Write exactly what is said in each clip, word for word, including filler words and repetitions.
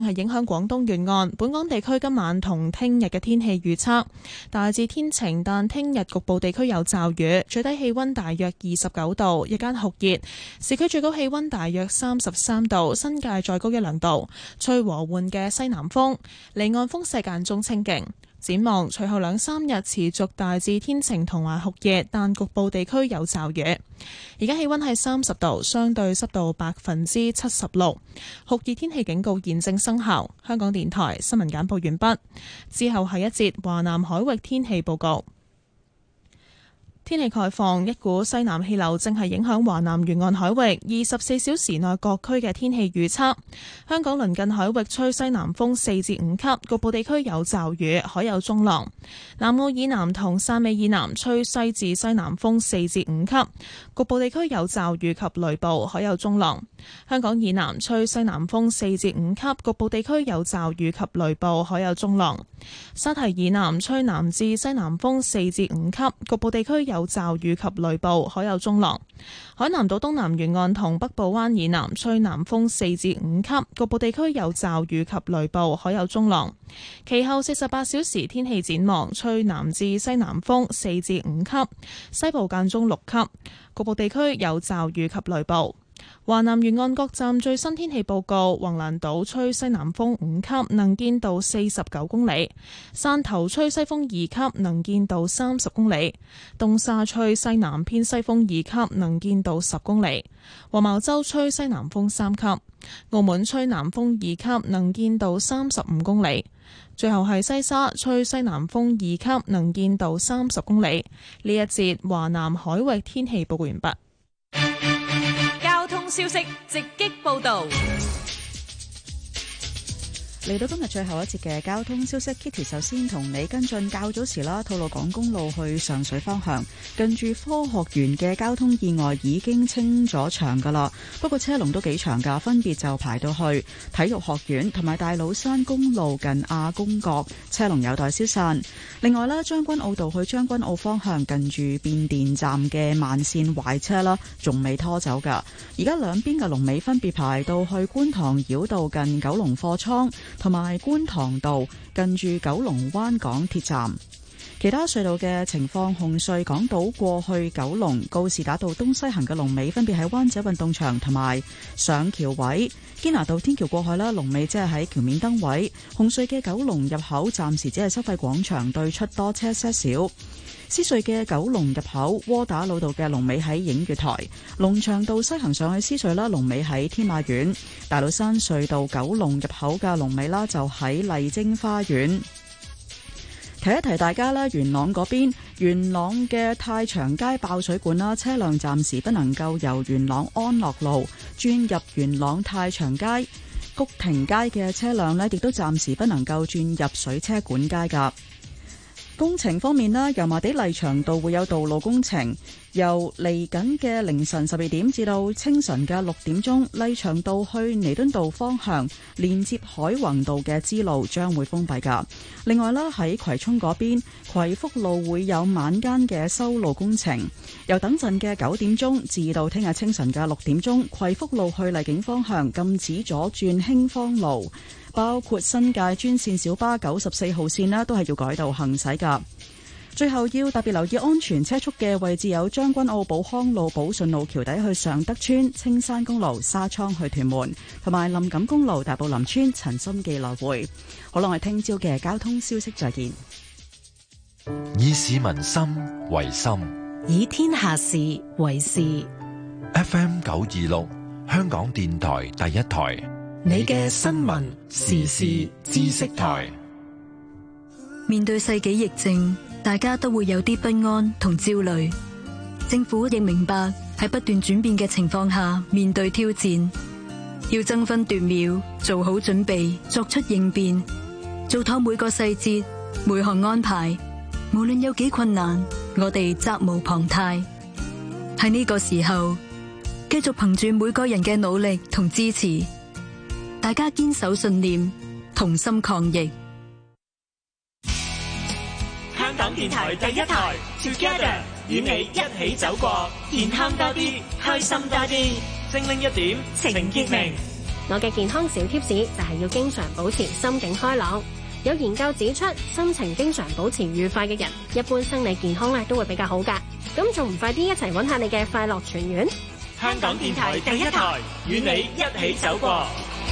係影響廣東沿岸。本港地區今晚同聽日嘅天氣預測大致天晴，但聽日局部地區有驟雨，最低氣溫大約二十九度，日間酷熱，市區最高氣溫大約三十三度，新界再高一兩度，吹和緩嘅西南風，離岸風勢間中清勁。展望隨後兩三日持續大致天晴同埋酷熱，但局部地區有驟雨。而家氣溫係三十度，相對濕度百分之七十六，酷熱天氣警告現正生效。香港電台新聞簡報完畢，之後係一節華南海域天氣報告。天氣概況，一股西南氣流正係影響華南沿岸海域，二十四小時內各區嘅天氣預測：香港鄰近海域吹西南風四至五級，局部地區有驟雨，海有中浪；南澳以南同汕尾以南吹西至西南風四至五級，局部地區有驟雨及雷暴，海有中浪；香港以南吹西南風四至五級，局部地區有驟雨及雷暴，海有中浪；沙堤以南吹南至西南風四至五級，局部地區有驟雨及雷暴，海有中浪；海南島東南沿岸同北部灣以南吹南風四至五級，局部地區有驟雨及雷暴，海有中浪。其後四十八小時天氣展望，吹南至西南風四至五級，西部間中六級，局部地區有驟雨及雷暴。華南沿岸各站最新天氣報告：橫瀾島吹西南風五級，能見度四十九公里；汕頭吹西風二級，能見度三十公里；東沙吹西南偏西風二級，能見度十公里；黃茅洲吹西南風三級；澳門吹南風二級，能見度三十五公里；最後係西沙吹西南風二級，能見度三十公里。呢一節華南海域天氣報告完畢。 消息直擊報道， 嚟到今日最後一節嘅交通消息 ，Kitty 首先同你跟進較早時啦，吐露港公路去上水方向，近住科學園嘅交通意外已經清咗場噶啦，不過車龍都幾長噶，分別就排到去體育學院同埋大老山公路近亞公角，車龍有待消散。另外啦，將軍澳道去將軍澳方向近住變電站嘅慢線壞車啦，仲未拖走噶，而家兩邊嘅龍尾分別排到去觀塘繞道近九龍貨倉，同埋觀塘道近住九龍灣港鐵站。其他隧道嘅情況，紅隧港島過去九龍告士打道東西行嘅龍尾分別喺灣仔運動場同埋上橋位，堅拿道天橋過去啦，龍尾即係喺橋面燈位。紅隧嘅九龍入口暫時只係收費廣場對出多車些少。獅隧嘅九龍入口窩打老道嘅龍尾喺映月台，龍翔道西行上去獅隧啦，龍尾喺天馬苑。大老山隧道九龍入口嘅龍尾啦就喺麗晶花園。提一提大家啦，元朗嗰邊元朗嘅太長街爆水管啦，車輛暫時不能夠由元朗安樂路轉入元朗太長街。谷亭街嘅車輛呢亦都暫時不能夠轉入水車管街噶。工程方面啦，油麻地麗翔道會有道路工程，由嚟緊嘅凌晨十二點至到清晨嘅六點鐘，麗翔道去彌敦道方向連接海泓道嘅支路將會封閉噶。另外啦，喺葵涌嗰邊葵福路會有晚間嘅修路工程，由等陣嘅九點鐘至到聽日清晨嘅六點鐘，葵福路去麗景方向禁止左轉興芳路。包括新界專線小巴九十四號線啦，都係要改道行駛噶。最後要特別留意安全車速嘅位置有將軍澳寶康路、寶順路橋底去尚德村、青山公路沙涌去屯門，同埋林錦公路大埔林村陳心記來回。好啦，我哋聽朝嘅交通消息再見。 以市民心為心， 以天下事為事。 F M 九二六，香港電台第一台。 你嘅新聞時事知識台。 面對世紀疫症，大家都會有啲不安同焦慮。政府亦明白喺不斷轉變嘅情況下面對挑戰，要爭分奪秒做好準備，作出應變，做妥每個細節每項安排。無論有幾困難，我哋責無旁貸。喺呢個時候，繼續憑住每個人嘅努力同支持，大家堅守信念，同心抗疫。 香港電台第一台 Together 與你一起走過，健康多啲，開心多啲，精靈一點，程潔明。 我嘅健康小貼士就係要經常保持心境開朗。有研究指出，心情經常保持愉快嘅人，一般生理健康咧都會比較好㗎。咁仲唔快啲一齊揾下你嘅快樂泉源？ 香港電台第一台，與你一起走過。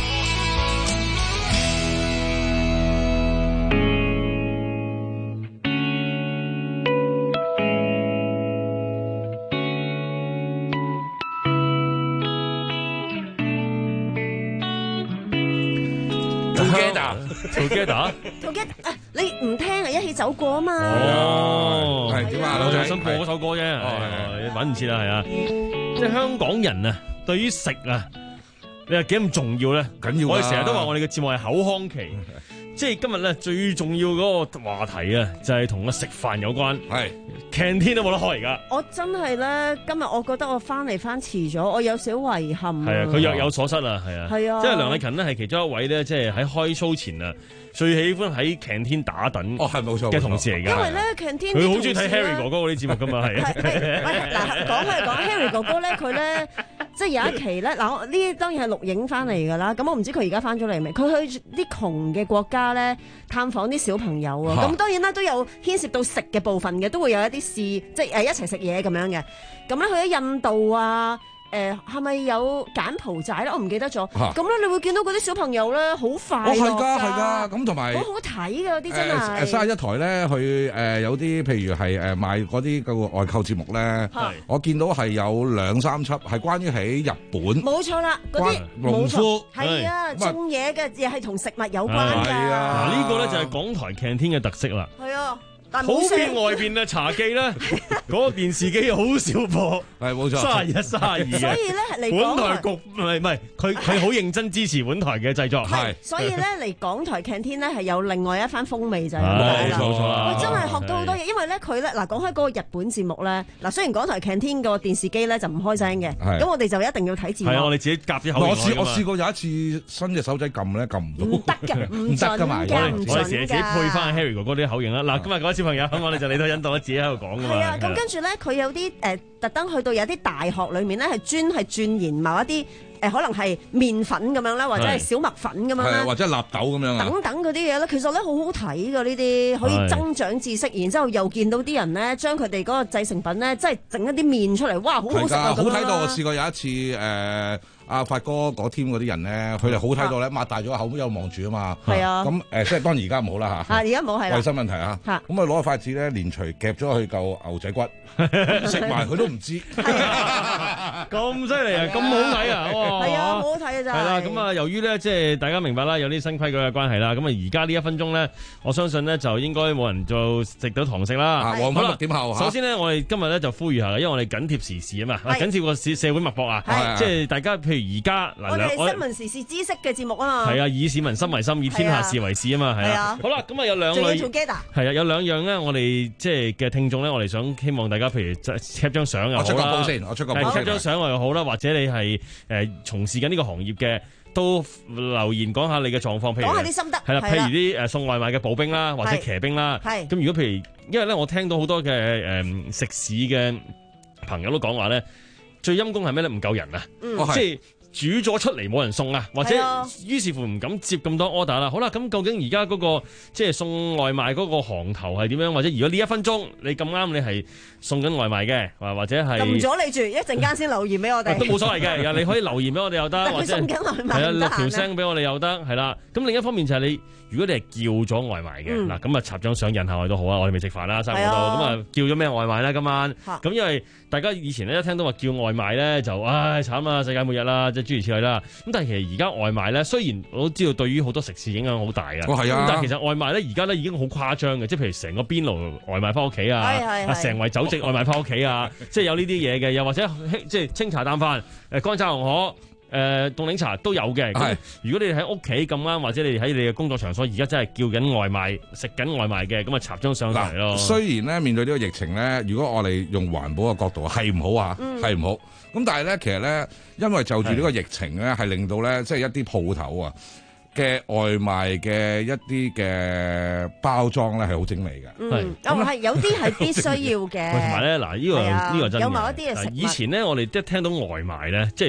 Together，Together， 啊！你唔聽啊？一起走過啊嘛。 哦， 係點啊？ 我就係想播嗰首歌啫，揾唔切啦，係啊。即係香港人啊，對於食啊，你話幾咁重要咧？ 緊要。 我哋成日都話我哋嘅節目係口腔期，即係今日咧最重要嗰個話題啊，就係同個食飯有關。係 canteen 都冇得開而家。 我真係咧，今日我覺得我翻嚟翻遲咗，我有少遺憾。 係啊，佢若有所失啊，係啊。係啊。即係梁麗勤呢，係其中一位咧，即係喺開 show 前啊，最喜歡喺 canteen 打躉哦，係冇錯嘅同事嚟㗎。因為咧 canteen 佢好中意睇 Harry 哥哥嗰啲節目㗎嘛，係啊。 嗱，講係講 Harry 哥哥咧，佢咧即係有一期咧，嗱呢當然係錄影翻嚟㗎啦。咁我唔知佢而家翻咗嚟未？佢去啲窮嘅國家咧探訪啲小朋友啊。咁當然啦，都有牽涉到食嘅部分嘅，都會有一啲事，即係誒一齊食嘢咁樣嘅。咁咧去咗印度啊。誒係咪有柬埔寨咧？我唔記得咗。咁咧，你會見到嗰啲小朋友咧，好快樂㗎。哦，係㗎，係㗎。咁同埋好好睇㗎，嗰啲真係。誒三十一台咧，佢誒有啲譬如係誒賣嗰啲個外購節目咧，我見到係有兩三輯係關於喺日本。冇錯啦，嗰啲農夫係啊，種嘢嘅又係同食物有關㗎。係啊， 嗱呢個咧就係港台 canteen 嘅特色啦。 係啊。 好偏外邊嘅茶記咧，嗰個電視機好少播，係冇錯，三十一、三十二嘅。所以咧嚟港台局唔係唔係，佢佢好認真支持本台嘅製作。係， 所以咧嚟港台 canteen 咧係有另外一番風味就係咁解啦。冇錯啦， 喂，真係學到好多嘢，因為咧佢咧嗱講開嗰個日本節目咧，嗱雖然港台 canteen 個電視機咧就唔開聲嘅，咁我哋就一定要睇字幕。 係啊，我哋自己夾啲口。 我試我試過有一次伸隻手仔撳咧撳唔到。 唔得㗎，唔得㗎嘛， 我哋成日自己配翻 Harry 哥哥啲口型啦。嗱，今日各位小朋友，咁我哋就嚟。都引導我自己喺度講㗎嘛。 係啊，咁跟住咧，佢有啲誒特登去到有啲大學裏面咧，係專係鑽研某一啲誒，可能係麵粉咁樣啦，或者係小麥粉咁樣啦， 或者係納豆咁樣啊。 等等嗰啲嘢咧，其實咧好好睇㗎，呢啲可以增長知識，然之後又見到啲人咧將佢哋嗰個製成品咧，即係整一啲麵出嚟，哇，好好食啊！ 好睇到，我試過有一次誒。阿發哥嗰 team 嗰啲人咧，佢哋好睇到咧，擘大咗個口又望住啊嘛。係啊。咁誒，即係當然而家冇啦嚇。啊，而家冇係啦。衞生問題啊。嚇。咁啊攞個筷子咧，連隨夾咗佢嚿牛仔骨，食埋佢都唔知。 咁犀利啊！咁好睇啊！哇。 係啊，好好睇啊！真係。 係啦，咁啊，由於咧，即係大家明白啦，有啲新規矩嘅關係啦，咁啊，而家呢一分鐘咧，我相信咧就應該冇人做食到堂食啦。 黃金六點後。 首先咧，我哋今日咧就呼籲下，因為我哋緊貼時事啊嘛，緊貼個社社會脈搏啊，即係大家譬如。而家嗱， 我哋係新聞時事知識嘅節目啊嘛， 係啊，以市民心為心，以天下事為事啊嘛，係啊。好啦，咁啊有兩類，係啊，有兩樣咧，我哋即係嘅聽眾咧，我哋想希望大家譬如 cap 張相又好啦， 我出個報先，我出個報先 cap 張相又好啦，或者你係誒從事緊呢個行業嘅，都留言講下你嘅狀況，譬如講下啲心得， 係啦，譬如啲誒送外賣嘅保兵啦，或者騎兵啦，係咁。如果譬如，因為咧我聽到好多嘅誒食肆嘅朋友都講話咧，最陰功係咩咧？唔夠人啊，即係。煮咗出嚟冇人送啊，或者於是乎唔敢接咁多 order 啦。好啦，咁究竟而家嗰個即係送外賣嗰個行頭係點樣？或者如果呢一分鐘你咁啱你係送緊外賣嘅，或或者係撳咗你住，一陣間先留言俾我哋。 都冇所謂嘅，你可以留言俾我哋又得，或者送緊外賣係啊，錄條聲俾我哋又得，係啦。咁另一方面就係你，如果你係叫咗外賣嘅，嗱咁啊插張相印下我哋都好啊。我哋未食飯啦，三個都咁啊，叫咗咩外賣咧？今晚咁因為大家以前咧一聽到話叫外賣咧就唉慘啊，世界末日啦，即係諸如此類啦。咁但係其實而家外賣咧，雖然我都知道對於好多食肆影響好大啊， 係啊， 但係其實外賣咧而家咧已經好誇張嘅，即係譬如成個邊爐外賣翻屋企啊，啊成圍酒席外賣翻屋企啊，即係有呢啲嘢嘅，又或者即係清茶淡飯、誒乾炒紅河、誒凍檸茶都有嘅。咁如果你哋喺屋企咁啱，或者你哋喺你嘅工作場所而家真係叫緊外賣、食緊外賣嘅，咁啊插張相上嚟咯。 雖然咧面對呢個疫情咧，如果我哋用環保嘅角度係唔好啊，係唔好。咁但係咧，其實咧，因為就住呢個疫情咧，係令到咧，即係一啲鋪頭啊嘅外賣嘅一啲嘅包裝咧係好精美嘅。 嗯，咁係有啲係必須要嘅。 同埋咧，嗱呢個呢個真嘅。 有某一啲嘅食物。 以前咧，我哋一聽到外賣咧，即係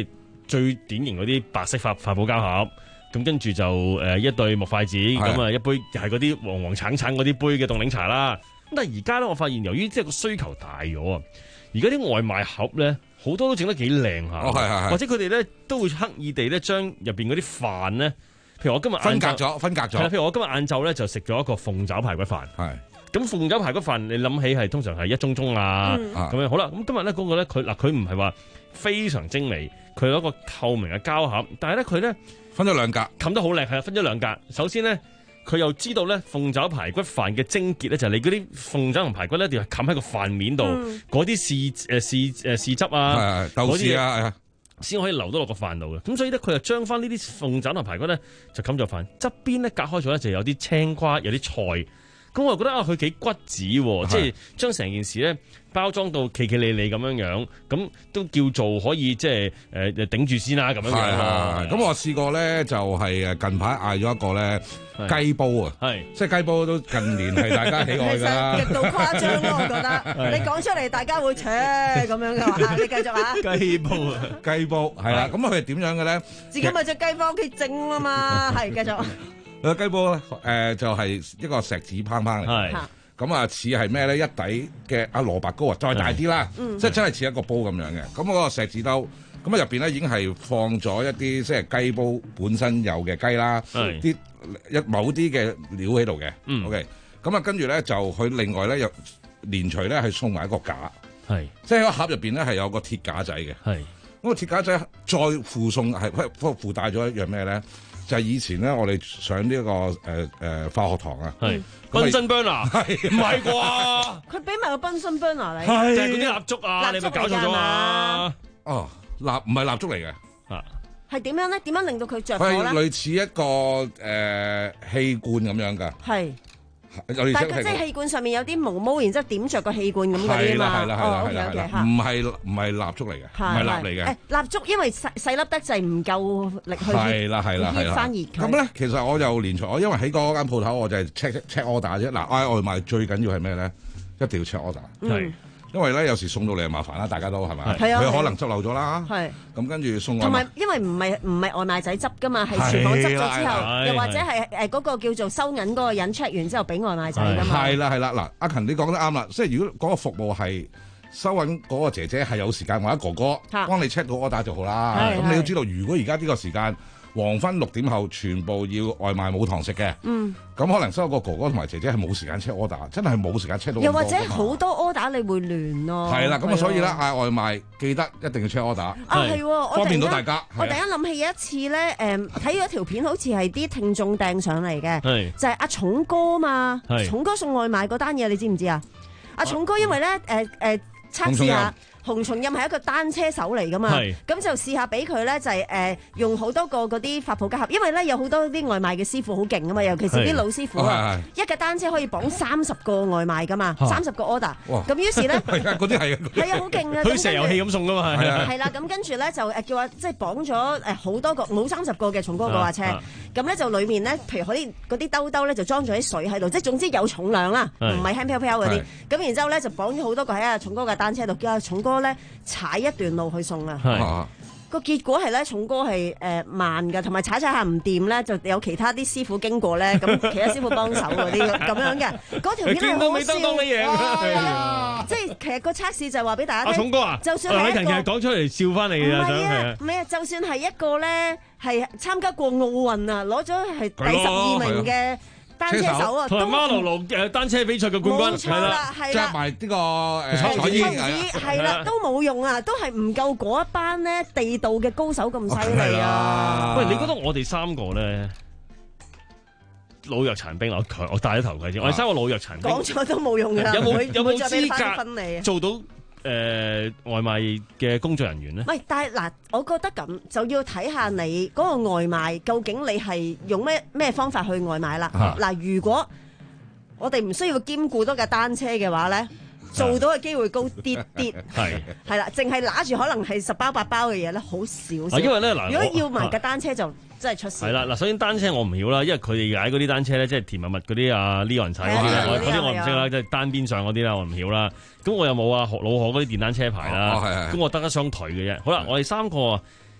最典型嗰啲白色發發泡膠盒，咁跟住就誒一對木筷子，咁啊一杯又係嗰啲黃黃橙橙嗰啲杯嘅凍檸茶啦。咁但係而家咧，我發現由於即係個需求大咗啊，而家啲外賣盒咧好多都整得幾靚下，或者佢哋咧都會刻意地咧將入邊嗰啲飯咧，譬如我今日分隔咗，分隔咗。 係啦，譬如我今日晏晝咧就食咗一個鳳爪排骨飯。係。咁鳳爪排骨飯，你諗起係通常係一盅盅啊咁、嗯、樣。好啦，咁今日咧嗰個咧，佢嗱佢唔係話非常精美，佢有一個透明嘅膠盒，但係咧佢咧分咗兩格，冚得好靚，係啊，分咗兩格。首先咧，佢又知道咧鳳爪排骨飯嘅精結咧，就係你嗰啲鳳爪同排骨咧，一定要冚喺個飯面度，嗰啲豉誒豉誒豉汁啊， 豆豉啊， 先可以流到落個飯度嘅。咁所以咧，佢就將翻呢啲鳳爪同排骨咧，就冚咗飯側邊咧隔開咗咧，就有啲青瓜，有啲菜。咁我就覺得啊，佢幾骨子喎，即係將成件事咧包裝到企企理理咁樣樣，咁都叫做可以即係誒誒頂住先啦咁樣樣。 咁我試過咧，就係誒近排嗌咗一個咧雞煲啊，係即係雞煲都近年係大家喜愛㗎啦。 極度誇張咯，我覺得你講出嚟大家會扯咁樣嘅話，你繼續啊。 雞煲啊，雞煲係啦，咁佢係點樣嘅咧？ 自己咪隻雞翻屋企蒸啊嘛，係繼續。 個雞煲咧，誒、呃、就係、是、一個石子烹烹嚟，咁啊似係咩咧？一底嘅阿蘿蔔糕啊，再大啲啦，嗯、即係真係似一個煲咁樣嘅。咁嗰個石子兜，咁啊入邊咧已經係放咗一啲即係雞煲本身有嘅雞啦，啲一某啲嘅料喺度嘅。嗯、OK，咁啊跟住咧就佢另外咧又連隨咧係送埋一個架，係即係個盒入邊咧係有個鐵架仔嘅。係咁個鐵架仔再附送係附附帶咗一樣咩咧？就係以前咧，我哋上呢、這個誒誒、呃、化學堂啊，係賓森 burner， 唔係啩？ 佢俾埋個賓森 burner 嚟， 係就係嗰啲蠟燭啊！你咪搞錯咗啊！ 哦，蠟唔係蠟燭嚟嘅，啊， 係點樣咧？點樣令到佢着火咧？ 係類似一個誒、呃、氣罐咁樣㗎，係。 但係佢即係氣罐上面有啲毛毛，然之後點着個氣罐咁嗰啲嘛。 係啦係啦係啦係啦，唔係唔係蠟燭嚟嘅，唔係蠟嚟嘅。誒蠟燭因為細細粒得滯，唔夠力去係啦係啦係啦翻熱佢。 咁咧，其實我就連續我因為喺嗰間鋪頭，我就係 check check order 啫。嗱，嗌外賣最緊要係咩咧？一定要 check order。係。因為咧有時送到嚟麻煩啦，大家都係咪？係啊，佢可能執漏咗啦。係。咁跟住送外賣。同埋因為唔係唔係外賣仔執噶嘛，係廚房執咗之後，又或者係誒嗰個叫做收銀嗰個人 check 完之後俾外賣仔噶嘛。係啦係啦，嗱，阿勤你講得啱啦，即係如果嗰個服務係收銀嗰個姐姐係有時間或者哥哥幫你 check 到 order 就好啦。咁你要知道，如果而家呢個時間黃昏六點後全部要外賣冇堂食嘅，嗯，咁可能收個哥哥同埋姐姐係冇時間 check order，真係冇時間 check 到。又或者好多 order 你會亂咯。係啦，咁啊，所以咧嗌外賣記得一定要 check order。啊係，方便到大家。我突然間諗起有一次咧，誒睇咗條片，好似係啲聽眾掟上嚟嘅，就係阿重哥嘛，重哥送外賣嗰單嘢，你知唔知啊？阿重哥因為咧，誒誒測試下。洪松蔭係一個單車手嚟噶嘛，咁就試下俾佢咧就係、是、誒、呃、用好多個嗰啲發泡膠盒，因為咧有好多啲外賣嘅師傅好勁噶嘛，尤其是啲老師傅啊，一架單車可以綁三十個外賣噶嘛，三十個 order，咁於是咧係啊嗰啲係啊，係啊好勁啊， 佢石油氣咁送噶嘛，係啊， 係啦，咁跟住咧就誒叫話即係綁咗誒好多個冇三十個嘅重哥嗰架車，咁咧就裡面咧譬如嗰啲嗰啲兜兜咧就裝咗啲水喺度，即係總之有重量啦，唔係輕飄飄嗰啲，咁然之後咧就綁咗好多個喺阿重哥嘅單車度，叫阿重哥咧踩一段路去送啊！個結果係咧，重哥係誒慢㗎，同埋踩踩下唔掂咧，就有其他啲師傅經過咧，咁其他師傅幫手嗰啲咁樣嘅。嗰條片係好笑，即係其實個測試就係話俾大家聽。阿重哥啊， 就算係一個， 其實講出嚟笑翻你啊， 唔係啊，唔係啊，就算係一個咧係參加過奧運啊，攞咗係第十二名嘅單車手啊， 同埋馬路路誒單車比賽嘅冠軍， 冇錯啦，係啦， 加埋呢個誒彩衣係啦，都冇用啊，都係唔夠嗰一班咧地道嘅高手咁犀利啊！ 喂，你覺得我哋三個咧老弱殘兵，我我戴咗頭盔先，我哋三個老弱殘兵， 講咗都冇用㗎， 有冇有冇資格做到？誒、呃、外賣嘅工作人員咧， 唔係，但係嗱，我覺得咁就要睇下你嗰個外賣究竟你係用咩咩方法去外賣啦。嗱、啊，如果我哋唔需要兼顧多架單車嘅話咧，做到嘅機會高啲啲，係係啦，淨係揦住可能係十包八包嘅嘢咧，好少少。 因為咧嗱， 如果要埋架單車就真係出事。 係啦，嗱，首先單車我唔曉啦，因為佢哋踩嗰啲單車咧，即係甜蜜蜜嗰啲啊 Leon 踩嗰啲咧，嗰啲我唔識啦，即係單邊上嗰啲啦，我唔曉啦。咁我又冇啊，老何嗰啲電單車牌啦，咁、哦、我得一雙腿嘅啫。好啦，我哋三個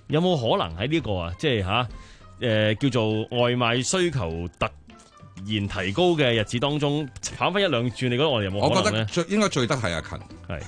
有冇可能喺呢、這個啊，即係吓誒叫做外賣需求突然提高嘅日子當中，跑翻一兩轉，你覺得我哋有冇可能咧？ 我覺得最應該最得係阿勤， 係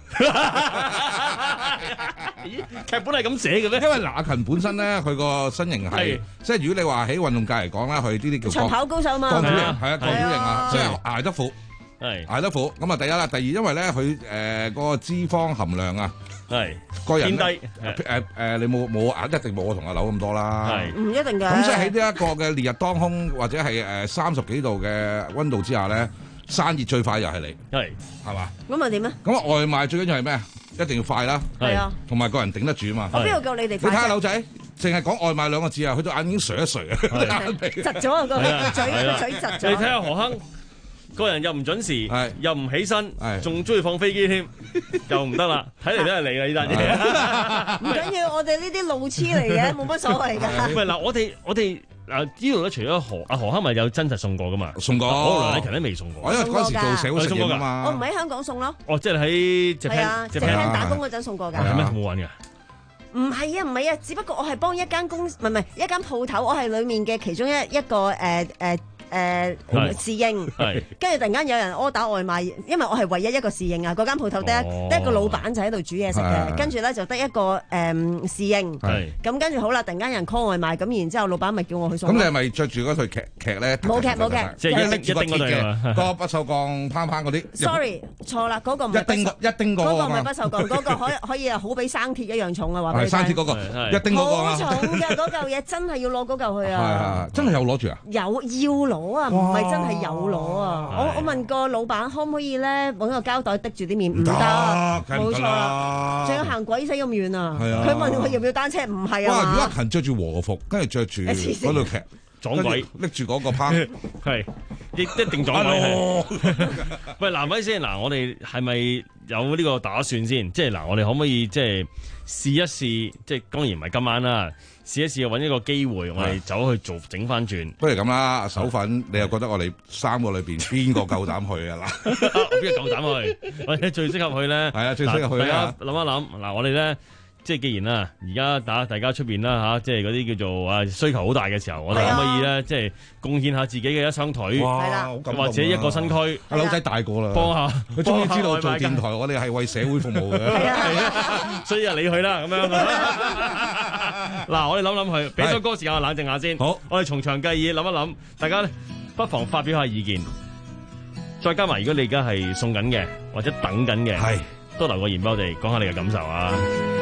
嚇。 咦？劇本係咁寫嘅咩？ 因為嗱，阿勤本身咧，佢個身形係即係如果你話喺運動界嚟講咧，佢呢啲叫長跑高手嘛， 鋼條型係啊，鋼條型啊，即係捱得苦， 係捱得苦。咁啊，第一啦，第二，因為咧佢誒個脂肪含量啊。 係個人偏低， 誒誒，你冇冇啊？一定冇我同阿柳咁多啦， 係唔一定嘅。 咁所以喺呢一個嘅烈日當空或者係誒三十幾度嘅溫度之下咧，散熱最快又係你， 係係嘛？ 咁啊點咧？ 咁啊外賣最緊要係咩？一定要快啦， 係啊， 同埋個人頂得住啊嘛。 我邊度夠你哋快？ 你睇下柳仔，淨係講外賣兩個字啊，佢對眼已經垂一垂啊， 窒咗啊個嘴個嘴窒咗。 你睇下何鏗。個人又唔準時，又唔起身，仲中意放飛機添，又唔得啦！睇嚟都係你啦呢單嘢。 唔緊要，我哋呢啲路痴嚟嘅，冇乜所謂㗎。 唔係嗱，我哋我哋嗱呢度咧，除咗何阿何鏗咪有真實送過噶嘛？ 送過， 可能李勤都未送過。 我因為嗰陣時做社會實驗啊嘛。 我唔喺香港送咯。 哦，即係喺隻 pen 隻 pen 打工嗰陣送過㗎。 係咩？好玩㗎？ 唔係啊，唔係啊，只不過我係幫一間公，唔係唔係一間鋪頭，我係裡面嘅其中一一個誒誒。呃誒侍應，跟住突然間有人 order 外賣，因為我係唯一一個侍應啊！嗰間鋪頭得一得一個老闆就喺度煮嘢食嘅，跟住咧就得一個誒侍應。咁跟住好啦，突然間有人 call 外賣，咁然之後老闆咪叫我去送。 咁你係咪着住嗰套劇劇咧？ 冇劇冇劇， 即係一丁一丁嘅，個不鏽鋼砰砰嗰啲。 Sorry，錯啦，嗰個唔係一丁一丁個。 嗰個唔係不鏽鋼，嗰個可以可以啊，好比生鐵一樣重啊！話俾你聽。 生鐵嗰個一丁嗰個啊。 好重嘅嗰嚿嘢，真係要攞嗰嚿去啊！ 真係有攞住啊？ 有要攞啊，唔係真。係有攞啊！我我問個老闆可唔可以咧揾個膠袋滴住啲麵？唔得，冇錯啦，仲要行鬼死咁遠啊！佢問我要唔要單車，唔係啊！ 哇！如果阿勤着住和服，跟住着住嗰套劇撞鬼， 拎住嗰個烹， 係一一定撞鬼。喂，南威先嗱，我哋係咪有呢個打算先？即係嗱，我哋可唔可以即係試一試？即係當然唔係今晚啦。試一試揾一個機會，我哋走去做整翻轉。 不如咁啦，手粉，你又覺得我哋三個裏邊邊個夠膽去啊？嗱， 邊個夠膽去？我哋最適合去咧。 係啊，最適合去啊！ 諗一諗，嗱，我哋咧，即係既然啦，而家打大家出邊啦嚇，即係嗰啲叫做啊需求好大嘅時候，我哋可唔可以咧，即係貢獻下自己嘅一雙腿，或者一個身軀。 阿佬仔大個啦， 幫下佢終於知道做電台，我哋係為社會服務嘅。 係啊，所以啊，你去啦咁樣。嗱，我哋諗諗去，俾首歌時間我冷靜下先。 好， 我哋從長計議，諗一諗，大家咧不妨發表下意見。再加埋，如果你而家係送緊嘅，或者等緊嘅，係都留個言俾我哋，講下你嘅感受啊！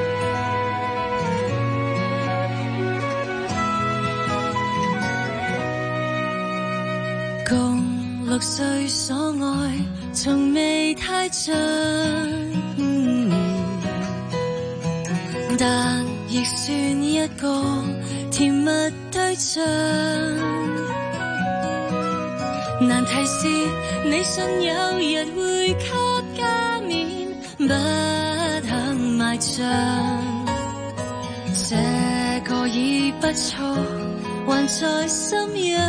共六歲所愛，從未太盡。但亦算一個甜蜜對象。難題是你信有日會給加冕，不肯埋葬。這個已不錯，還在心癢。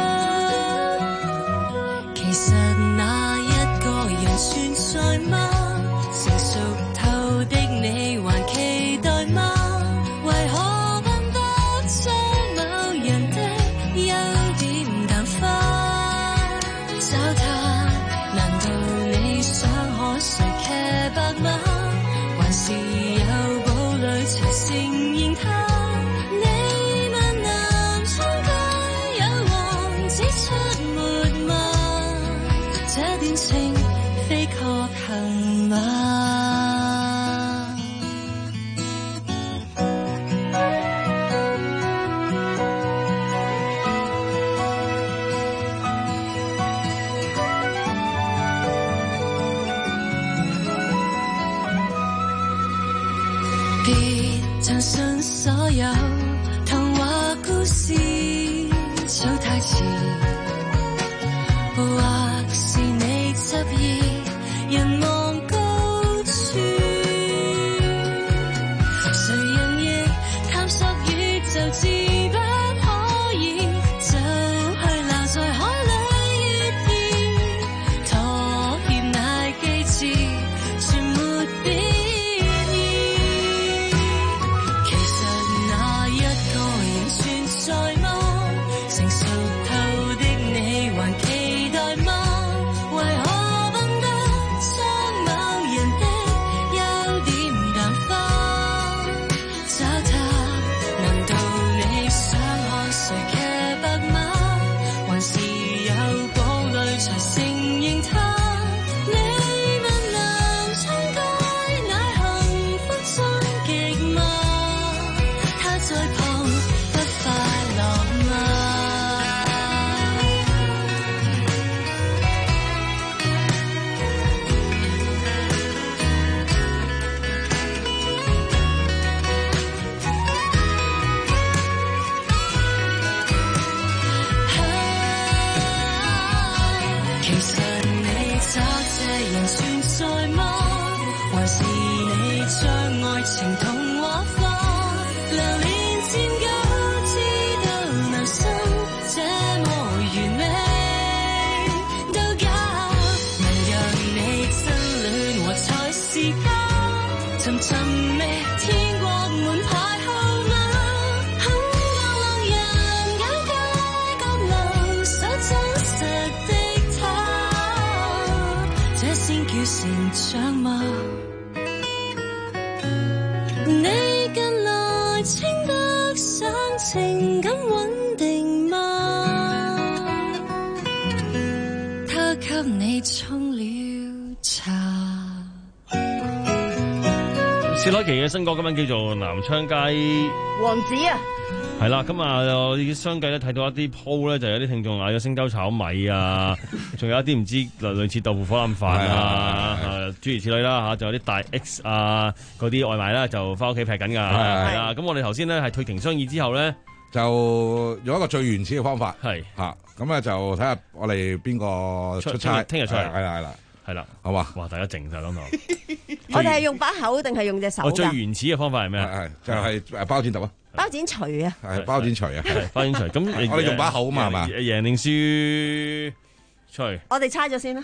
其實那一個人存在嗎？成熟透的你還期待嗎？為何問得將某人的優點淡化？找他，難道你想可誰騎白馬？還是有堡壘才承認他？你問男中該有王指出沒嗎？這段情非確行嗎？別相信所有童話故事，早太遲，或是你執意人望高處，誰人亦探索宇宙，自不可以就去留在海裏熱熱，妥協乃機智，全沒必要。其實算在嗎？還是你將愛情童話化？流連漸久，知道留心這麼完美都假，能讓你真戀和才是家。尋尋覓天國門牌號碼，很多浪人眼界角落，想真實的他，這先叫成長嗎？你近來稱得上情感穩定嗎？他給你沖了茶。 薛凱琪嘅新歌今晚叫做《南昌街王子》啊， 係啦，咁啊，我哋相繼咧睇到一啲 po 咧，就有啲聽眾嗌咗星洲炒米啊，仲有一啲唔知類似豆腐火腩飯啊，諸如此類啦嚇，仲有啲大 X 啊嗰啲外賣啦，就翻屋企劈緊㗎，係啦。咁我哋頭先咧係退庭商議之後咧， 就用一個最原始嘅方法， 係嚇，咁咧就睇下我哋邊個出差， 聽日出嚟， 係啦係啦。 係啦， 好嘛？ 哇！大家靜晒諗下， 我哋係用把口定係用隻手㗎？ 我最原始嘅方法係咩？ 係就係誒包剪揼啊！ 包剪錘啊！ 係包剪錘啊！ 包剪錘。咁我哋用把口啊嘛，係嘛？ 贏定輸錘。 我哋猜咗先啦。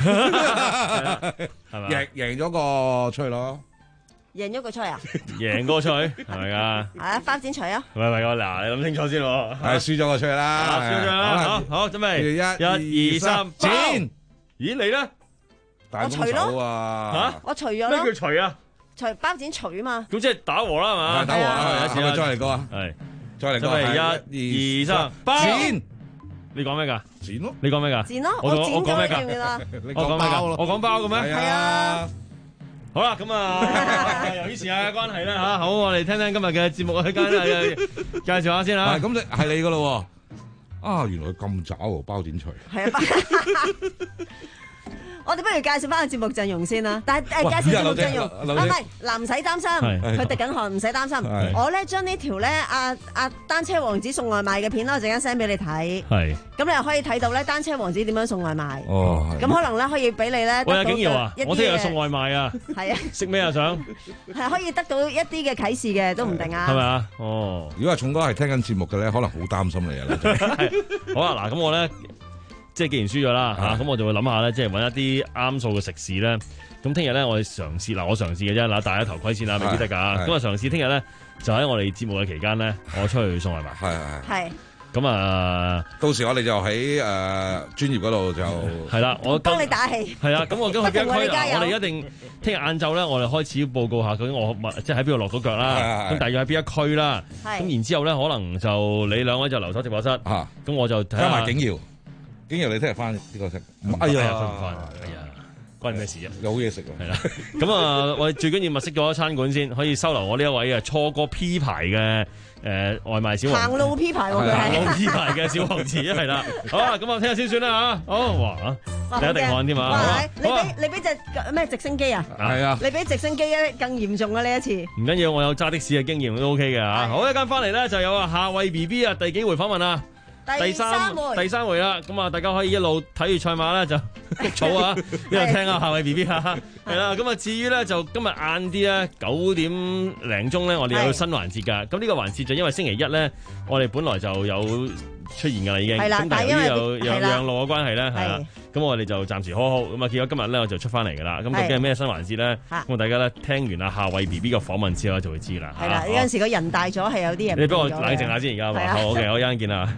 係咪？贏贏咗個錘咯。 贏咗個錘啊！ 贏個錘係咪㗎？ 係啊，包剪錘啊！ 喂喂，我嗱你諗清楚先喎。 係輸咗個錘啦。 輸咗啦。好好準備。一、二、三，剪。咦你咧？ 我除咯， 吓我除咗咯。 咩叫除啊？ 除包剪除啊嘛。 咁即係打和啦，係嘛？ 打和啦，係咪再嚟過啊？ 係， 再嚟過。 一、二、三，包剪。你講咩噶？ 剪咯。 你講咩噶？ 剪咯。 我剪我講咩噶？ 我講咩噶？我講包嘅咩？ 係啊。 好啦，咁啊，由於時間嘅關係咧吓，好，我哋聽聽今日嘅節目嘅介介紹下先吓。 咁你係你噶咯？啊，原來咁渣喎，包剪錘。係啊。我哋不如介紹翻個節目陣容先啦。但係誒介紹節目陣容，唔係嗱，唔使擔心，佢滴緊汗，唔使擔心。我咧將呢條咧阿阿單車王子送外賣嘅片咧，我陣間 send 俾你睇。係。咁你又可以睇到咧單車王子點樣送外賣。哦。咁可能咧可以俾你咧。 喂，景瑤啊，我聽日送外賣啊。係啊。食咩啊？想？ 係可以得到一啲嘅啟示嘅，都唔定啊。 係咪啊？哦。 如果係重哥係聽緊節目嘅咧，可能好擔心你啊。 好啊，嗱，咁我咧。即係既然輸咗啦嚇，咁我就會諗下咧，即係揾一啲啱數嘅食肆咧。咁聽日咧，我哋嘗試嗱，我嘗試嘅啫，嗱，戴下頭盔先啦，未必得㗎。咁啊，嘗試聽日咧，就喺我哋節目嘅期間咧，我出去送外賣。係係係。咁啊，到時我哋就喺誒專業嗰度就係啦，我幫你打氣。 係啊，咁我今日邊一區啊？我哋一定聽日晏晝咧，我哋開始報告下究竟我即係喺邊度落到腳啦。咁大約喺邊一區啦。咁然之後咧，可能就你兩位就留守直播室。嚇。咁我就睇下。加埋景瑤。景瑤，你聽日翻呢個食？哎呀，翻唔翻？哎呀，關你咩事啫？有好嘢食喎。係啦，咁啊，我哋最緊要物色咗餐館先，可以收留我呢一位啊錯過 P 牌嘅誒外賣小王子。 行路 P 牌喎，佢係。 行路 P 牌嘅小王子係啦。好啊，咁我聽日先算啦嚇。好哇，你一定看添嘛？ 你俾你俾隻咩直升機啊？係啊。你比直升機咧更嚴重啊！呢一次。唔緊要，我有揸的士嘅經驗都 OK 嘅嚇。好，一間翻嚟咧就有啊夏慧 B B 啊，第幾回訪問啊？第三回，第三回啦，咁啊，大家可以一路睇住賽馬咧，就谷草啊，一路聽下夏慧 B B 啊，係啦，咁啊，至於咧就今日晏啲咧九點零鐘咧，我哋有新環節㗎，咁呢個環節就因為星期一咧，我哋本來就有出現㗎啦已經，咁但係由於有有讓路嘅關係咧，係啦，咁我哋就暫時呵呵，咁啊，結果今日咧我就出翻嚟㗎啦，咁究竟係咩新環節咧？咁大家咧聽完啊夏慧 B B 嘅訪問之後就會知啦。 係啦，有陣時個人大咗係有啲人。 你幫我冷靜下先，而家好，好嘅，我一陣見啦。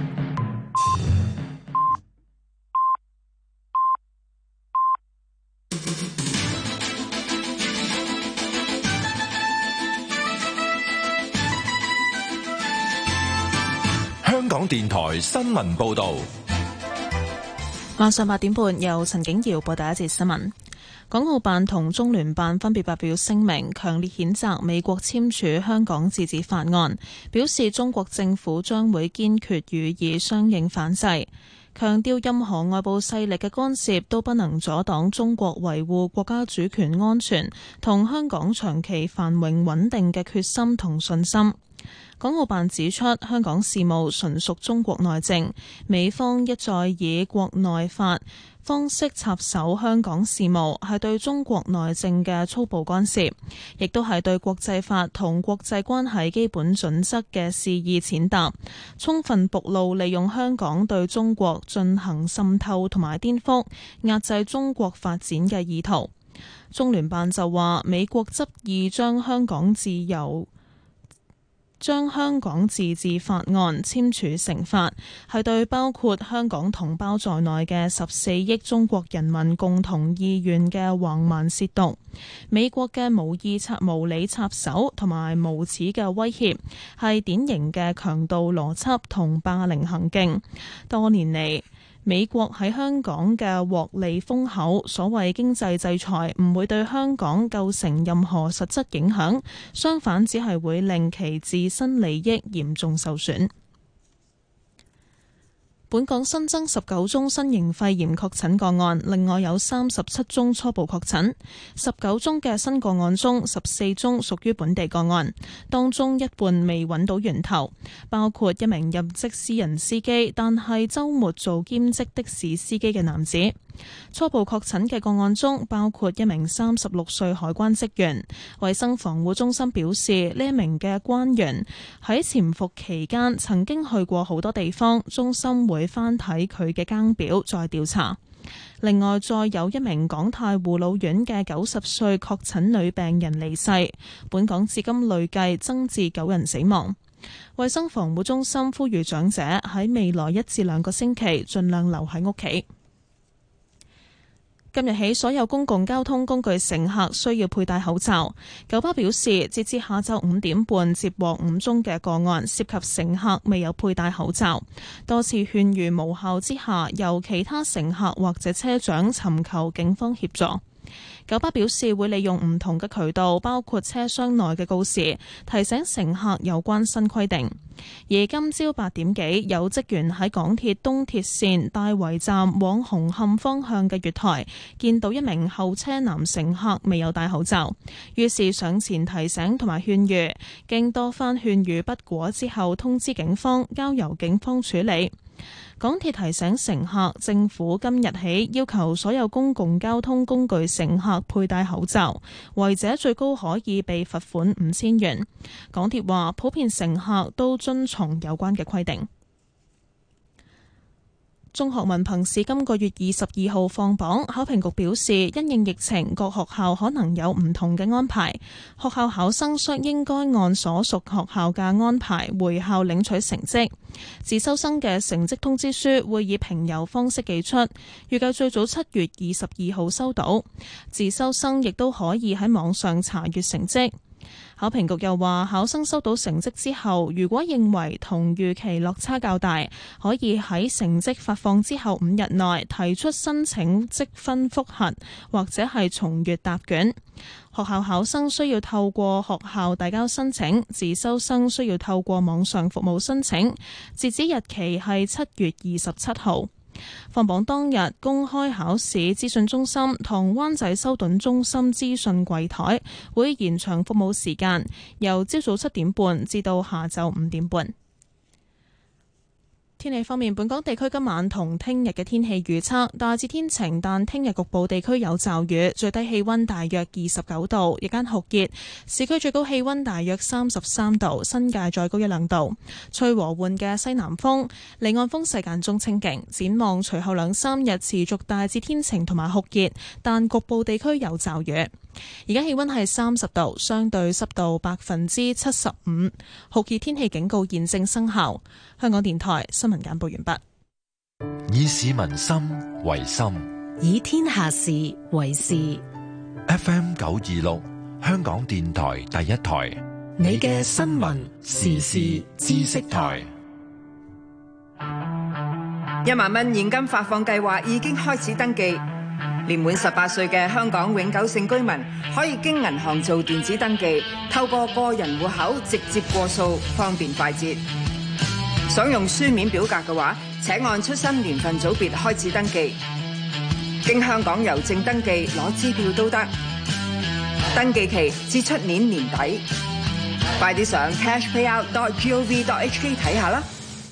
香港電台新聞報道， 晚上八點半由陳景瑤報第一節新聞。港澳辦同中聯辦分別發表聲明，強烈譴責美國簽署香港自治法案，表示中國政府將會堅決予以相應反制，強調任何外部勢力嘅干涉都不能阻擋中國維護國家主權安全同香港長期繁榮穩定嘅決心同信心。 港澳辦指出，香港事務純屬中國內政，美方一再以國內法方式插手香港事務，係對中國內政嘅粗暴干涉，亦都係對國際法同國際關係基本準則嘅肆意踐踏，充分暴露利用香港對中國進行滲透同埋顛覆，壓制中國發展嘅意圖。中聯辦就話，美國執意將香港自由將香港自治法案簽署成法，係對包括香港同胞在內嘅十四億中國人民共同意願嘅橫蠻褻瀆。美國嘅無意插無理插手同埋無恥嘅威脅，係典型嘅強盜邏輯同霸凌行徑。多年嚟，美國喺香港嘅獲利豐厚，所謂經濟制裁唔會對香港構成任何實質影響，相反只係會令其自身利益嚴重受損。本港新增十九宗新型肺炎確診個案，另外有三十七宗初步確診。十九宗嘅新個案中，十四宗屬於本地個案，當中一半未揾到源頭，包括一名任職私人司機，但係週末做兼職的士司機嘅男子。初步確診嘅個案中，包括一名三十六歲海關職員。衛生防護中心表示，呢一名嘅關員喺潛伏期間曾經去過好多地方，中心會翻睇佢嘅更表再調查。另外，再有一名港泰護老院嘅九十歲確診女病人離世，本港至今累計增至九人死亡。衛生防護中心呼籲長者喺未來一至兩個星期盡量留喺屋企。今日起，所有公共交通工具乘客需要佩戴口罩。九巴表示，截至下晝五點半接獲五宗嘅個案，涉及乘客未有佩戴口罩。多次勸喻無效之下，由其他乘客或者車長尋求警方協助。九巴表示會利用唔同嘅渠道，包括車廂內嘅告示，提醒乘客有關新規定。而今朝八點幾，有職員喺港鐵東鐵線大圍站往紅磡方向嘅月台，見到一名後車男乘客未有戴口罩，於是上前提醒同埋勸喻，經多番勸喻不果之後，通知警方，交由警方處理。港鐵提醒乘客，政府今日起要求所有公共交通工具乘客佩戴口罩，違者最高可以被罰款五千元。港鐵話，普遍乘客都遵從有關嘅規定。中學文憑試今個月二十二號放榜，考評局表示，因應疫情，各學校可能有唔同嘅安排。學校考生需應該按所屬學校嘅安排回校領取成績。自修生嘅成績通知書會以平郵方式寄出，預計最早七月二十二號收到。自修生亦都可以喺網上查閱成績。考評局又話，考生收到成績之後，如果認為同預期落差較大，可以喺成績發放之後五日內提出申請積分複核，或者係重閱答卷。學校考生需要透過學校遞交申請，自修生需要透過網上服務申請，截止日期係七月二十七號。放榜當日，公開考試資訊中心同灣仔修頓中心資訊櫃台會延長服務時間，由朝早七點半至到下晝五點半。天氣方面，本港地區今晚同聽日嘅天氣預測大致天晴，但聽日局部地區有驟雨，最低氣溫大約二十九度，日間酷熱，市區最高氣溫大約三十三度，新界再高一兩度，吹和緩嘅西南風，離岸風勢間中清勁。展望隨後兩三日持續大致天晴同埋酷熱，但局部地區有驟雨。而家氣溫係三十度，相對濕度百分之七十五，酷熱天氣警告現正生效。香港電台新聞簡報完畢。 以市民心為心， 以天下事為事。 F M 九二六，香港電台第一台， 你嘅新聞時事知識台。 一萬蚊現金發放計劃已經開始登記。年滿十八歲嘅香港永久性居民可以經銀行做電子登記，透過個人戶口直接過數，方便快捷。想用書面表格嘅話，請按出生年份組別開始登記。經香港郵政登記攞支票都得。登記期至出年年底。 快啲上 cashpayout dot gov dot h k 睇下啦！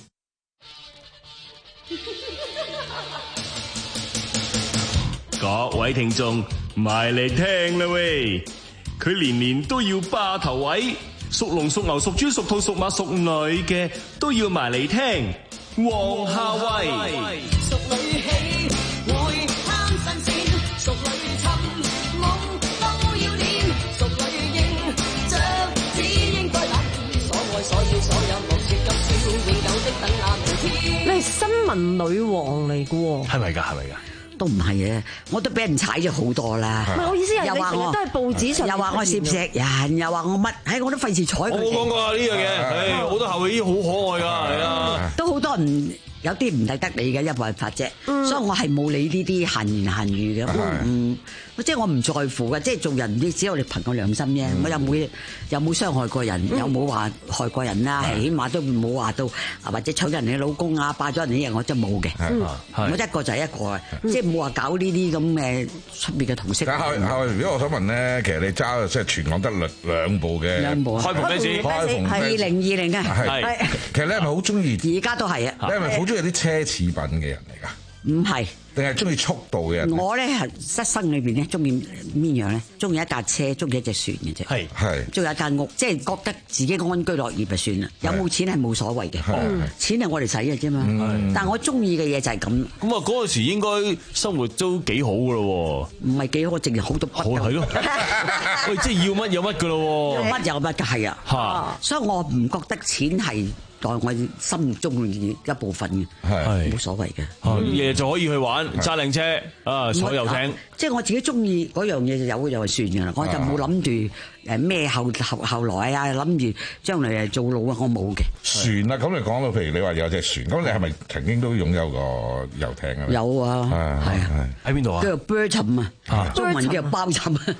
各位聽眾，埋嚟聽啦喂！佢年年都要霸頭位，屬龍、屬牛、屬豬、屬兔、屬馬、屬女嘅都要埋嚟聽。黃夏蕙， 屬女喜會貪新鮮，屬女尋夢都要練，屬女應着只應該冷，所愛所要所有無說今宵，永久的等那明天。 你係新聞女王嚟嘅喎， 係咪㗎？係咪㗎？ 都唔係嘅，我都俾人踩咗好多啦。 唔係我意思係， 又話我你成日都係報紙上， 又話我攝石人，又話我乜，唉，我都費事睬佢。 我講過啊呢樣嘢，唉，好多後裔好可愛㗎，係啊， 都好多人。有啲唔抵得你嘅，一冇辦法啫，嗯、所以我係冇理呢啲閒言閒語嘅，嗯，即係我唔在乎嘅，即係做人你只有你憑個良心啫，嗯、我又冇又冇傷害過人，嗯、又冇話害過人啦，係、嗯、起碼都冇話到或者搶人哋老公啊，霸咗人啲嘢，我真係冇嘅，嗯、我一個就係一個嘅，嗯、即係冇話搞呢啲咁嘅出面嘅同識。 但係如果我想問咧，其實你揸即係全港得兩兩部嘅兩部開篷飛機，開篷係二零二零嘅， 係其實你係咪好中意？ 而家都係啊， 你係咪好中意啲奢侈品嘅人嚟㗎？ 唔係， 定係中意速度嘅人？ 我咧係失生裏邊咧，中意邊樣咧？中意一架車，中意一隻船嘅啫。係係，中意一間屋，即係覺得自己安居樂業就算啦。有冇錢係冇所謂嘅，錢係我哋使嘅啫嘛。但係我中意嘅嘢就係咁。咁啊，嗰陣時應該生活都幾好㗎咯喎。 唔係幾好，淨係好到不夠。 係咯，喂，即係要乜有乜㗎咯喎。 乜有乜嘅係啊。嚇，所以我唔覺得錢係在我心目中嘅一部分嘅，係冇所謂嘅。 日日就可以去玩揸靚車啊，坐遊艇。 即係我自己中意嗰樣嘢就有就算㗎啦，我就冇諗住誒咩後後後來啊，諗住將來誒做老啊，我冇嘅。 船啊，咁你講到譬如你話有隻船，咁你係咪曾經都擁有過遊艇啊？ 有啊，係啊， 喺邊度啊？ 叫做 Bertram 啊，中文叫做包沉啊。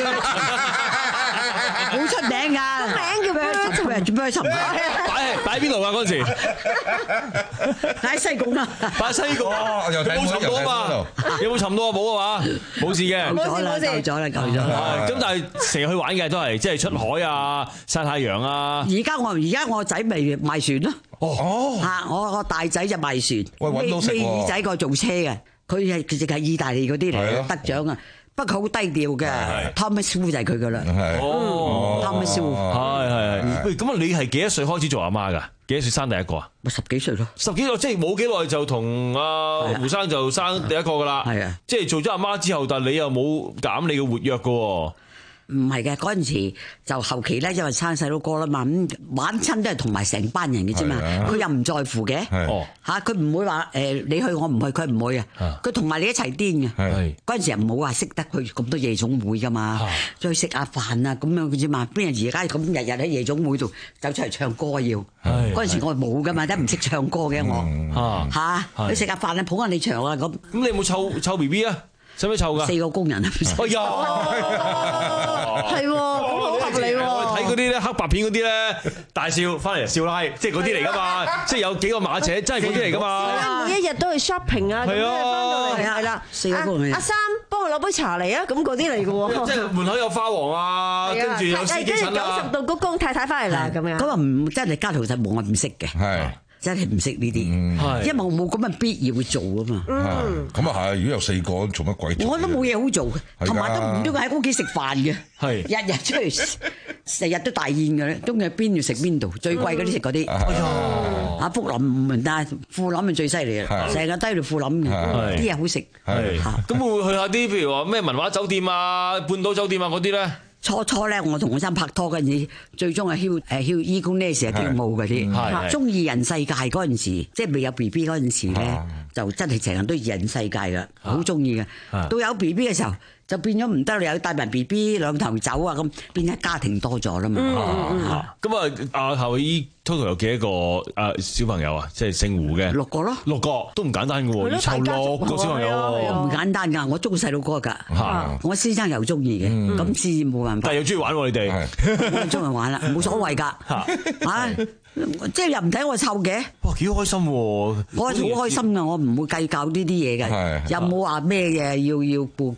好出名噶， 名叫 Bertram，Bertram， 擺擺喺邊度啊？嗰陣時喺西貢啦， 擺喺西貢啊！有冇沉到啊嘛？有冇沉到啊？冇啊嘛？冇事嘅， 夠咗啦，夠咗啦，夠咗啦。 咁但係成日去玩嘅都係即係出海啊、曬太陽啊。 而家我而家我仔咪賣船咯。哦，嚇！我我大仔就賣船， 喂，揾到食喎。 尾仔個做車嘅，佢係其實係意大利嗰啲嚟嘅得獎啊。不過好低調嘅 ，Thomas Wu 就係佢噶啦。哦 ，Thomas Wu，係係係。喂，咁啊，你係幾多歲開始做阿媽㗎？幾多歲生第一個啊？ 咪十幾歲咯。十幾歲即係冇幾耐就同阿胡生就生第一個㗎啦。係啊，即係做咗阿媽之後，但係你又冇減你嘅活躍㗎喎。 唔係嘅，嗰陣時就後期咧，因為生細佬哥啦嘛，咁玩親都係同埋成班人嘅啫嘛，佢又唔在乎嘅，嚇佢唔會話誒你去我唔去，佢唔會啊，佢同埋你一齊癲嘅。嗰陣時又唔好話識得去咁多夜總會噶嘛，再食下飯啊咁樣嘅啫嘛，邊人而家咁日日喺夜總會度走出嚟唱歌要？嗰陣時我冇噶嘛，都唔識唱歌嘅我嚇，你食下飯啊，捧下你場啊咁。咁你有冇湊湊 B B 啊？使唔使湊㗎？ 四個工人啊！ 哎呀， 係喎，好合理喎。 我睇嗰啲咧黑白片嗰啲咧，大笑翻嚟笑啦，即係嗰啲嚟㗎嘛，即係有幾個馬姐，真係嗰啲嚟㗎嘛。 每一日都去 shopping 啊，咁樣翻到嚟係啦。 四個工人。 阿三幫我攞杯茶嚟啊！咁嗰啲嚟㗎喎。 即係門口有花王啊，跟住有司機襯啦。 九十度鞠躬，太太翻嚟啦咁樣。 咁啊唔真係家頭細務，我唔識嘅。係。真係唔識呢啲，因為我冇咁嘅必要去做啊嘛。 咁啊係，如果有四個做乜鬼？ 我都冇嘢好做嘅，同埋都唔中意喺屋企食飯嘅。係日日出去，成日都大宴嘅咧，中意邊度食邊度，最貴嗰啲食嗰啲。阿福林唔明，但係富林咪最犀利啦，成日低到富林嘅，啲嘢好食。 咁會唔會去下啲譬如話咩文華酒店啊、半島酒店啊嗰啲咧？ 初初咧，我同我生拍拖嗰陣時，最終係囂誒囂伊公呢時係跳舞嗰啲，中意人世界嗰陣時，即係未有 B B 嗰陣時咧，就真係成日都二人世界㗎，好中意嘅。到有 B B 嘅時候，就變咗唔得啦，又帶埋 B B 兩頭走啊，咁變咗家庭多咗啦嘛。 咁啊，阿夏蕙姨 total 有幾多個啊小朋友啊？即係姓胡嘅。 六個咯。六個都唔簡單嘅喎，要湊六個小朋友喎。 唔簡單㗎，我中意細路哥㗎，我先生又中意嘅，咁先至冇辦法。 但係又中意玩喎，你哋。 我中意玩啦，冇所謂㗎。嚇，即係又唔睇我湊嘅。 哇，幾開心喎！我好開心㗎，我唔會計較呢啲嘢嘅，又冇話咩嘢要要顧忌。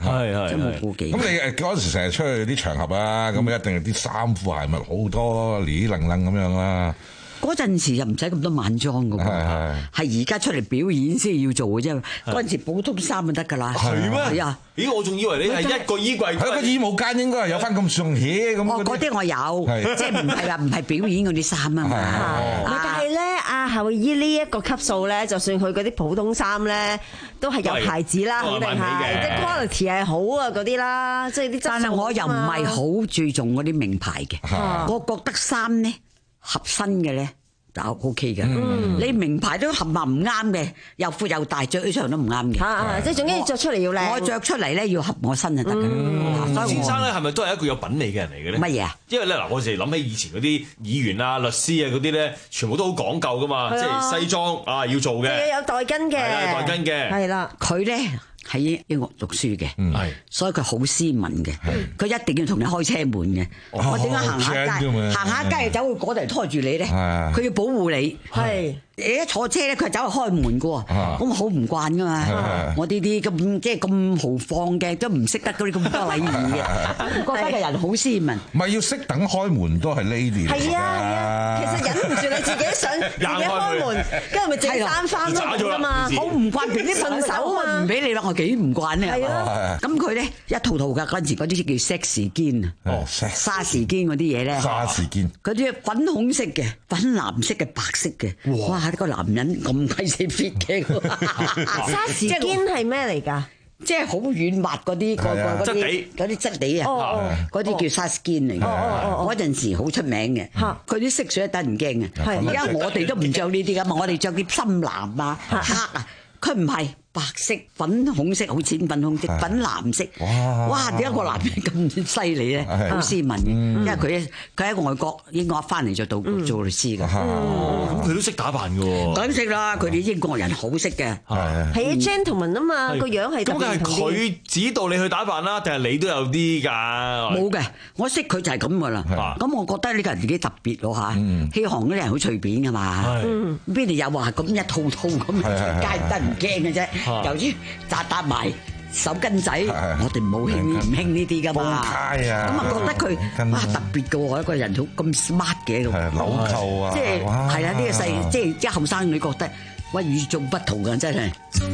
係係真冇顧忌。 咁你誒嗰陣時成日出去啲場合啊，咁一定係啲衫褲鞋襪好多哩楞楞咁樣啦。 嗰陣時又唔使咁多晚裝㗎喎，係而家出嚟表演先要做嘅啫。嗰陣時普通衫就得㗎啦。 係咩？ 係啊！ 咦，我仲以為你係一個衣櫃， 係個衣帽間應該係有翻咁上起咁。 哦，嗰啲我有，即係唔係話唔係表演嗰啲衫啊嘛。 但係咧，阿後衣呢一個級數咧，就算佢嗰啲普通衫咧，都係有牌子啦，肯定係，即係 quality 係好啊嗰啲啦，即係啲質素。 但係我又唔係好注重嗰啲名牌嘅，我覺得衫咧。合身嘅咧就 O K 嘅，嗯、你名牌都合埋唔啱嘅，又闊又大，着起上都唔啱嘅。 啊，即係總之你着出嚟要靚。 我着出嚟咧要合我身就得嘅。 嗯、所以先生咧係咪都係一個有品味嘅人嚟嘅咧？ 乜嘢啊？ 因為咧嗱，我哋諗起以前嗰啲議員啊、律師啊嗰啲咧，全部都好講究噶嘛，即係西裝啊要做嘅， 要有袋巾嘅， 係啦，袋巾嘅， 係啦， 佢咧。喺英國讀書嘅，所以佢好斯文嘅，佢一定要同你開車門嘅。我點解行下街，行下街走去嗰度拖住你咧？佢要保護你。係你一坐車咧，佢走去開門嘅喎，咁我好唔慣噶嘛。我呢啲咁即係咁豪放嘅，都唔識得嗰啲咁多禮儀嘅，覺得個人好斯文。 唔係要識等開門都係 lady 嚟㗎。 係啊係啊，其實忍唔住你自己想自己開門，跟住咪自己閂翻咯㗎嘛。 好唔慣別啲順手啊嘛，唔俾你啦，我幾唔慣咧。 係啊， 咁佢咧一套套㗎，嗰陣時嗰啲叫 sex 肩啊， 哦， 沙士肩嗰啲嘢咧， 沙士肩嗰啲粉紅色嘅、粉藍色嘅、白色嘅，哇！呢個男人咁鬼死 fit 嘅， 沙士肩係咩嚟㗎？ 即係好軟滑嗰啲，個個嗰啲嗰啲質地啊，嗰啲叫沙士肩嚟嘅。嗰陣時好出名嘅，佢啲色水得人驚嘅。而家我哋都唔着呢啲㗎嘛，我哋着啲深藍啊、黑啊，佢唔係。白色、粉紅色，好淺粉紅色、粉藍色。哇！點解個男人咁犀利咧？好斯文嘅，因為佢佢喺外國英國翻嚟就做做律師㗎。 咁佢都識打扮㗎喎。 梗識啦，佢哋英國人好識嘅。係啊，gentleman 啊嘛，個樣係。 咁梗係佢指導你去打扮啦，定係你都有啲㗎？ 冇嘅，我識佢就係咁㗎啦。咁我覺得呢個人自己特別咯嚇。戲行嗰啲人好隨便㗎嘛。邊度有話咁一套套咁街得唔驚嘅啫？由於紮搭埋手巾仔，我哋冇興唔興呢啲噶嘛？咁啊覺得佢哇特別嘅喎，一個人好咁 smart 嘅， 紐扣啊， 即係係啊呢個細即係即係後生女覺得哇與眾不同嘅真係。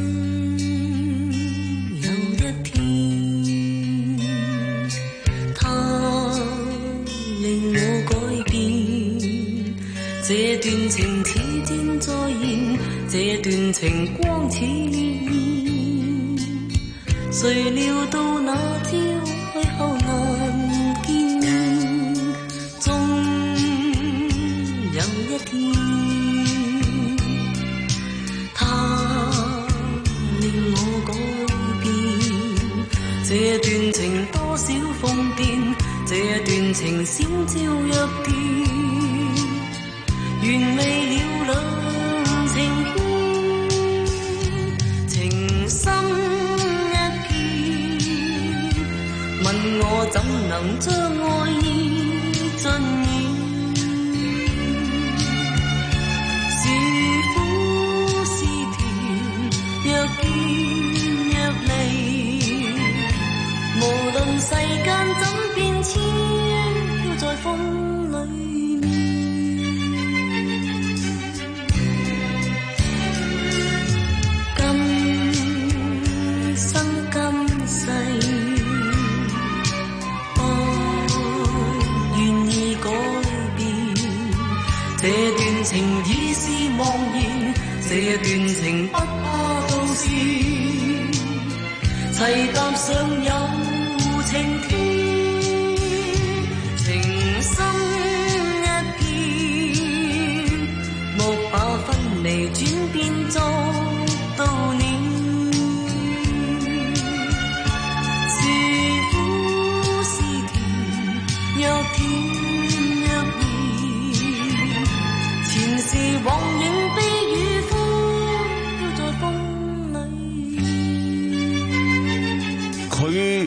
有一天，他令我改變，這段情似箭再現，這段情光似烈焰，誰料到那朝去後難見面，終有一天，他令我改變，這段情多少瘋癲，這段情閃照若電，原味了兩情牽，情深一片，問我怎能將愛意盡現，是苦是甜，若見若離，無論世間怎變遷，飄在風裏面。今生今世，不願意改變，這段情已是茫然，這段情不怕到時，齊踏上有情天，情深一片，莫把分離轉變作悼念，是苦是甜，若甜若甜，前事往影悲與歡，飄在風裏。 佢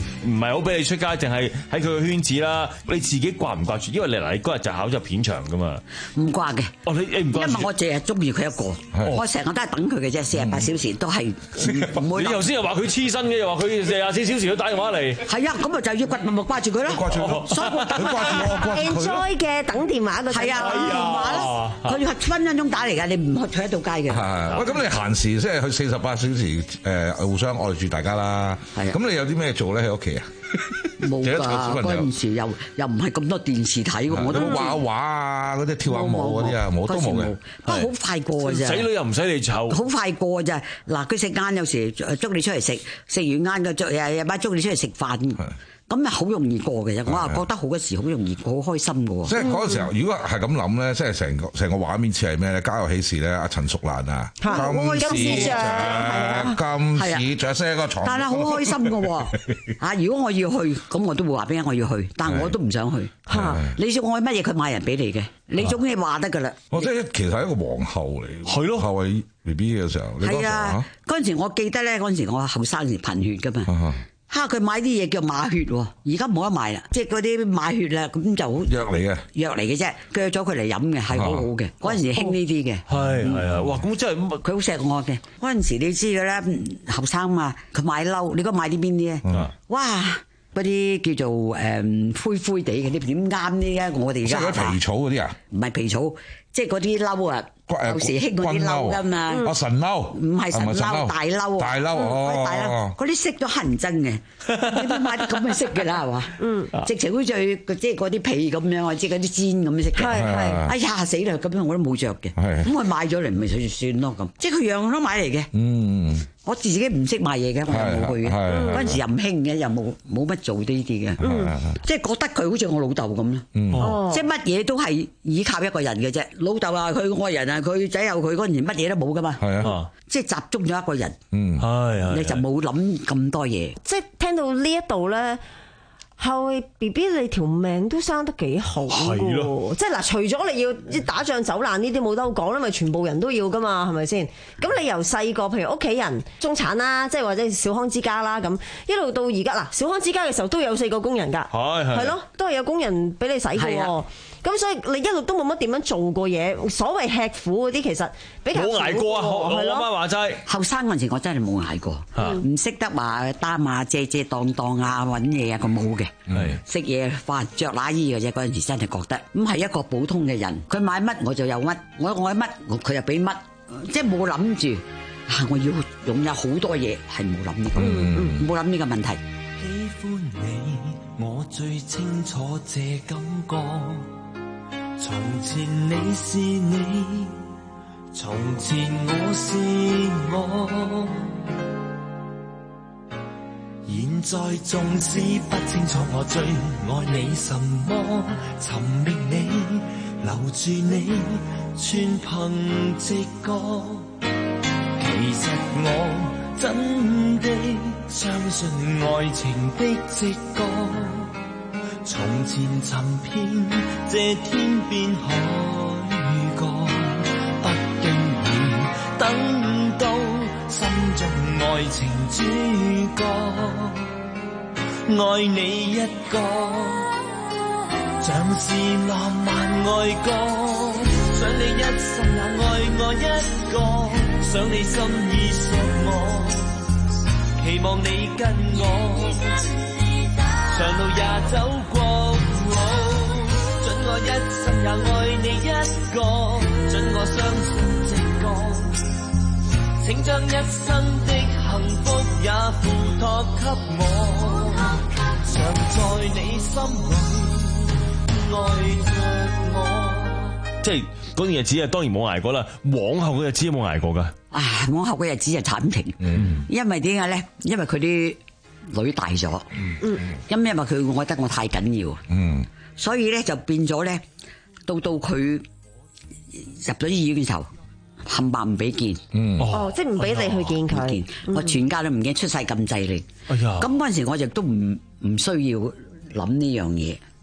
係好俾你出街，淨係喺佢嘅圈子啦。你自己掛唔掛住？因為你嗱，你嗰日就考咗片場噶嘛。 唔掛嘅。 哦，你你唔掛住？ 因為我淨係中意佢一個，我成日都係等佢嘅啫，四十八小時都係唔會。 你頭先又話佢黐身嘅，又話佢廿四小時都打電話嚟。 係啊，咁咪就要掛咪掛住佢咯。 掛住我， 所以我佢掛住我，掛住佢。 enjoy 嘅等電話嗰陣。係啊，電話咯，佢要分分鐘打嚟㗎，你唔去喺度街嘅。 係喂，咁你閒時即係去四十八小時誒互相愛住大家啦。係啊。咁你有啲咩做咧喺屋企啊？ 冇㗎，嗰陣時又又唔係咁多電視睇喎，我都畫下畫啊，嗰啲跳下舞嗰啲啊，冇都冇嘅， 不過好快過㗎啫。 仔女又唔使你湊， 好快過㗎啫。嗱，佢食晏有時捉你出嚟食，食完晏嘅捉日日晚捉你出嚟食飯。咁啊，好容易過嘅啫，我啊覺得好嗰時好容易過，好開心嘅喎。 即係嗰個時候，如果係咁諗咧，即係成個成個畫面似係咩咧？家有喜事咧，阿陳淑蘭啊，金市長，金市長升一個床， 但係好開心嘅喎。啊，如果我要去，咁我都會話俾你我要去，但我都唔想去。嚇，你想愛乜嘢，佢買人俾你嘅，你總之話得㗎啦。 我即係其實係一個皇后嚟，係咯，後位 B B 嘅時候， 係啊，嗰陣時我記得咧，嗰陣時我後生時貧血㗎嘛。嚇！佢買啲嘢叫馬血喎，而家冇得賣啦，即係嗰啲馬血啦，咁就好藥嚟嘅， 藥嚟嘅啫，鋸咗佢嚟飲嘅，係好好嘅。嗰陣時興呢啲嘅， 係係啊，哇！咁真係佢好錫我嘅。嗰陣時你知嘅啦，後生嘛，佢買褸，你講買啲邊啲咧？哇！嗰啲叫做誒灰灰地嘅，啲點啱呢？嘅我哋而家即係皮草嗰啲啊？ 唔係皮草，即係嗰啲褸啊！有時興嗰啲褸㗎嘛， 哦神褸， 唔係神褸，大褸啊， 大褸哦， 大褸，嗰啲色都乞人憎嘅，你都買啲咁嘅色嘅啦，係嘛？嗯，直情好似即係嗰啲皮咁樣，或者嗰啲氈咁嘅色嘅，係係，哎呀死啦！咁樣我都冇着嘅，咁我買咗嚟咪就算咯咁，即係佢樣樣都買嚟嘅。嗯，我自己唔識買嘢嘅，我又冇去嘅，嗰陣時又唔興嘅，又冇冇乜做呢啲嘅，即係覺得佢好似我老豆咁咯，即係乜嘢都係依靠一個人嘅啫，老豆啊佢愛人啊。佢仔有佢嗰陣時乜嘢都冇噶嘛，係啊，即係集中咗一個人，嗯，係係，你就冇諗咁多嘢。 即係聽到呢一度咧，後 B B 你條命都生得幾好㗎喎，即係嗱，除咗你要打仗走難呢啲冇得好講啦，咪全部人都要噶嘛，係咪先？咁你由細個，譬如屋企人中產啦，即係或者小康之家啦，咁一路到而家嗱，小康之家嘅時候都有四個工人㗎，係係，係咯，都係有工人俾你使嘅喎。咁所以你一路都冇乜點樣做過嘢，所謂吃苦嗰啲其實比較冇捱過啊！ 係咯，媽話齋後生嗰陣時我真係冇捱過，唔識得話擔啊、借借當當啊、揾嘢啊，佢冇嘅。食嘢飯着乸衣嘅啫，嗰陣時真係覺得咁係一個普通嘅人，佢買乜我就有乜，我愛乜佢又俾乜，即係冇諗住啊！我要擁有好多嘢，係冇諗呢個，冇諗呢個問題。 喜歡你，我最清楚這感覺。從前你是你，從前我是我，現在縱使不清楚我最愛你什麼，尋覓你，留住你，全憑直覺。其實我真的相信愛情的直覺。從前尋遍這天邊海與角，不經意等到心中愛情主角，愛你一個，像是浪漫愛歌，想你一生也愛我一個，想你心意屬我，期望你跟我。長路也走過，准我一生也愛你一個，准我相信直覺，請將一生的幸福也付託給我，常在你心裏愛着我。 即係嗰段日子啊，當然冇捱過啦。往後嘅日子有冇捱過㗎？ 啊，往後嘅日子就慘情，嗯、因為點解咧？因為佢啲女大咗，咁、嗯、因為佢愛得我太緊要，嗯、所以咧就變咗咧，到到佢入咗醫院嘅時候，冚唪唥唔俾見， 嗯、哦，即係唔俾你去見佢，哎呀嗯、 我全家都唔驚出世咁滯嚟，咁嗰陣時我亦都唔唔需要諗呢樣嘢，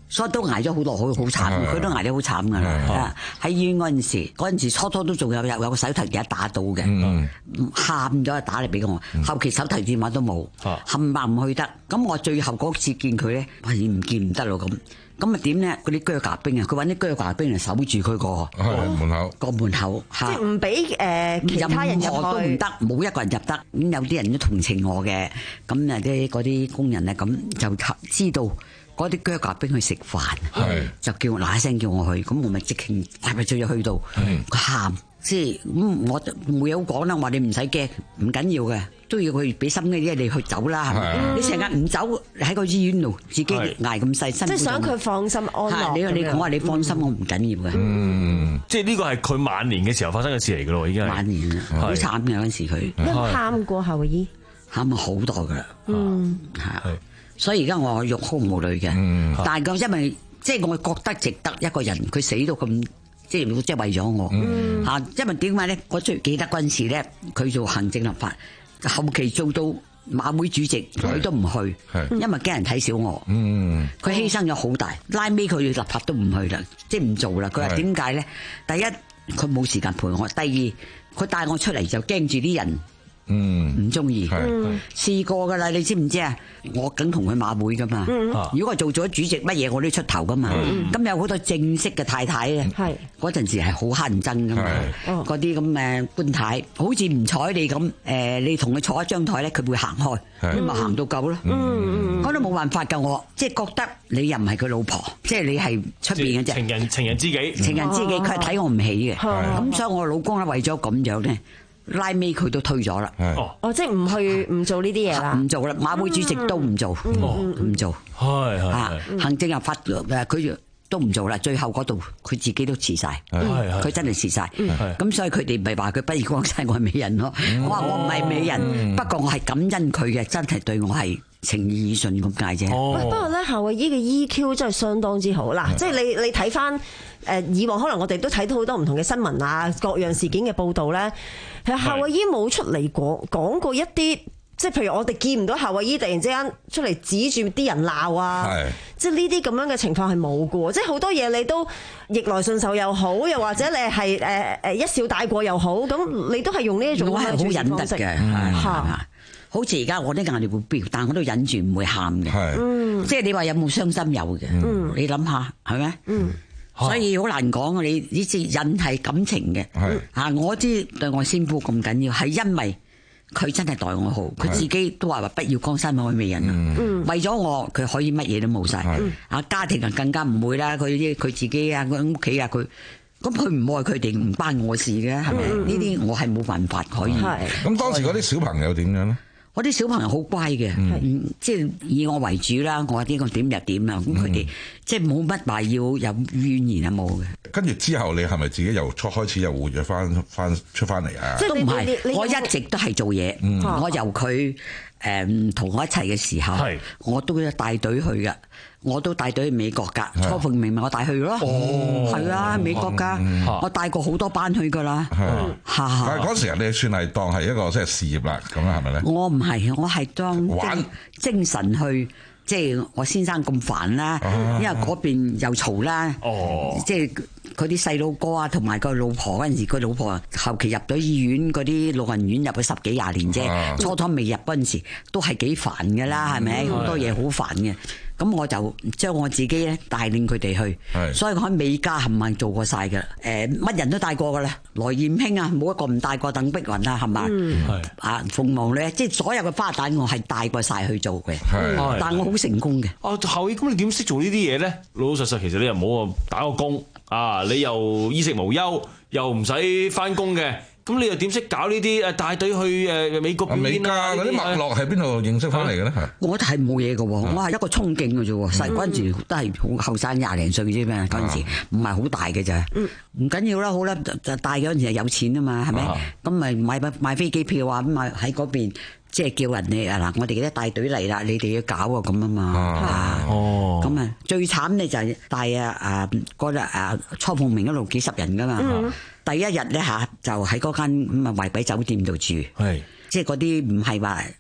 所以都捱咗好耐，好好慘，佢都捱得好慘噶啦。喺醫院嗰陣時，嗰陣時初初都仲有有有個手提電話打到嘅，喊咗打嚟俾我。後期手提電話都冇，冚唪唥唔去得。咁我最後嗰次見佢咧，我已唔見唔得咯咁。咁啊點咧？嗰啲啹喀兵啊，佢揾啲啹喀兵嚟守住佢個門口個門口， 即係唔俾誒其他人入去， 任何都唔得，冇一個人入得。咁有啲人都同情我嘅，咁啊啲嗰啲工人咧，咁就知道嗰啲啹喀兵去食飯，就叫我嗱一聲叫我去，咁我咪即刻係咪最咗去到？佢喊，即係咁我冇嘢好講啦，我話你唔使驚，唔緊要嘅。都要去俾心機，你去走啦，係咪？你成日唔走喺個醫院度，自己捱咁細辛苦。 即係想佢放心安樂。 你你我話你放心，我唔緊要嘅。 嗯，即係呢個係佢晚年嘅時候發生嘅事嚟㗎咯，已經係。晚年啊，好慘嘅嗰陣時佢。 你有喊過夏蕙姨？ 喊好多㗎。嗯，係。所以而家我欲哭無淚嘅。但係佢因為即係我覺得值得一個人，佢死到咁。即係即係為咗我嚇，嗯、因為點解咧？我最記得嗰陣時咧，佢做行政立法，後期做到馬會主席，佢都唔去，因為驚人睇小我。佢、嗯、犧牲咗好大，拉尾佢立法都唔去啦，即係唔做啦。佢話點解咧？第一，佢冇時間陪我；第二，佢帶我出嚟就驚住啲人。嗯，唔中意，試過噶啦，你知唔知啊？我梗同佢馬會噶嘛。如果我做咗主席，乜嘢我都出頭噶嘛。咁有好多正式嘅太太咧，嗰陣時係好乞人憎噶嘛。嗰啲咁嘅官太，好似唔睬你咁。誒，你同佢坐一張台咧，佢會行開，你咪行到夠咯。我都冇辦法噶，我即係覺得你又唔係佢老婆，即係你係出邊嘅啫。 情人情人知己， 情人知己，佢係睇我唔起嘅。咁所以我老公咧為咗咁樣咧。拉尾佢都退咗啦， 哦，即係唔去唔做呢啲嘢啦， 唔做啦，馬會主席都唔做，唔做，係係行政立法誒，佢都唔做啦，最後嗰度佢自己都辭晒，佢真係辭晒，咁所以佢哋咪話佢不如光晒我係美人咯，我話我唔係美人，不過我係感恩佢嘅，真係對我係情義義順咁解啫。 不過咧，夏蕙姨嘅 E Q 真係相當之好嗱，即係你你睇翻誒以往可能我哋都睇到好多唔同嘅新聞啊，各樣事件嘅報導咧，其實夏蕙姨冇出嚟講講過一啲，即係譬如我哋見唔到夏蕙姨突然之間出嚟指住啲人鬧啊，即係呢啲咁樣嘅情況係冇嘅，即係好多嘢你都逆來順受又好，又或者你係誒誒一笑帶過又好，咁你都係用呢一種我係好忍得嘅，嚇。好似而家我啲眼淚會飆，但我都忍住唔會喊嘅。係，即係你話有冇傷心有嘅？嗯，你諗下係咪？嗯，所以好難講。你呢啲人係感情嘅。係啊，我知對我先夫咁緊要，係因為佢真係待我好，佢自己都話話不要江山愛美人啊。嗯，為咗我，佢可以乜嘢都冇晒。啊，家庭啊更加唔會啦。佢啲佢自己啊，佢屋企啊，佢咁佢唔愛佢哋唔關我事嘅，係咪？呢啲我係冇辦法可以。係。咁當時嗰啲小朋友點樣咧？ 我啲小朋友好乖嘅，嗯，即係以我為主啦。我啲個點就點啦，咁佢哋即係冇乜話要有怨言啊，冇嘅。 跟住之後，你係咪自己由初開始又活躍翻翻出翻嚟啊？ 都唔係，我一直都係做嘢。嗯、我由佢誒同我一齊嘅時候，是我都帶隊去㗎。我都帶隊去美國噶，是初鳳明咪我帶去咯，係啊、哦，美國噶，嗯、我帶過好多班去噶啦。嚇！ 但係嗰時你算係當係一個即係事業啦，咁係咪咧？ 我唔係，我係當玩精神去，即係我先生咁煩啦，啊、因為嗰邊又嘈啦，哦、即係佢啲細佬哥啊，同埋個老婆嗰陣時，佢老婆後期入咗醫院嗰啲老人院入咗十幾廿年啫，啊、初初未入嗰陣時都係幾煩㗎啦，係咪？好多嘢好煩嘅。咁我就將我自己咧帶領佢哋去，是所以我喺美加冚唪唥做過晒嘅，誒乜人都帶過噶啦，羅艷卿啊，冇一個唔帶過，鄧碧雲啊，係嘛？嗯、啊鳳凰咧，即係所有嘅花旦我係帶過晒去做嘅，是但我好成功嘅。 哦，夏蕙，咁你點識做呢啲嘢咧？老老實實，其實你又冇話打個工啊，你又衣食無憂，又唔使翻工嘅。咁你又點識搞呢啲誒帶隊去誒美國表演啊？ 嗰啲脈絡喺邊度認識翻嚟嘅咧？ 我係冇嘢嘅喎，我係一個衝勁嘅啫喎，細嗰陣時都係好後生廿零歲嘅啫咩？嗰陣時唔係好大嘅咋，唔緊要啦，好啦，就帶嗰陣時係有錢啊嘛，係咪？咁咪買買飛機票啊，咁咪喺嗰邊即係叫人哋啊嗱，我哋而家帶隊嚟啦，你哋要搞啊咁啊嘛，哦，咁啊最慘咧就係帶啊啊嗰日啊初鳳鳴嗰度幾十人噶嘛。第一日咧嚇就喺嗰間咁啊惠比酒店度住，係即係嗰啲唔係話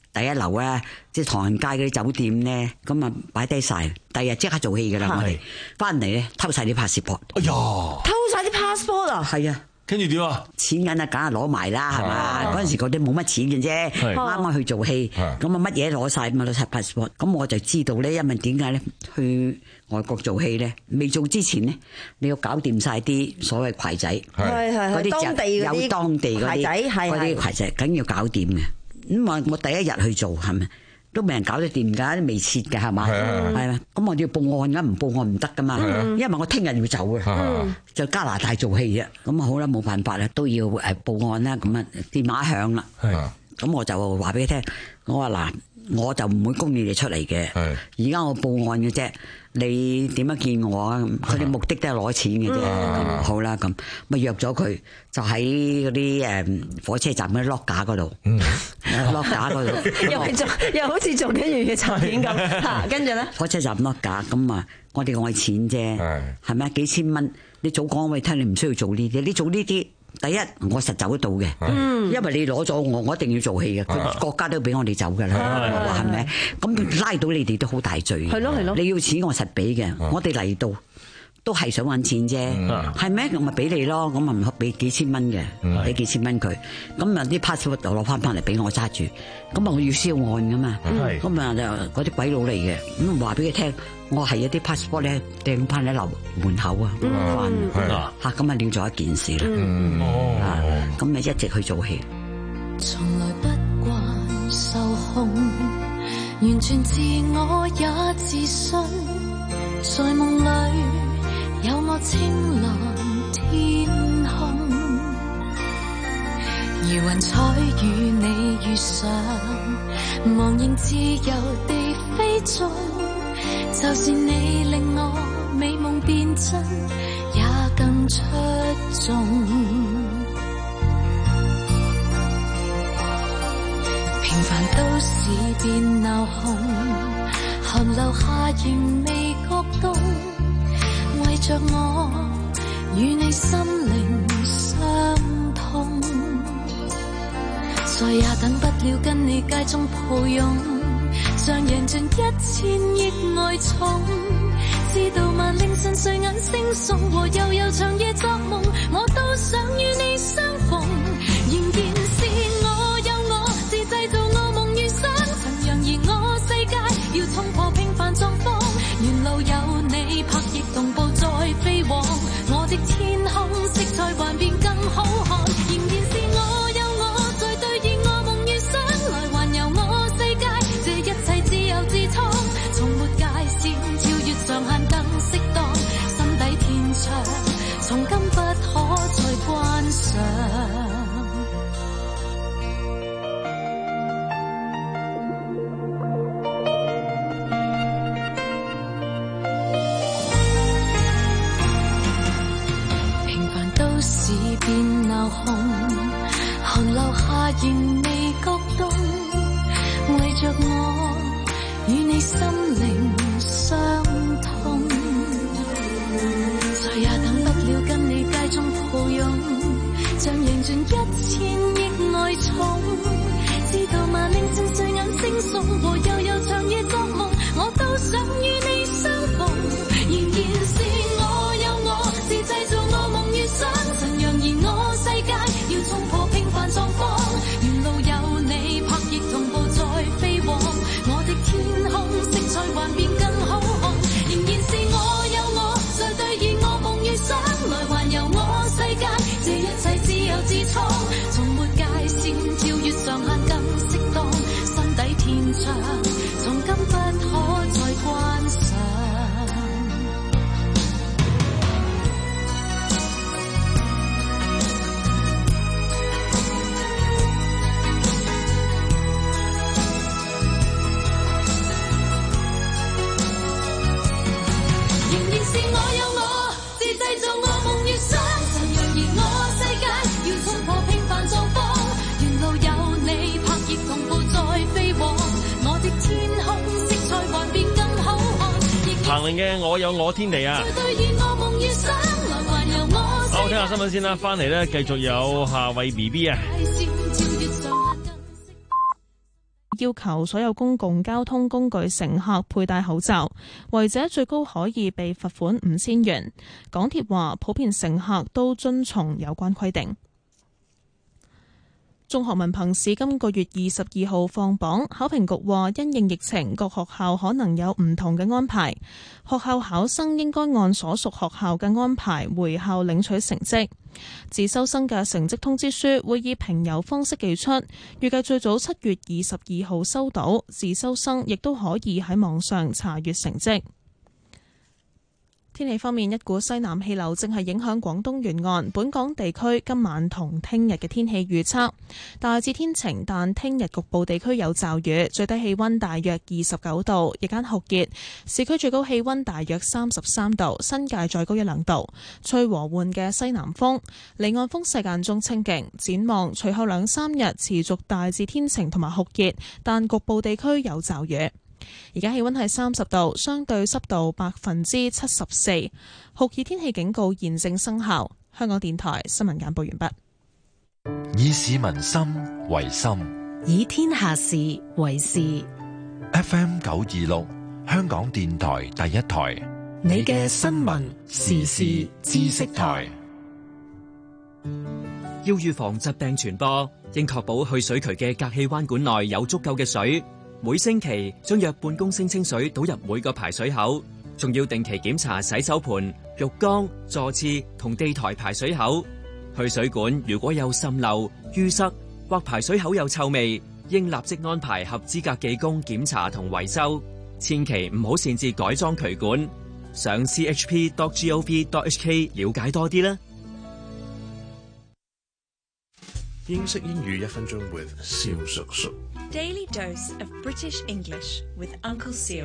第一樓咧，即係唐人街嗰啲酒店咧，咁啊擺低晒，第二日即刻做戲噶啦，我哋翻嚟咧偷晒啲 passport。哎呀， 偷晒啲 passport 啊！ 係啊。 跟住點啊？ 錢銀啊，梗係攞埋啦，係嘛？嗰陣時嗰啲冇乜錢嘅啫，啱啱去做戲，咁啊乜嘢攞晒，咁啊攞晒 passport。咁我就知道咧，因為點解咧？去外國做戲咧，未做之前咧，你要搞掂晒啲所謂攜仔， 係係嗰啲當地嗰啲有當地嗰啲攜仔係嗰啲攜仔，梗要搞掂嘅。咁我我第一日去做係咪？都未人搞得掂㗎，都未切㗎係嘛？係啊，咁我哋要報案㗎，唔報案唔得㗎嘛。因為我聽日要走嘅，就加拿大做戲啫。咁啊好啦，冇辦法啦，都要誒報案啦。咁啊電話響啦，咁我就話俾佢聽，我話嗱，我就唔會供你哋出嚟嘅。而家我報案嘅啫，你點樣見我啊？佢哋目的都係攞錢嘅啫。咁好啦，咁咪約咗佢，就喺嗰啲誒火車站嗰啲落架嗰度，落架嗰度， 又係做，又好似做緊粵語殘片咁嚇。跟住咧， 火車站落架，咁啊，我哋愛錢啫，係咪幾千蚊？你早講我哋聽，你唔需要做呢啲，你做呢啲。第一，我實走得到嘅，因為你攞咗我，我一定要做戲嘅。佢國家都俾我哋走噶啦，係咪？咁拉到你哋都好大罪。 係咯係咯， 你要錢我實俾嘅，我哋嚟到都係想揾錢啫，係咩？我咪俾你咯，咁咪唔俾幾千蚊嘅，俾幾千蚊佢。咁啊啲 passport 就攞翻翻嚟俾我揸住，咁啊我要銷案噶嘛，咁啊就嗰啲鬼佬嚟嘅，咁話俾佢聽。我係一啲 passport 咧掟翻喺樓門口啊，翻嚇咁啊，了咗一件事啦，啊咁咪一直去做戲。 從來不慣受控，完全自我也自信，在夢裏有我青藍天空，如雲彩與你遇上，茫然自由地飛縱。就是你令我美夢變真，也更出眾。平凡都市變鬧哄，寒流下仍未覺凍。為着我與你心靈相通，再也等不了跟你街中抱擁。像贏盡一千億愛寵，知道萬令晨睡眼惺忪和悠悠長夜作夢，我都想與你相逢。仍然是我有我，自製造我夢與想，曾揚言我世界要衝破平凡狀況。沿路有你拍翼同步再飛往，我的天空色彩幻變更好看。仍然是我有我，在兌現我夢與想，來環遊我世界。自由自創，從沒界線，超越上限更適當。心底天長，從今不可再關上。平凡都市變鬧哄，寒流下仍未覺凍，為着我。與你心靈相通，再也等不了跟你街中抱擁，像贏盡一千億愛寵，知道萬令晨睡眼惺忪和悠悠長夜作夢，我都想與你相逢。仍然是我有我，自製造我夢與想，曾揚言我世界要衝破平凡狀況。沿路有你拍翼同步再飛往，我的天空色彩幻變更好看。仍然是我有我，在兌現我夢與想，來環遊我世界。這一切自由自創，從沒界線，超越上限更適當。心底天長，從今不可再關上。 彭羚嘅我有我天地啊！好，聽下新聞先啦，翻嚟咧繼續有夏慧 B B 啊！ 要求所有公共交通工具乘客佩戴口罩，違者最高可以被罰款五千元。港鐵話普遍乘客都遵從有關規定。中學文憑試今個月二十二號放榜，考評局話因應疫情，各學校可能有唔同嘅安排。學校考生應該按所屬學校嘅安排回校領取成績。自修生嘅成績通知書會以平郵方式寄出，預計最早七月二十二號收到。自修生亦都可以喺網上查閱成績。天氣方面，一股西南氣流正係影響廣東沿岸，本港地區今晚同聽日嘅天氣預測大致天晴，但聽日局部地區有驟雨，最低氣溫大約二十九度，日間酷熱，市區最高氣溫大約三十三度，新界再高一兩度，吹和緩嘅西南風，離岸風勢間中清勁。展望隨後兩三日持續大致天晴同埋酷熱，但局部地區有驟雨。而家氣溫係三十度，相對濕度百分之七十四，酷熱天氣警告現正生效。香港電台新聞簡報完畢。以市民心為心， 以天下事為事。 F M 九二六，香港電台第一台， 你嘅新聞時事知識台。 要預防疾病傳播，應確保去水渠嘅隔氣彎管內有足夠嘅水。每星期將約半公升清水倒入每個排水口，仲要定期檢查洗手盆、浴缸、座廁同地台排水口。去水管如果有滲漏、淤塞或排水口有臭味，應立即安排合資格技工檢查同維修。千祈唔好擅自改裝渠管。上 c h p dot gov dot h k 了解多啲啦。 英式英語一分鐘 with 蕭叔叔。 Daily dose of British English with Uncle Seal.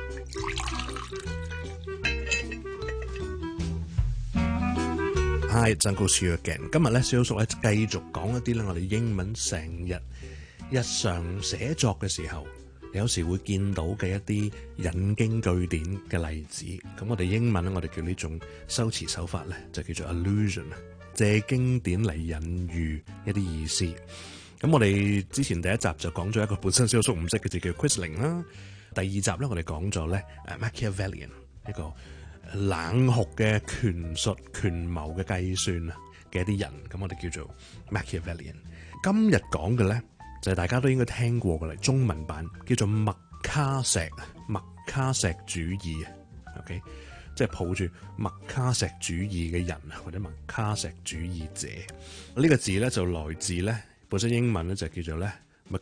Hi, it's Uncle Seal again. 今日咧，蕭叔咧繼續講一啲咧，我哋英文成日日常寫作嘅時候，有時會見到嘅一啲引經據典嘅例子。咁我哋英文咧，我哋叫呢種修辭手法咧，就叫做 allusion， 借經典嚟引喻一啲意思。咁我哋之前第一集就講咗一個本身蕭叔唔識嘅字叫 Quisling 啦，第二集咧我哋講咗咧 Machiavellian 一個冷酷嘅權術權謀嘅計算啊嘅一啲人，咁我哋叫做 Machiavellian。今日講嘅咧就係大家都應該聽過嘅嚟，中文版叫做麥卡錫麥卡錫主義啊 ，OK， 即係抱住麥卡錫主義嘅人啊，或者麥卡錫主義者呢、這個字咧就來自咧。本身英文咧就叫做咧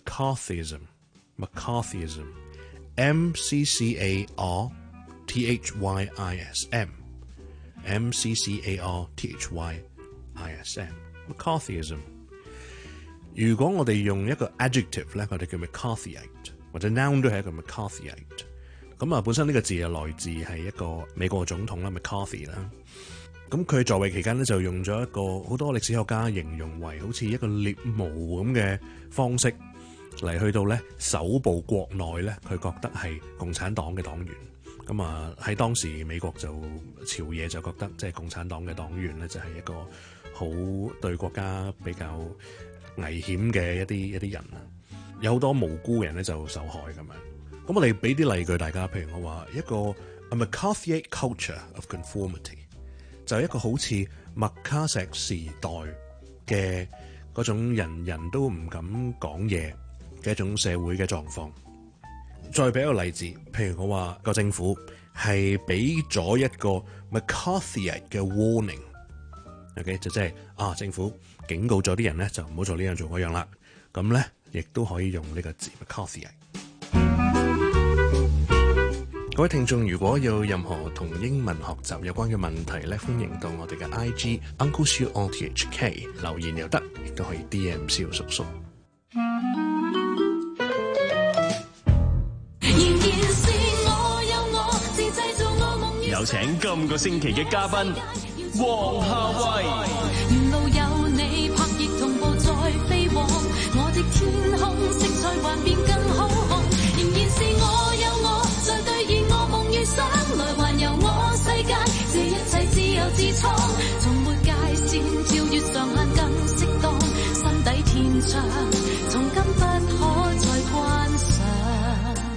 McCarthyism，McCarthyism，M C C A R T H Y I S M，M C C A R T H Y I S M，McCarthyism。如果我哋用一個 adjective 咧，我哋叫 McCarthyite， 或者 noun 都係一個 McCarthyite。咁啊，本身呢個字啊來自係一個美國總統啦 McCarthy 啦。咁佢在位期間咧，就用咗一個好多歷史學家形容為好似一個獵巫咁嘅方式嚟去到咧搜捕國內咧，佢覺得係共產黨嘅黨員。咁啊喺當時美國就朝野就覺得即係共產黨嘅黨員咧，就係一個好對國家比較危險嘅一啲一啲人啊。有好多無辜嘅人咧就受害咁樣。咁我哋俾啲例句大家，譬如我話一個 A McCarthyite culture of conformity。就係一個好似麥卡錫時代嘅嗰種人人都唔敢講嘢嘅一種社會嘅狀況。再俾一個例子，譬如我話個政府係俾咗一個 McCarthyite 嘅 warning，OK， 就即係啊政府警告咗啲人咧就唔好做呢樣做嗰樣啦。咁咧亦都可以用呢個字 McCarthyite。各位聽眾，如果有任何同英文學習有關嘅問題咧，歡迎到我哋嘅 I G Uncle Siu O T H K 留言又得，亦都可以 D M 蕭叔叔。 有請今個星期嘅嘉賓黃夏蕙。 沿路有你拍翼同步在飛往，我的天空色彩幻變更好看，仍然是我有我在兌現我夢與想，來環遊我世界，這一切自由自創，從沒界線跳越上限更適當，心底天窗從今不可再關上。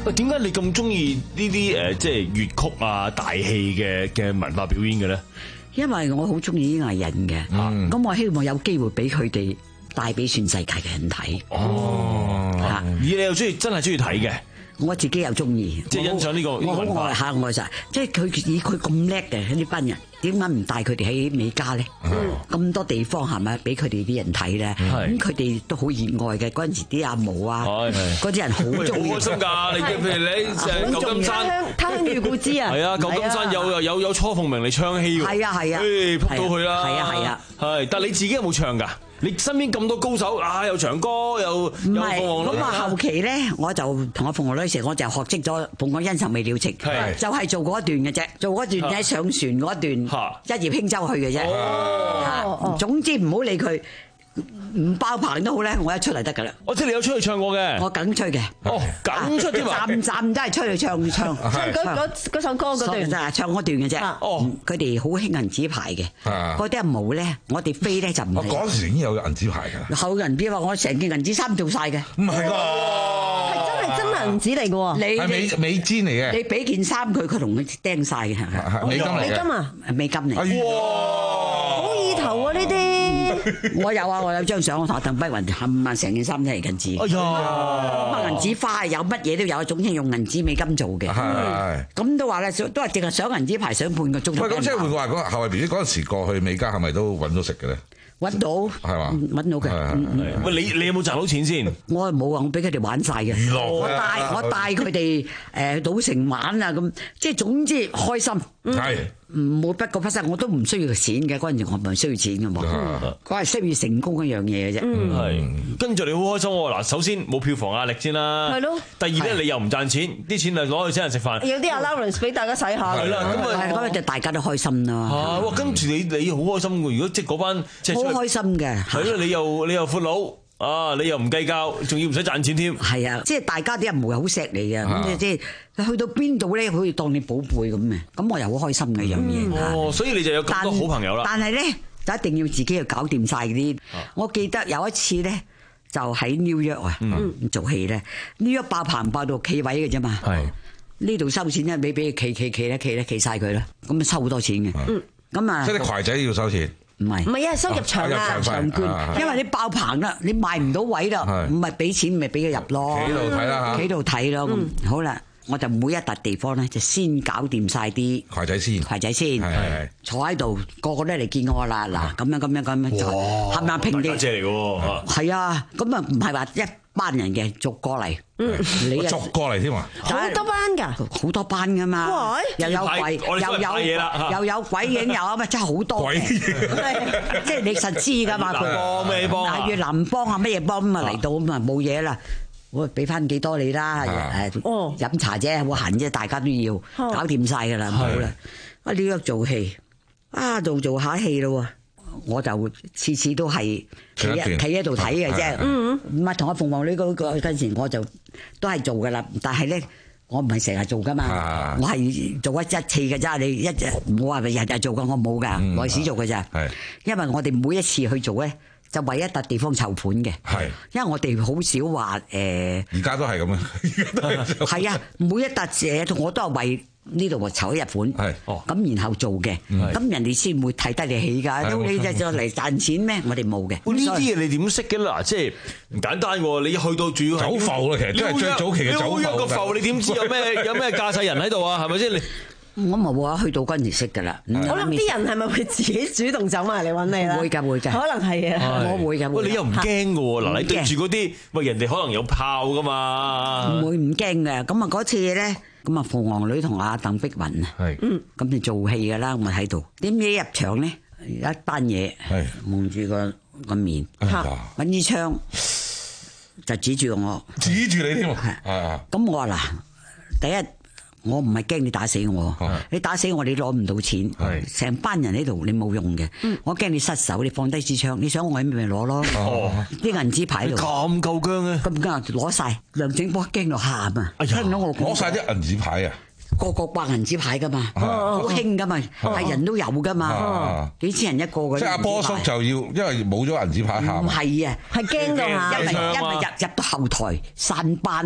喂，點解你咁中意呢啲誒即係粵曲啊、大戲嘅嘅文化表演嘅咧？ 因為我好中意啲藝人嘅，咁、嗯、我希望有機會俾佢哋帶俾全世界嘅人睇。哦，嚇！而你又中意真係中意睇嘅？ 我自己又中意， 即係欣賞呢個我好愛下愛實，即係佢以佢咁叻嘅呢班人，點解唔帶佢哋喺美加咧？咁、嗯、多地方係咪俾佢哋啲人睇咧？咁佢哋都好熱愛嘅。嗰陣時啲阿毛啊，嗰啲人好中意， 好開心㗎！你譬如你誒舊金山， 他鄉遇故知啊， 係啊，舊金山有有有有初鳳鳴嚟唱戲喎， 係啊係啊， 誒撲到佢啦， 係啊係啊， 係。但係你自己有冇唱㗎？你身邊咁多高手啊，又長歌又唔係咁啊！後期咧，我就同我鳳凰女時，我就學識咗鳳凰恩仇未了情，就係做嗰一段嘅啫，做嗰段喺上船嗰一段，一葉輕舟去嘅啫。哦，總之唔好理佢。唔爆棚都好咧，我一出嚟得噶啦。 我知你有出去唱過嘅， 我梗吹嘅。 哦，梗出添啊！ 站站都係出去唱唱， 唱嗰嗰首歌嗰段， 就係唱嗰段嘅啫。哦，佢哋好興銀紙牌嘅，嗰啲係冇咧，我哋飛咧就唔係。 我嗰時已經有銀紙牌㗎啦。 後銀紙話我成件銀紙衫做晒嘅。 唔係㗎， 係真係真銀紙嚟嘅喎。 你係美美氈嚟嘅。 你俾件衫佢，佢同佢釘晒嘅，係咪？ 美金嚟嘅。 美金啊？ 美金嚟。 哇！好意頭啊呢啲。 我有啊，我有張相，我同鄧碧雲冚唪成件衫都係銀紙。哎呀，咁啊銀紙花有乜嘢都有，總之用銀紙美金做嘅。係，咁都話咧，都係淨係上銀紙牌上半個鐘頭。 喂，咁即係會話嗰後衞 B B 嗰陣時過去美加係咪都揾到食嘅咧？ 揾到係嘛？ 揾到嘅。 喂，你你有冇賺到錢先？ 我冇啊，我俾佢哋玩晒嘅。 娛樂我帶我帶佢哋誒賭城玩啊，咁即係總之開心。係。唔會不過不失，我都唔需要錢嘅。嗰陣時我唔係需要錢嘅嘛，嗰係需要成功一樣嘢嘅啫。 係，跟住你好開心喎！嗱，首先冇票房壓力先啦。係咯。第二咧，你又唔賺錢，啲錢係攞去請人食飯。 有啲 allowance 俾大家使下。 係啦，咁啊， 咁就大家都開心啦。 嚇！哇，跟住你你好開心喎！如果即係嗰班即係好開心嘅。 係咯，你又你又闊佬。啊！你又唔計較，仲要唔使賺錢添？ 係啊，即係大家啲人唔會好錫你嘅，咁即係去到邊度咧，好似當你寶貝咁嘅，咁我又好開心嘅樣嘢。 哦，所以你就有咁多好朋友啦。 但係咧，就一定要自己去搞掂晒嗰啲。我記得有一次咧，就喺紐約啊做戲咧，紐約爆棚爆到企位嘅啫嘛。係呢度收錢咧，俾俾企企企咧企咧企晒佢啦，咁啊收好多錢嘅。咁啊， 即係啲攜仔要收錢。 唔係， 唔係啊，收入場啊， 場券，因為你爆棚啦，你賣唔到位啦，唔係俾錢咪俾佢入咯， 企度睇啦嚇， 企度睇咯，咁好啦，我就每一笪地方咧就先搞掂晒啲攜仔先， 攜仔先，坐喺度個個都嚟見我啦，嗱咁樣咁樣咁樣，冚唪唥平地， 家姐嚟嘅喎， 係啊，咁啊唔係話一班人嘅逐過嚟， 你逐過嚟添啊， 好多班㗎， 好多班㗎嘛，又有鬼，又有又有鬼影，有啊嘛，真係好多嘅，即係你實知㗎嘛，佢幫咩幫啊？ 越南幫啊，乜嘢幫咁啊嚟到咁啊冇嘢啦，我俾翻幾多你啦，誒飲茶啫，好閒啫，大家都要搞掂晒㗎啦，好啦，啊呢約做戲，啊做做下戲咯喎。我就次次都係企企喺度睇嘅啫，唔係同阿鳳凰女嗰個嗰陣時我就都係做㗎啦。但係咧，我唔係成日做㗎嘛，我係做一一次嘅咋。你一唔好話咪日日做㗎，我冇㗎，內史做㗎咋。因為我哋每一次去做咧，就為一笪地方籌盤嘅。係，因為我哋好少話誒。 而家都係咁啊！ 係啊，每一笪嘢我都係為呢度籌一日款，咁然後做嘅，咁人哋先會睇得你起㗎。到你就就嚟賺錢咩？我哋冇嘅。 呢啲嘢你點識嘅啦？即係唔簡單喎！你去到主要走埠啦，其實都係最早期嘅走埠。 紐約個埠你點知有咩有咩駕駛人喺度啊？係咪先？你我冇話去到嗰陣時識㗎啦。 我諗啲人係咪會自己主動走埋嚟揾你啦？ 會㗎會㗎， 可能係啊， 我會㗎。 喂，你又唔驚㗎喎？嗱，你對住嗰啲喂人哋可能有炮㗎嘛？ 唔會唔驚嘅。咁啊嗰次咧。咁啊，鳳凰女同阿鄧碧雲啊，嗯，咁就做戲噶啦，我喺度。點知入場咧，一班嘢蒙住個個面，揾支槍就指住我， 指住你添啊！咁我話嗱，第一我唔係驚你打死我，你打死我你攞唔到錢，成班人喺度你冇用嘅，我驚你失手，你放低支槍，你想我咪攞咯，啲銀紙牌喺度咁夠薑嘅， 咁梗係攞晒，梁醒波驚到喊啊！聽到我攞晒啲銀紙牌啊！ 個個掛銀紙牌噶嘛，好興噶嘛，係人都有噶嘛，幾千人一個嘅。 即係阿波叔就要，因為冇咗銀紙牌喊。 唔係啊， 係驚㗎嘛， 因為因為入入到後台散班啊，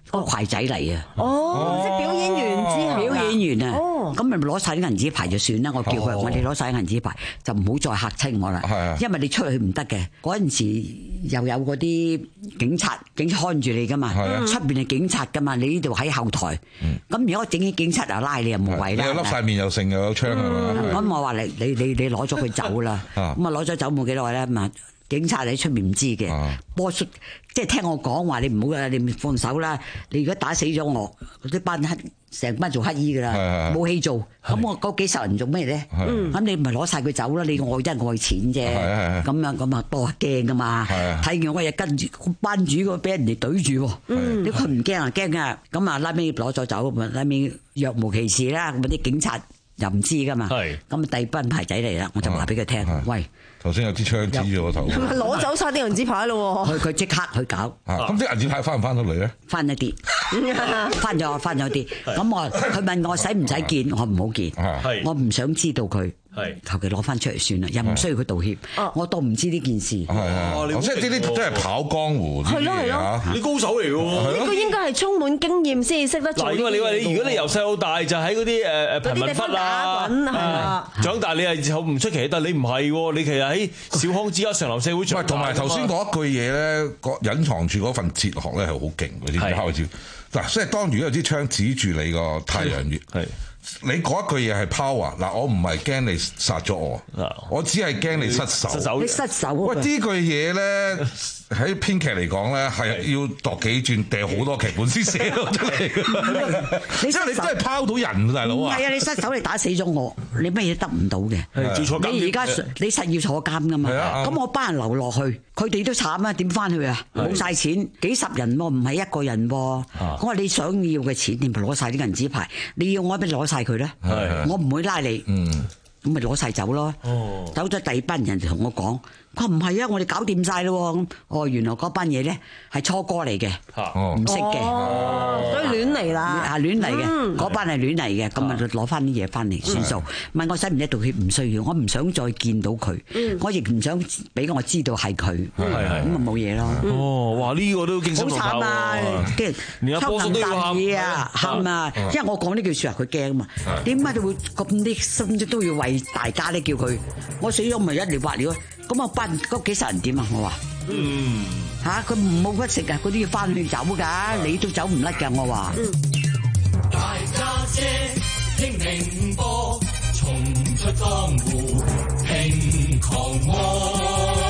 個攜仔嚟啊！ 哦，即係表演完之後， 表演完啊，咁咪攞晒啲銀紙牌就算啦。我叫佢，我哋攞晒銀紙牌，就唔好再嚇親我啦。因為你出去唔得嘅，嗰陣時又有嗰啲警察，警察看住你噶嘛，出邊係警察噶嘛，你呢度喺後台。咁如果整起警察又拉你又無謂啦。 你又笠晒面又剩又有槍係嘛？ 咁我話你你你你攞咗佢走啦，咁啊攞咗走冇幾耐咧嘛。警察喺出面唔知嘅，波叔即係聽我講話，你唔好啊，你放手啦！你如果打死咗我，啲班黑成班做乞衣噶啦，冇戲做，咁我嗰幾十人做咩咧？咁你咪攞晒佢走啦！你愛真係愛錢啫，咁樣咁啊多下驚噶嘛！睇見我嘢跟住班主個俾人哋懟住，你佢唔驚啊驚啊！咁啊拉尾攞咗走，拉尾若無其事啦！咁啲警察又唔知噶嘛，咁第二班牌仔嚟啦，我就話俾佢聽，喂。 頭先有支槍指住我頭， 攞走晒啲銀紙牌咯喎！ 佢佢即刻去搞， 咁啲銀紙牌翻唔翻到嚟咧？ 翻一啲，翻咗翻咗啲。咁我佢問我使唔使見，我唔好見，我唔想知道佢。求其攞翻出嚟算啦，又唔需要佢道歉。我當唔知呢件事。 係即係呢啲真係跑江湖。 係咯係咯， 你高手嚟嘅喎。 呢個應該係充滿經驗先至識得做。 嗱，因為你話你如果你由細到大就喺嗰啲誒誒貧民窟啦，長大你係好唔出奇，但係你唔係喎，你其實喺小康之家上流社會長大。 同埋頭先嗰一句嘢咧，個隱藏住嗰份哲學咧係好勁嘅，啲考照。嗱，即係當如果有支槍指住你個太陽穴，係。你嗰一句嘢係 power 嗱，我唔係驚你殺咗我，我只係驚你失手。 失手，你失手。 喂，呢句嘢咧喺編劇嚟講咧係要度幾轉，掟好多劇本先寫到出嚟。你即係你真係拋到人，大佬啊！ 係啊，你失手你打死咗我，你乜嘢得唔到嘅？你而家你實要坐監噶嘛？咁我班人留落去，佢哋都慘啊！點翻去啊？冇晒錢，幾十人喎，唔係一個人喎。我話你想要嘅錢，你咪攞晒啲銀紙牌，你要我咪攞晒佢咧，我唔會拉你，咁咪攞晒走咯。走咗第二班人就同我講，佢話唔係啊，我哋搞掂晒咯。咁哦，原來嗰班嘢咧係初哥嚟嘅，唔識嘅， 所以亂嚟啦。 啊，亂嚟嘅，嗰班係亂嚟嘅，咁咪攞翻啲嘢翻嚟算數。問我使唔使道歉？唔需要，我唔想再見到佢，我亦唔想俾我知道係佢，咁咪冇嘢咯。 哦，哇！呢個都驚心動魄啊！ 跟住抽銀彈嘢啊，喊啊！因為我講呢句説話，佢驚啊嘛。點解你會咁啲心都要為大家咧？叫佢我死咗咪一了百了？咁我班嗰幾十人點啊？我話，嗯，嚇佢冇乜食啊，嗰啲要翻去走㗎，你都走唔甩㗎。我話， 大家姐英明波，重出江湖拼狂魔。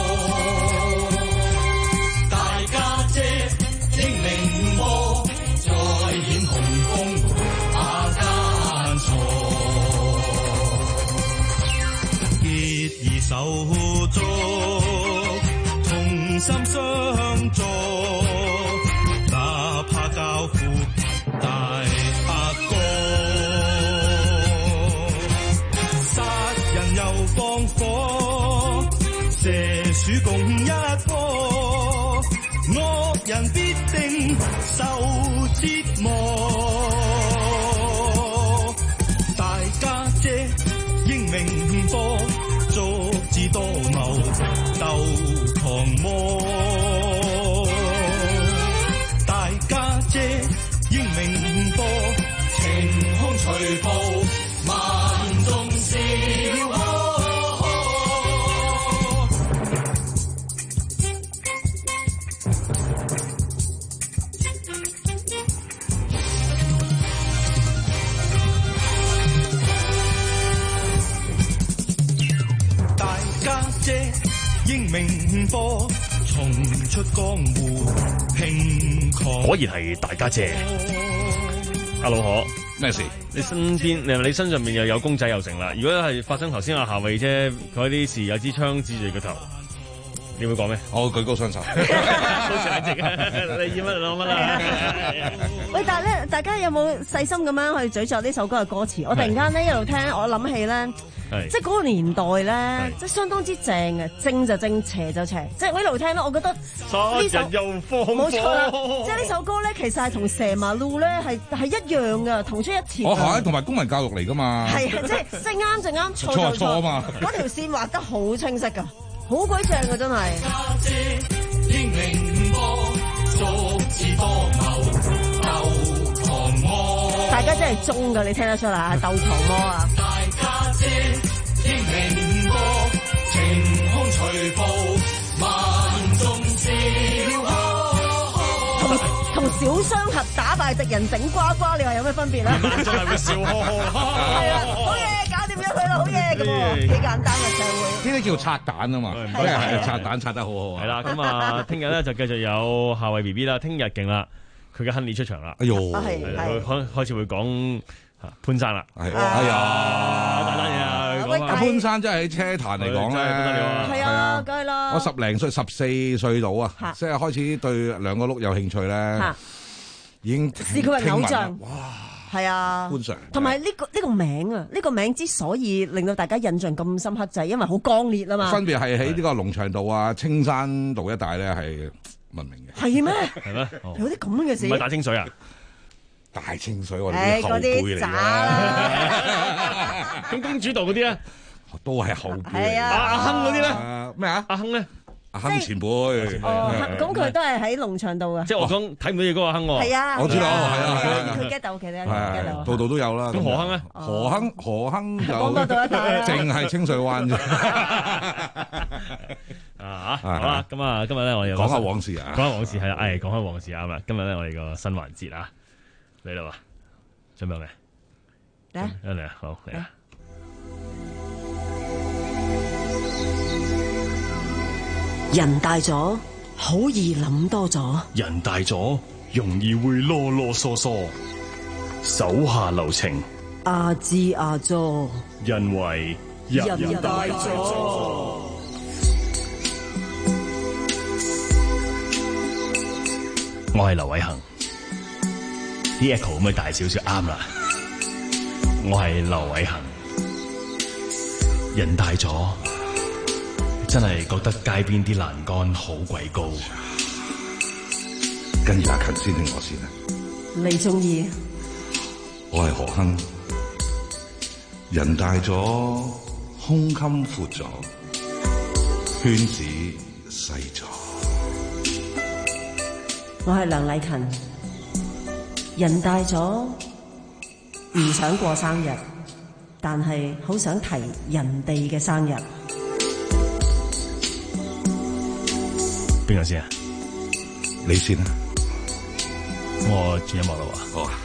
大家姐英明波，再顯雄風把奸錯。結義手足，同心相助，哪怕交付大伯哥，殺人又放火，蛇鼠共一窩，惡人必定受折磨。大家姐英明波，足智多謀鬥狂魔。大家姐英明波，晴空隨步萬眾笑。大家姐英明波，重出江湖拼狂。 果然係大家姐。阿老可咩事？ 你身邊你你身上面又有公仔又成啦。如果係發生頭先阿夏慧姐嗰啲事，有支槍指住個頭，你會講咩？ 我舉高雙手， 好正直啊！你要乜就攞乜啦。 喂，但係咧，大家有冇細心咁樣去咀嚼呢首歌嘅歌詞？我突然間咧一路聽，我諗起咧。即係嗰個年代咧，即係相當之正嘅，正就正，邪就邪。即係我一路聽咧，我覺得呢首又放冇錯啦。即係呢首歌咧，其實係同蛇麻路咧係係一樣嘅，同出一轍。 我係同埋公民教育嚟㗎嘛。係啊，即係即係啱就啱，錯就錯嘛。 嗰條線畫得好清晰㗎，好鬼正㗎真係。 英明波，足智多謀。 真係中㗎，你聽得出啦，鬥狂魔啊！ 大家姐英明過，晴空隨步，萬眾笑呵呵。 同小雙俠打敗敵人頂呱呱，你話有咩分別咧？ 萬眾係會笑呵呵。 係啊，好嘢，搞掂咗佢啦，好嘢咁喎，幾簡單嘅社會。 呢啲叫拆彈啊嘛，係係拆彈拆得好好啊。 係啦，咁啊，聽日咧就繼續有夏慧 B B 啦，聽日勁啦，佢嘅亨利出場啦。 哎呦， 係佢開開始會講潘生啦。 係，哎呀， 大單嘢啊！ 阿潘生真係喺車壇嚟講咧， 係啊，梗係啦。 我十零歲、十四歲到啊，即係開始對兩個碌有興趣咧，已經視佢為偶像。哇！係啊， 潘 Sir， 同埋呢個呢個名啊，呢個名之所以令到大家印象咁深刻，就係因為好剛烈啊嘛。 分別係喺呢個龍翔道啊、青山道一帶咧係聞名嘅。 係咩？ 係咩？ 有啲咁嘅事？ 唔係大清水啊？ 大清水我哋啲後輩嚟嘅。 咁公主道嗰啲咧， 都係後輩。 係啊， 阿亨嗰啲咧， 咩啊？ 阿亨咧？ 阿亨前輩， 哦，咁佢都係喺龍翔道嘅。 即係我講睇唔到嘢嗰個亨喎。 係啊， 我知道，係啊， 佢 get 到，其實 get 到。 度度都有啦。 咁何亨咧？ 何亨何亨就講多到一帶， 淨係清水灣啫。 啊好啦，咁啊，今日咧我哋講下往事啊， 講下往事係啦，誒，講下往事啱啦。今日咧我哋個新環節啊，嚟啦喎，準備未？ 嚟啊！ 嚟啊！好嚟啊！ 人大咗，好易諗多咗。 人大咗，容易會囉囉嗦嗦，手下留情。 阿支阿咗， 因為人大咗。 我係劉偉恒，啲 echo 咁樣大少少啱啦。我係劉偉恒，人大咗。真係覺得街邊啲欄杆好鬼高， 跟住阿勤先定我先啊！ 你中意？ 我係何亨，人大咗，胸襟闊咗，圈子細咗。 我係梁禮勤，人大咗，唔想過生日，但係好想提人哋嘅生日。 邊個先啊？ 你先啊！ 我轉音樂啦喎。 好啊，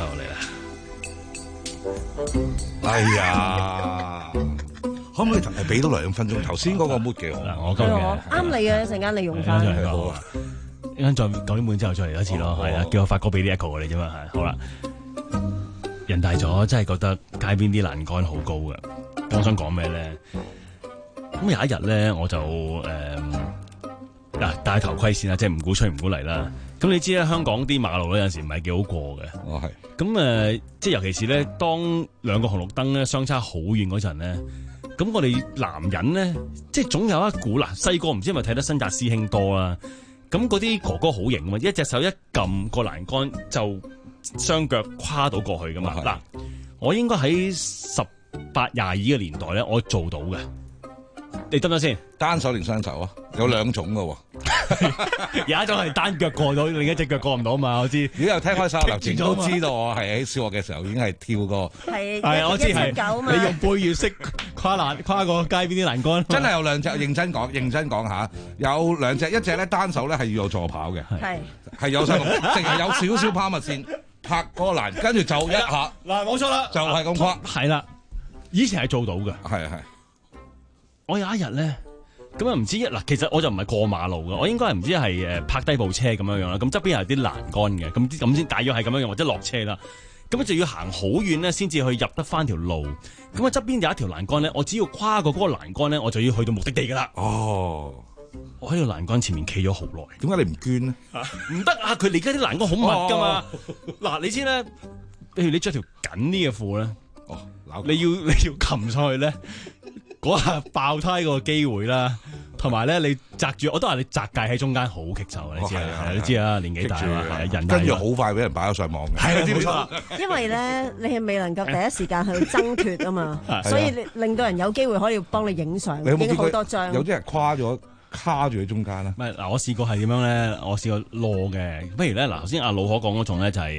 我嚟啦。 哎呀，可唔可以係俾多兩分鐘？頭先嗰個 mood 幾好。 嗱，我今日啱你啊！一陣間你用翻。 好啊， 一陣再九點半之後再嚟一次咯。係啊，叫我發哥俾啲 echo 你啫嘛。係好啦。人大咗，真係覺得街邊啲欄杆好高嘅。我想講咩咧？咁有一日咧，我就誒。嗱，戴頭盔先啦，即係唔鼓吹唔鼓勵啦。咁你知咧，香港啲馬路咧有陣時唔係幾好過嘅。 哦，係。 咁誒，即係尤其是咧，當兩個紅綠燈咧相差好遠嗰陣咧，咁我哋男人咧，即係總有一股嗱，細個唔知係咪睇得新紮師兄多啦。咁嗰啲哥哥好型啊嘛，一隻手一撳個欄杆就雙腳跨到過去噶嘛。嗱，我應該喺十八廿二嘅年代咧，我做到嘅。你得唔得先？ 單手定雙手啊？有兩種噶喎， 有一種係單腳過到，另一隻腳過唔到嘛。我知。 如果有聽開手流程都知道，我係喺小學嘅時候已經係跳過。 係係，我知係。你用背月式跨欄跨過街邊啲欄杆。 真係有兩隻，認真講，認真講下，有兩隻，一隻咧單手咧係要有助跑嘅， 係係有晒，淨係有少少拋物線拍嗰個欄，跟住就一下。 嗱，冇錯啦， 就係咁跨。 係啦，以前係做到嘅。 係係。 我有一日咧，咁啊唔知一嗱，其實我就唔係過馬路嘅，我應該係唔知係誒泊低部車咁樣樣啦。咁側邊有啲欄杆嘅，咁咁先大約係咁樣樣，或者落車啦。咁啊就要行好遠咧，先至去入得翻條路。咁啊側邊有一條欄杆咧，我只要跨過嗰個欄杆咧，我就要去到目的地噶啦。 哦， 我喺個欄杆前面企咗好耐， 點解你唔捐呢？ 唔得啊！佢而家啲欄杆好密噶嘛。嗱、哦，你知咧，譬如你着條緊啲嘅褲咧， 哦， 你要你要擒上去咧。嗰下爆胎個機會啦，同埋咧你擲住，我都話你擲界喺中間好棘手啊！你知啊，你知啊，年紀大啊，人跟住好快俾人擺咗上網嘅， 係啊，冇錯。 因為咧，你係未能夠第一時間去掙脫啊嘛，所以令到人有機會可以幫你影相，影好多張。 有啲人跨咗卡住喺中間啦。 唔係嗱，我試過係點樣咧？我試過攞嘅，不如咧嗱，頭先阿老可講嗰種咧就係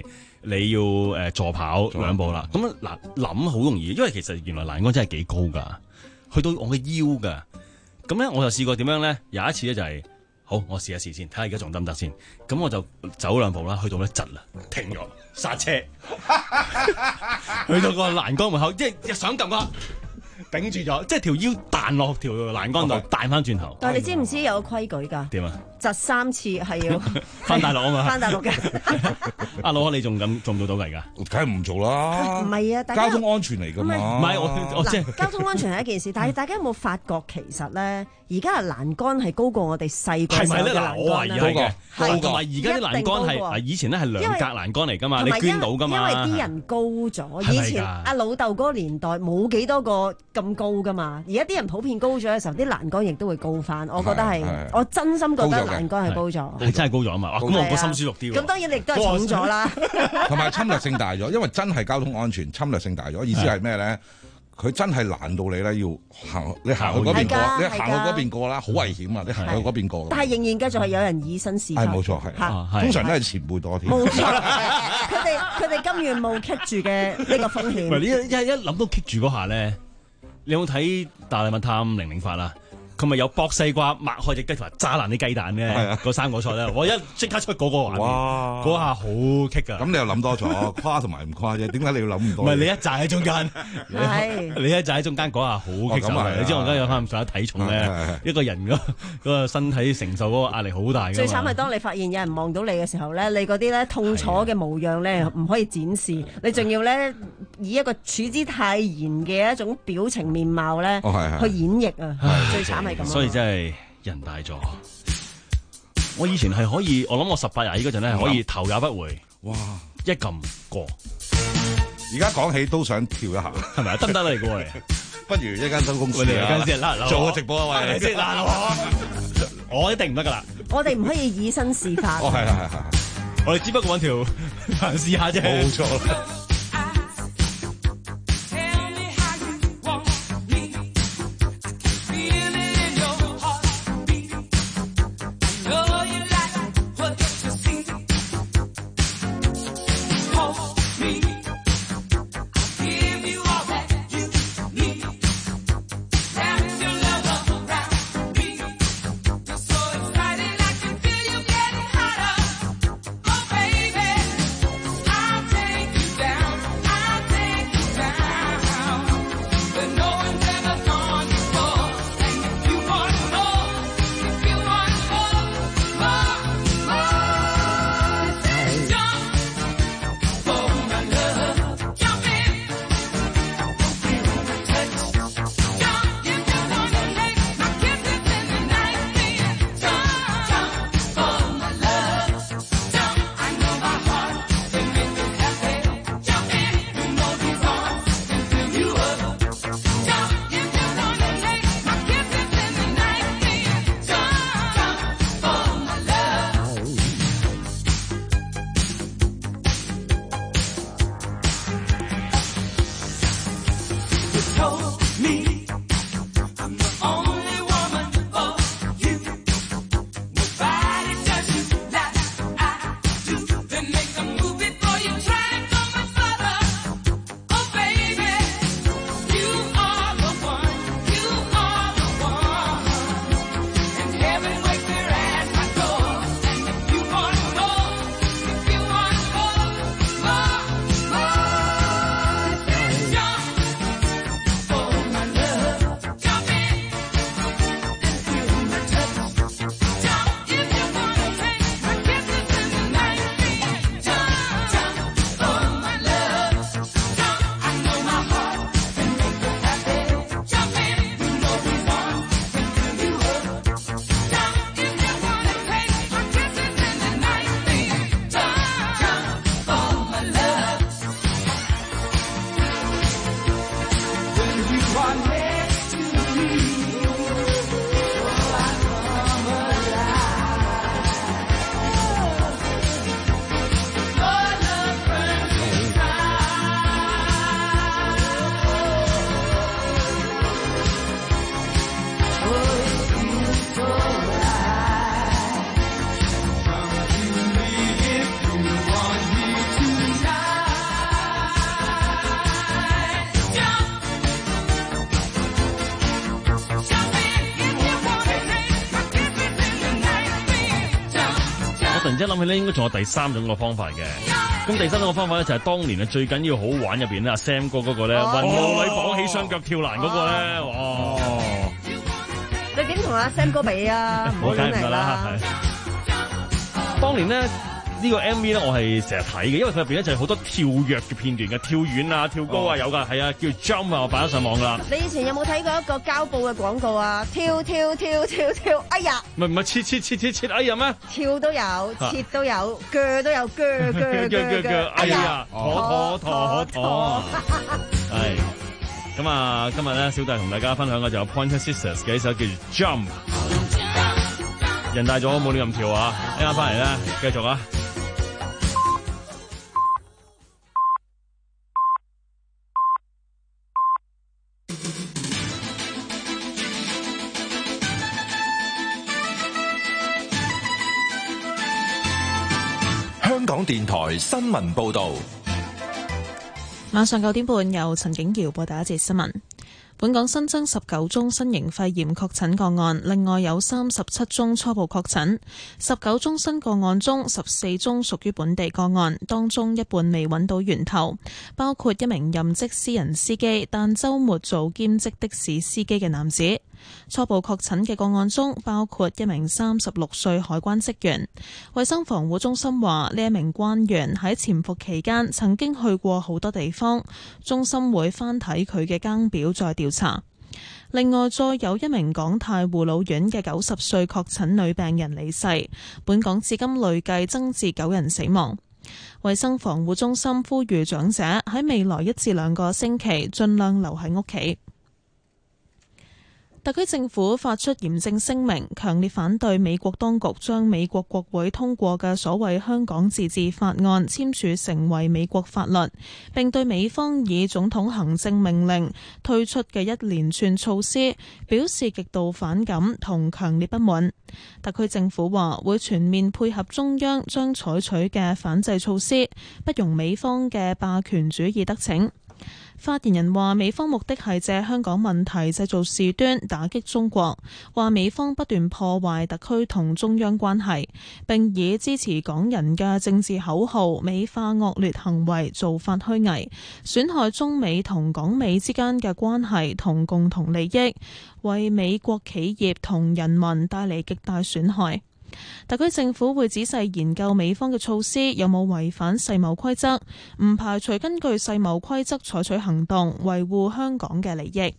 你要誒助跑兩步啦。咁嗱諗好容易，因為其實原來欄杆真係幾高㗎，去到我嘅腰㗎。咁咧我就試過點樣咧？有一次咧就係、是、好，我試一試先，睇下而家仲得唔得先。咁我就走兩步啦，去到咧窒啦，停咗剎車，去到個欄杆門口，即係想撳個。頂住咗，即係條腰彈落條欄杆度，彈翻轉頭。 但係你知唔知有個規矩㗎？ 點啊？ 窒三次係要翻大陸啊嘛！ 翻大陸嘅。 阿老你仲咁做唔做到㗎？而家梗係唔做啦。 唔係啊， 交通安全嚟㗎嘛。 唔係我我即係交通安全係一件事，但係大家有冇發覺其實咧，而家嘅欄杆係高過我哋細個時候嘅欄杆啦。 我懷疑係嘅，係同埋而家啲欄杆係以前咧係兩格欄杆嚟㗎嘛，你捐到㗎嘛。 因為啲人高咗，以前阿老豆嗰個年代冇幾多個咁高㗎嘛。而家啲人普遍高咗嘅時候，啲欄杆亦都會高翻。我覺得係，我真心覺得欄杆係高咗。 係真係高咗啊嘛！咁我個心舒服啲喎。 咁當然你亦都係重咗啦。 同埋侵略性大咗，因為真係交通安全侵略性大咗。意思係咩咧？佢真係難到你咧，要行你行去嗰邊過，你行去嗰邊過啦，好危險啊！你行去嗰邊過。 但係仍然繼續係有人以身試法。 係冇錯，係通常都係前輩多啲。 冇錯，佢哋佢哋甘願冒棘住嘅呢個風險。 唔係你一一諗到棘住嗰下咧，你有冇睇《大內密探零零發》啊？佢咪有剝西瓜、擘開隻雞同埋揸爛啲雞蛋嘅嗰三個菜咧，我一即刻出嗰個畫面，嗰下好棘㗎。 咁你又諗多咗，誇同埋唔誇啫？點解你要諗咁多？ 唔係你一紮喺中間，你一紮喺中間嗰下好棘手嘅。你知我而家有翻咁上下體重咧，一個人嗰嗰個身體承受嗰個壓力好大㗎。 最慘係當你發現有人望到你嘅時候咧，你嗰啲咧痛楚嘅模樣咧唔可以展示，你仲要咧以一個處之泰然嘅一種表情面貌咧去演繹啊！最慘。 所以真係人大咗。我以前係可以，我諗我十八廿二嗰陣咧，可以頭也不回，哇，一撳過。 而家講起都想跳一下， 係咪啊？得唔得嚟過嚟？ 不如一間新公司啊， 做個直播啊，喂， 先嗱我，我一定唔得噶啦。 我哋唔可以以身試法。 哦，係係係係， 我哋只不過揾條行試下啫。 冇錯。 然之間諗起咧，應該仲有第三種個方法嘅。咁第三種個方法咧就係當年啊最緊要好玩入邊咧，阿 Sam 哥嗰個咧，雲霧裏綁起雙腳跳欄嗰個咧，哇！ 你點同阿 Sam 哥比啊？唔好梗係唔得啦，係。當年咧呢個 M V 咧，我係成日睇嘅，因為佢入邊咧就係好多跳躍嘅片段嘅，跳遠啊、跳高啊有㗎，係啊，叫 Jump 啊，我擺咗上網㗎啦。 你以前有冇睇過一個膠布嘅廣告啊？跳跳跳跳跳，哎呀！ 唔係唔係切切切切切，哎呀咩？ 跳都有，切都有，鋸都有，鋸鋸鋸鋸， 哎呀！妥妥妥妥，係。咁啊，今日咧小弟同大家分享嘅就有 Pointer Sisters 嘅一首叫做 Jump。人大咗冇亂咁跳啊！一陣翻嚟咧，繼續啊！ 香港電台新聞報導。 晚上九點半，由陳景瑤報第一節新聞。本港新增十九宗新型肺炎確診個案，另外有三十七宗初步確診。十九宗新個案中，十四宗屬於本地個案，當中一半未揾到源頭，包括一名任職私人司機但週末做兼職的士司機嘅男子。初步確診嘅個案中，包括一名三十六歲海關職員。衛生防護中心話，呢一名關員喺潛伏期間曾經去過好多地方，中心會翻睇佢嘅更表再調查。另外，再有一名港泰護老院嘅九十歲確診女病人離世，本港至今累計增至九人死亡。衛生防護中心呼籲長者喺未來一至兩個星期盡量留喺屋企。特區政府發出嚴正聲明，強烈反對美國當局將美國國會通過嘅所謂香港自治法案簽署成為美國法律，並對美方以總統行政命令推出嘅一連串措施表示極度反感同強烈不滿。特區政府話會全面配合中央將採取嘅反制措施，不容美方嘅霸權主義得逞。發言人話美方目的係借香港問題製造事端，打擊中國，話美方不斷破壞特區同中央關係，並以支持港人嘅政治口號美化惡劣行為，做法虛偽，損害中美同港美之間嘅關係同共同利益，為美國企業同人民帶嚟極大損害。特區政府會仔細研究美方嘅措施有冇違反世貿規則，唔排除根據世貿規則採取行動，維護香港嘅利益。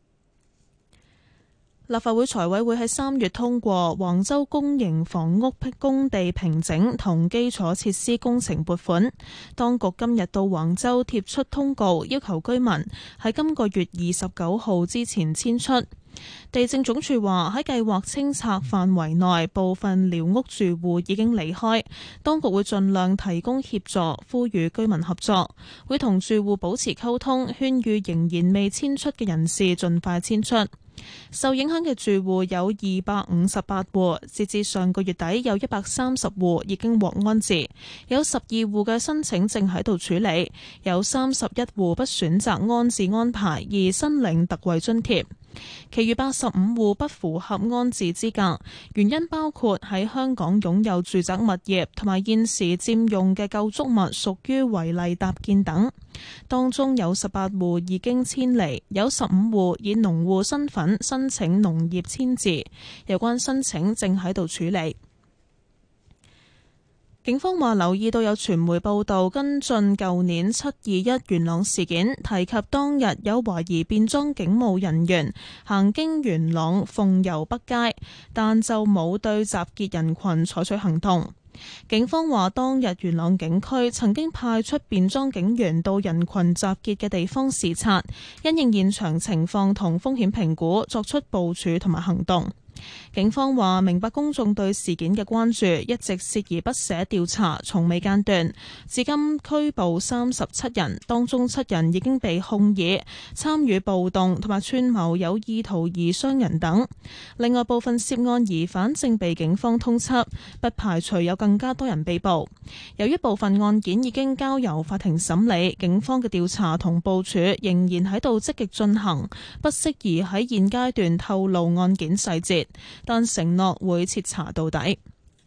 立法會財委會喺三月通過橫洲公營房屋工地平整同基礎設施工程撥款，當局今日到橫洲貼出通告，要求居民喺今個月二十九號之前遷出。地政總署話喺計劃清拆範圍內部分寮屋住戶已經離開，當局會盡量提供協助，呼籲居民合作，會同住戶保持溝通，勸喻仍然未遷出嘅人士盡快遷出。受影響嘅住戶有二百五十八戶，截至上個月底有一百三十戶已經獲安置，有十二戶嘅申請正喺度處理，有三十一戶不選擇安置安排而申領特惠津貼。其餘八十五戶不符合安置資格，原因包括喺香港擁有住宅物業同埋現時佔用嘅構築物屬於違例搭建等。當中有十八戶已經遷離，有十五戶以農戶身份申請農業遷置，有關申請正喺度處理。警方話留意到有傳媒報道跟進舊年七二一元朗事件，提及當日有懷疑便裝警務人員行經元朗鳳攸北街，但就冇對集結人群採取行動。警方話當日元朗警區曾經派出便裝警員到人群集結嘅地方視察，因應現場情況同風險評估，作出部署同埋行動。警方話明白公眾對事件嘅關注，一直鍥而不捨調查，從未間斷。至今拘捕三十七人，當中七人已經被控以參與暴動同埋串謀有意圖而傷人等。另外部分涉案疑犯正被警方通緝，不排除有更加多人被捕。由於部分案件已經交由法庭審理，警方嘅調查同部署仍然喺度積極進行，不適宜喺現階段透露案件細節，但承諾會徹查到底。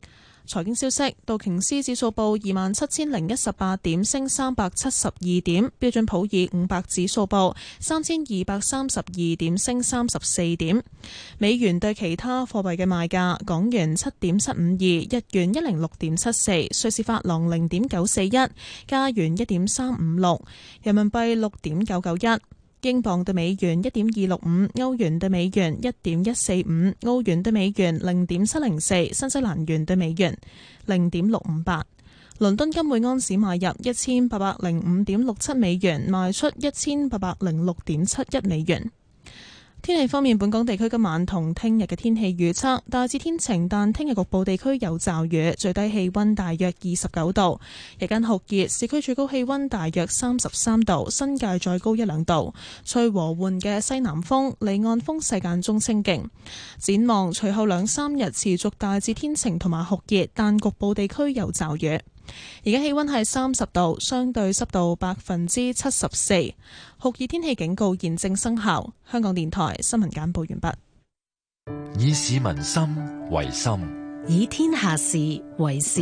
財經消息，道瓊斯指數報二萬七千零一十八點，升三百七十二點；標準普爾五百指數報三千二百三十二點，升三十四點。美元對其他貨幣嘅賣價：港元七點七五二，日元一零六點七四，瑞士法郎零點九四一，加元一點三五六，人民幣六點九九一。英鎊對美元一點二六五，歐元對美元一點一四五，澳元對美元零點七零四，新西蘭元對美元零點六五八。倫敦金每安士買入一千八百零五點六七美元，賣出一千八百零六點七一美元。天氣方面，本港地區今晚同聽日嘅天氣預測大致天晴，但聽日局部地區有驟雨，最低氣溫大約二十九度，日間酷熱，市區最高氣溫大約三十三度，新界再高一兩度，吹和緩嘅西南風，離岸風勢間中清勁。展望隨後兩三日持續大致天晴同埋酷熱，但局部地區有驟雨。而家氣溫係三十度，相對濕度百分之七十四，酷熱天氣警告現正生效。香港電台新聞簡報完畢。 以市民心為心， 以天下事為事。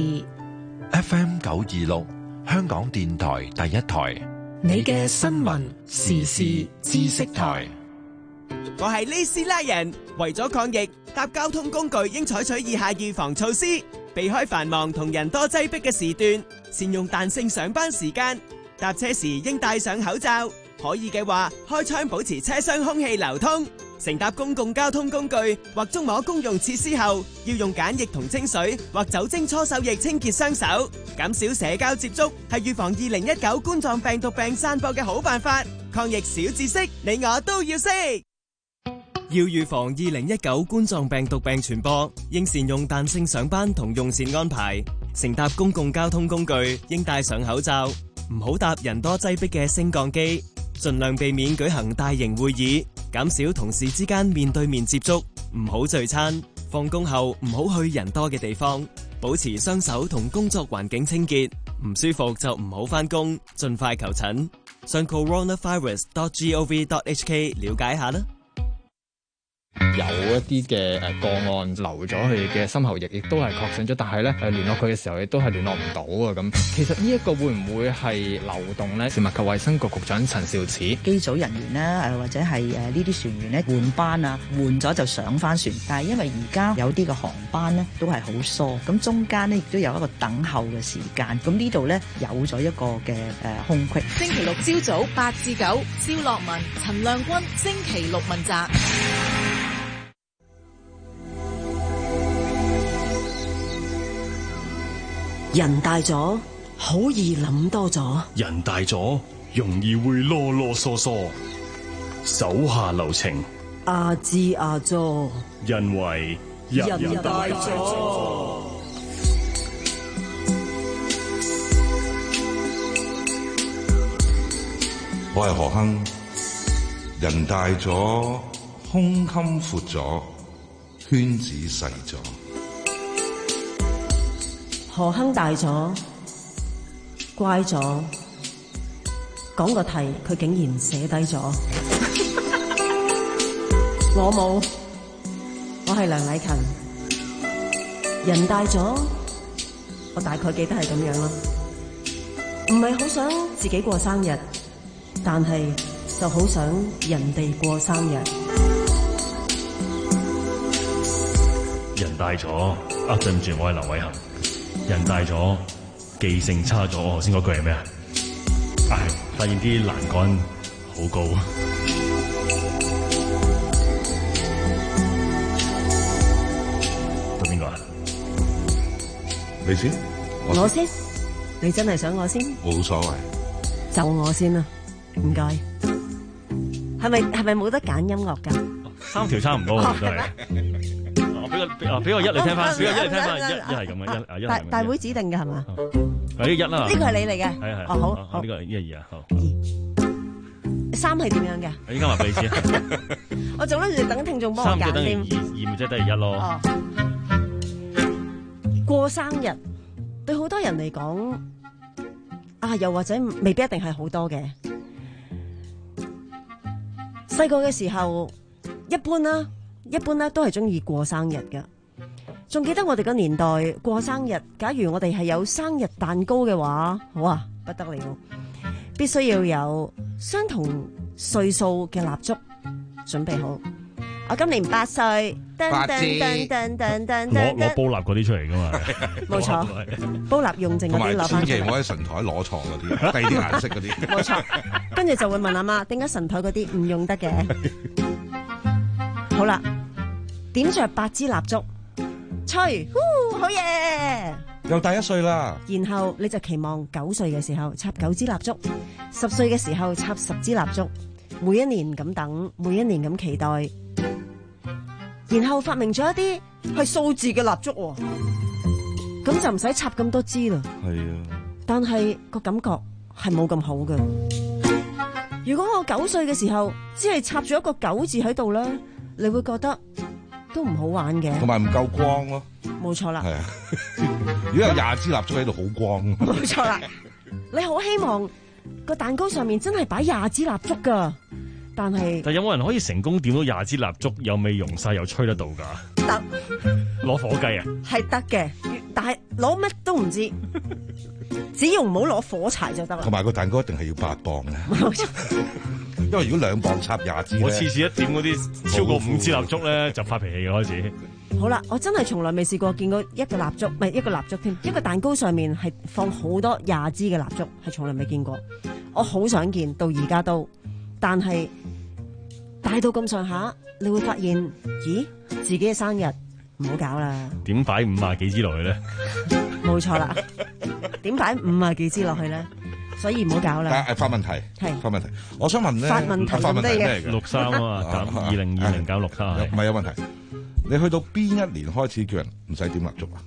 F M 九二六，香港電台第一台， 你嘅新聞時事知識台。 我係呢斯拉人，為咗抗疫，搭交通工具應採取以下預防措施。避開繁忙同人多擠迫嘅時段，善用彈性上班時間。搭車時應戴上口罩，可以嘅話開窗保持車廂空氣流通。乘搭公共交通工具或觸摸公用設施後，要用梘液同清水或酒精搓手液清潔雙手。減少社交接觸係預防二零一九冠狀病毒病散播嘅好辦法。抗疫小知識，你我都要識。要預防二零一九冠狀病毒病傳播，應善用彈性上班同用膳安排。乘搭公共交通工具應戴上口罩，唔好搭人多擠迫嘅升降機，盡量避免舉行大型會議，減少同事之間面對面接觸，唔好聚餐。放工後唔好去人多嘅地方，保持雙手同工作環境清潔。唔舒服就唔好返工，盡快求診。上 coronavirus dot gov dot hk 了解下啦。 有一啲嘅誒個案留咗佢嘅深喉液，亦都係確診咗，但係咧誒聯絡佢嘅時候，亦都係聯絡唔到啊！咁其實呢一個會唔會係漏洞咧？食物及衛生局局長陳肇始， 機組人員咧誒或者係誒呢啲船員咧換班啊，換咗就上翻船，但係因為而家有啲嘅航班咧都係好疏，咁中間咧亦都有一個等候嘅時間，咁呢度咧有咗一個嘅誒空隙。 星期六朝早八至九，蕭樂文、陳亮君，星期六問責。 人大咗，好易諗多咗。 人大咗，容易會囉囉嗦嗦。手下留情， 阿支阿佐， 因為人大咗。 我係何亨，人大咗，胸襟闊咗，圈子細咗。 何亨大咗，乖咗，講個題佢竟然寫低咗。我冇，我係梁禮勤。人大咗，我大概記得係咁樣啦。唔係好想自己過生日，但係就好想人哋過生日。 人大咗，啊對唔住，我係劉偉恒。人大咗，記性差咗。我頭先嗰句係咩啊？唉，發現啲欄杆好高。到邊個啊？ 你先， 我先。我先。你真係想我先？ 冇所謂。 就我先啦，唔該。係咪係咪冇得揀音樂㗎？ 三條差唔多都係。俾個啊俾個一你聽翻，俾個一你聽翻，一一係咁嘅，一啊一。 大大會指定嘅係嘛？ 係呢一啦。 呢個係你嚟嘅。 係係。 哦好。好。 呢個係一二啊，好。 二。三係點樣嘅？ 我依家話俾你知。 我仲諗住等聽眾幫我揀添。 三就等於二，二咪即係等於一咯。 哦。過生日對好多人嚟講，啊又或者未必一定係好多嘅。細個嘅時候，一般啦。一般咧都係中意過生日噶， 仲記得我哋個年代過生日，假如我哋係有生日蛋糕嘅話，哇不得了，必須要有相同歲數嘅蠟燭準備好。我今年八歲， 八字噔噔噔噔攞攞煲蠟嗰啲出嚟噶嘛， 冇錯，煲蠟用剩嗰同埋啲攞翻出嚟。 千祈唔好喺神台攞錯嗰啲，第二啲顏色嗰啲。 冇錯，跟住就會問阿媽點解神台嗰啲唔用得嘅？好啦，點着八支蠟燭，吹，呼，好嘢！ 又大一歲啦。 然後你就期望九歲嘅時候插九支蠟燭，十歲嘅時候插十支蠟燭，每一年咁等，每一年咁期待。然後發明咗一啲係數字嘅蠟燭喎，咁就唔使插咁多支啦。 係啊， 但係個感覺係冇咁好嘅。如果我九歲嘅時候只係插咗一個九字喺度咧，你會覺得都唔好玩嘅， 同埋唔夠光咯。 冇錯啦。 係啊，如果有廿支蠟燭喺度，好光。 冇錯啦，你好希望個蛋糕上面真係擺廿支蠟燭噶。但係， 但有冇人可以成功點到廿支蠟燭，又未溶晒又吹得到㗎？ 得， 攞火雞啊？ 係得嘅，但係攞乜都唔知，只要唔好攞火柴就得啦。 同埋個蛋糕一定係要八磅嘅，因為如果兩磅插廿支， 我次次一點嗰啲超過五支蠟燭咧，就發脾氣嘅開始。 好啦，我真係從來未試過見過一個蠟燭，唔係一個蠟燭添，一個蛋糕上面係放好多廿支嘅蠟燭，係從來未見過。我好想見，到而家都，但係。大到咁上下，你會發現，咦，自己嘅生日唔好搞啦。 點擺五啊幾支落去咧？ 冇錯啦，點擺五啊幾支落去咧？所以唔好搞啦。 誒，發問題係發問題，我想問咧， 發問題發問題咩嘅？ 六三啊嘛，減二零二零減六三， 唔係有問題。你去到邊一年開始叫人唔使點蠟燭啊？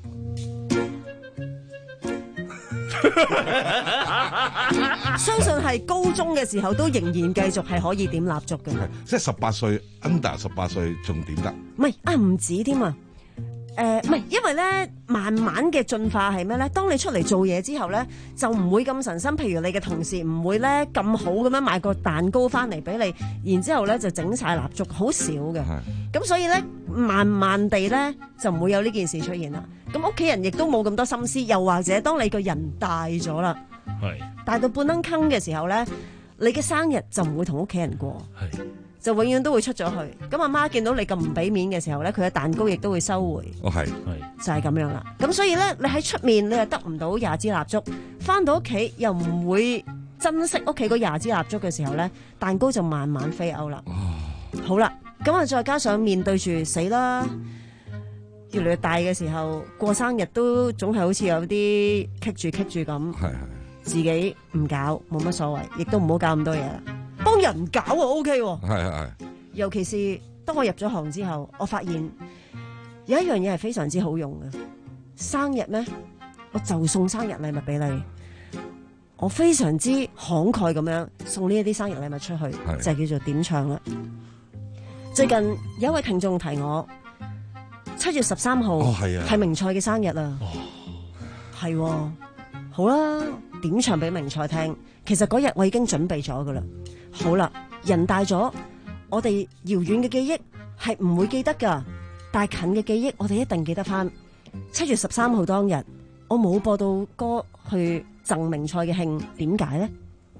相信係高中嘅時候都仍然繼續係可以點蠟燭嘅， 即係十八歲 under 十八歲仲點得？ 唔係啊，唔止添啊！誒，唔係，因為咧，慢慢嘅進化係咩咧？當你出嚟做嘢之後咧，就唔會咁神心。譬如你嘅同事唔會咧咁好咁樣買個蛋糕翻嚟俾你，然之後咧就整晒蠟燭，好少嘅。咁所以咧，慢慢地咧就唔會有呢件事出現啦。咁屋企人亦都冇咁多心思，又或者當你個人大咗啦，大到半登坑嘅時候咧，你嘅生日就唔會同屋企人過。就永遠都會出咗去，咁阿媽見到你咁唔俾面嘅時候咧，佢嘅蛋糕亦都會收回。 哦，係， 係就係咁樣啦。咁所以咧，你喺出面你又得唔到廿支蠟燭，翻到屋企又唔會珍惜屋企嗰廿支蠟燭嘅時候咧，蛋糕就慢慢飛歐啦。好啦，咁啊再加上面對住死啦，越嚟越大嘅時候，過生日都總係好似有啲棘住棘住咁。係係，自己唔搞冇乜所謂，亦都唔好搞咁多嘢啦。幫人搞啊 OK 喎，係係係。尤其是當我入咗行之後，我發現有一樣嘢係非常之好用嘅。生日咩？我就送生日禮物俾你。我非常之慷慨咁樣送呢一啲生日禮物出去，就係叫做點唱啦。最近有一位聽眾提我，七月十三號係明菜嘅生日啊。係、哦，好啦，點唱俾明菜聽。其實嗰日我已經準備咗噶啦。好啦，人大咗，我哋遙遠嘅記憶係唔會記得噶，但係近嘅記憶我哋一定記得翻。七月十三號當日，我冇播到歌去贈明菜嘅慶，點解咧？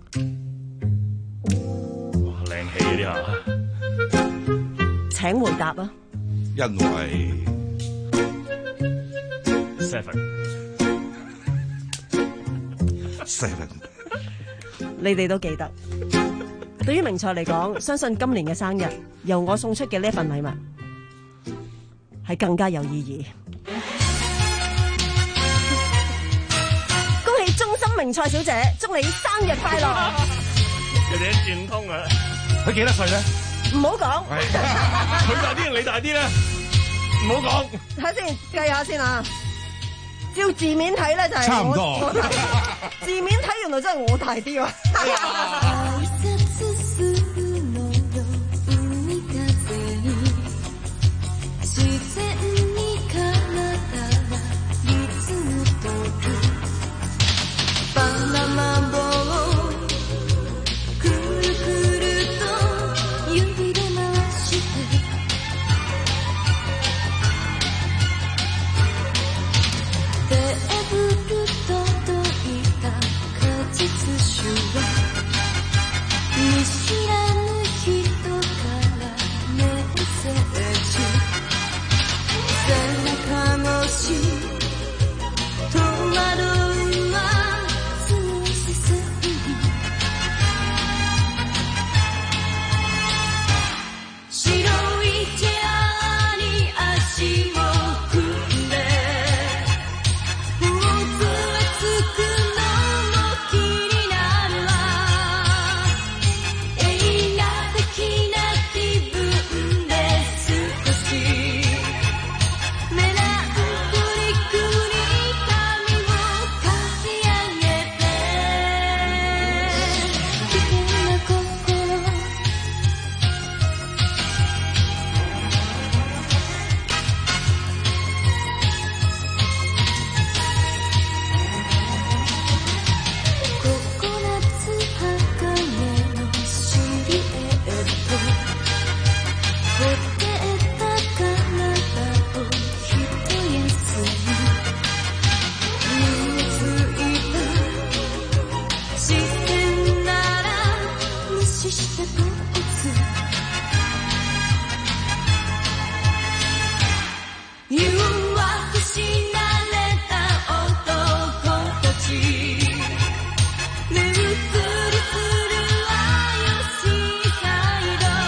哇，靚氣呢下， 請回答啊！ 因為 seven seven， 你哋都記得。對於明菜嚟講，相信今年嘅生日由我送出嘅呢一份禮物係更加有意義。恭喜中心明菜小姐，祝你生日快樂！ 佢哋一轉通啊！ 佢幾多歲咧？ 唔好講。 佢大啲定你大啲咧？唔好講。 睇下先，計下先啊！照字面睇咧就係差唔多。 字面睇原來真係我大啲喎。 年して唐突誘惑し慣れた男たちルーツリする愛を支配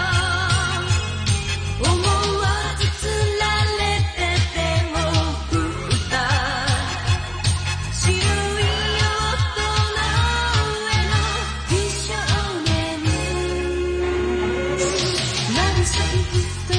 だ思わずつられて手を振った白いヨットの上の美少年眩しい瞳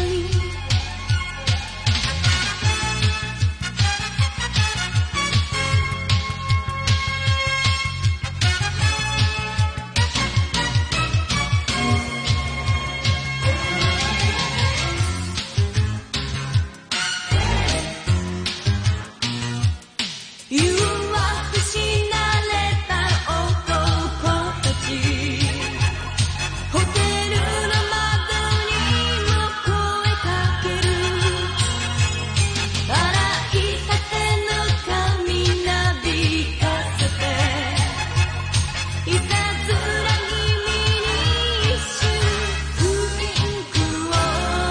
誘惑し慣れた男たちホテルの窓にも声かける洗いたての髪なびかせていたずら気味に一瞬ウインクを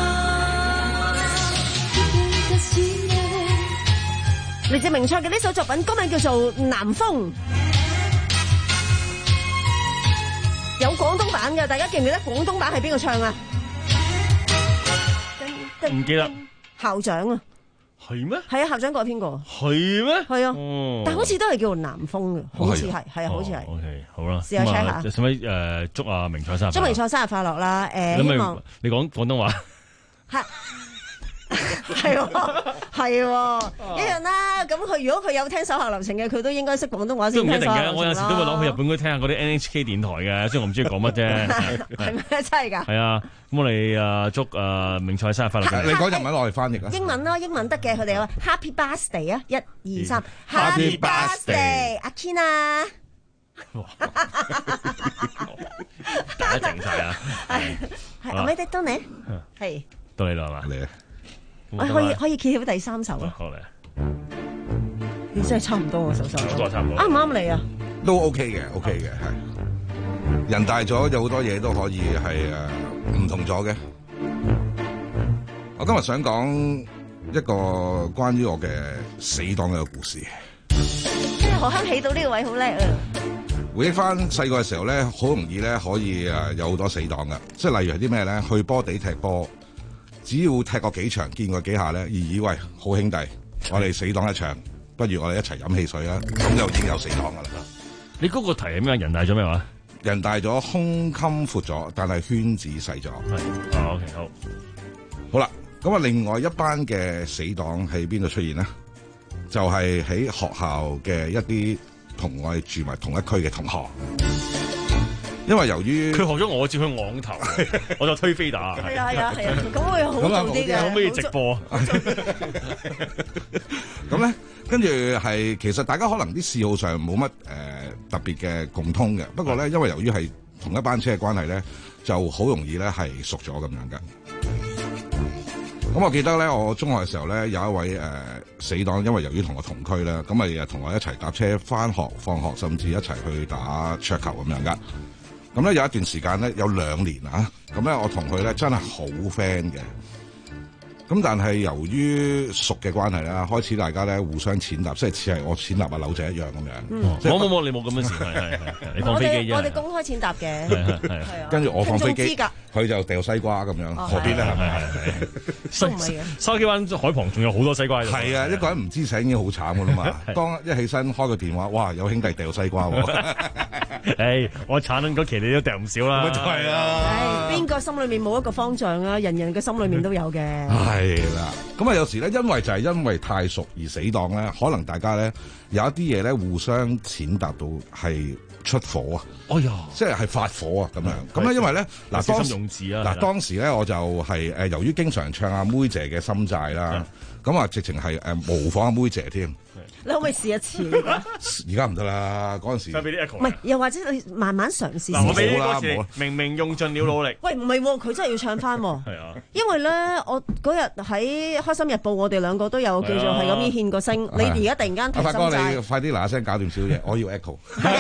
喧嘩しながら嚟自明唱嘅呢首作品，歌名叫做《南風》，有廣東版嘅，大家記唔記得廣東版係邊個唱啊？ 唔記得校長啊， 係咩？ 係啊，校長改編過， 係咩？ 係啊， 哦但好似都係叫做南風嘅，好似係，係啊，好似係。 O K， 好啦， 試下 check 下使唔使誒祝阿明菜生日快樂？ 祝明菜生日快樂啦！誒， 咁咪希望你講廣東話。 係係喎，係喎，一樣啦。咁佢如果佢有聽手下留情嘅，佢都應該識廣東話先都唔一定嘅， 聽手下留情我有時都會攞去日本嗰啲聽下嗰啲 N H K 電台嘅，雖然我唔知佢講乜啫。 係咩？真係㗎？ 係啊，咁我哋誒祝誒明菜生日快樂。 你講日文我嚟翻譯啊。 英文咯，英文得嘅，佢哋有 Happy Birthday 啊，一二三 Happy Birthday 阿 Kina。 大家靜晒啊！ 係係，我哋到你係到你啦係嘛？ 嚟啊！ 我可以可以揭曉第三首啦。 好嚟， 你真係差唔多喎，首首都係差唔多。 啱唔啱你啊？ 都 OK 嘅，OK 嘅係。人大咗有好多嘢都可以係誒唔同咗嘅。我今日想講一個關於我嘅死黨嘅故事。 何香起到呢個位好叻啊！ 回憶翻細個嘅時候咧，好容易咧可以誒有好多死黨噶，即係例如係啲咩咧？去波地踢波。只要踢過幾場，見過幾下咧，而以為好兄弟，我哋死黨一場，不如我哋一齊飲汽水啦，咁就已經有死黨噶啦。 你嗰個題係咩？人大咗咩話？ 人大咗，胸襟闊咗，但係圈子細咗。 係啊 ，OK 好。 好啦，咁啊，另外一班嘅死黨喺邊度出現咧？就係、是、喺學校嘅一啲同我哋住埋同一區嘅同學。因為由於佢學咗我照佢昂頭，我就推飛打。 係啊係啊係啊，咁會好做啲嘅。 可唔可以直播？ 咁咧，跟住係其實大家可能啲嗜好上冇乜誒特別嘅共通嘅，不過咧，因為由於係同一班車嘅關係咧，就好容易咧係熟咗咁樣嘅。咁我記得咧，我中學嘅時候咧，有一位誒、呃、死黨，因為由於同我同區咧，咁咪同我一齊搭車返學、放學，甚至一齊去打桌球咁樣噶。咁咧有一段時間咧，有兩年啊，咁咧我同佢咧真係好 friend 嘅。咁但係由於熟嘅關係啦，開始大家咧互相踐踏，即係似係我踐踏阿柳仔一樣咁樣。 冇冇冇，你冇咁嘅事，係係係，你放飛機啫。 我哋公開踐踏嘅， 係啊。跟住我放飛機，佢就掉西瓜咁樣，何必咧？係咪係？ 都唔係嘅。 筲箕灣海旁仲有好多西瓜喺度。 係啊，一個人唔知醒已經好慘噶啦嘛。當一起身開個電話，哇！有兄弟掉西瓜喎。 誒，我產卵嗰期你都掉唔少啦。 係啊。 誒，邊個心裏面冇一個方丈啊？人人嘅心裏面都有嘅。 係啦，咁啊有時咧，因為就係因為太熟而死黨咧，可能大家咧有一啲嘢咧互相踐踏到係出火啊！ 哎呀， 即係係發火啊咁樣。咁咧因為咧嗱，當用字啊， 嗱當時咧我就係誒由於經常唱阿妹姐嘅心債啦，咁啊直情係誒模仿阿妹姐添。 你可唔可以試一次？ 而家唔得啦，嗰陣時唔係，又或者你慢慢嘗試。 嗱，我俾呢個詞，明明用盡了努力。 喂，唔係喎，佢真係要唱翻喎。 係啊， 因為咧，我嗰日喺《開心日報》，我哋兩個都有叫做係咁樣獻個聲。你而家突然間提心債， 阿發哥，你快啲嗱嗱聲搞掂少嘢，我要 echo。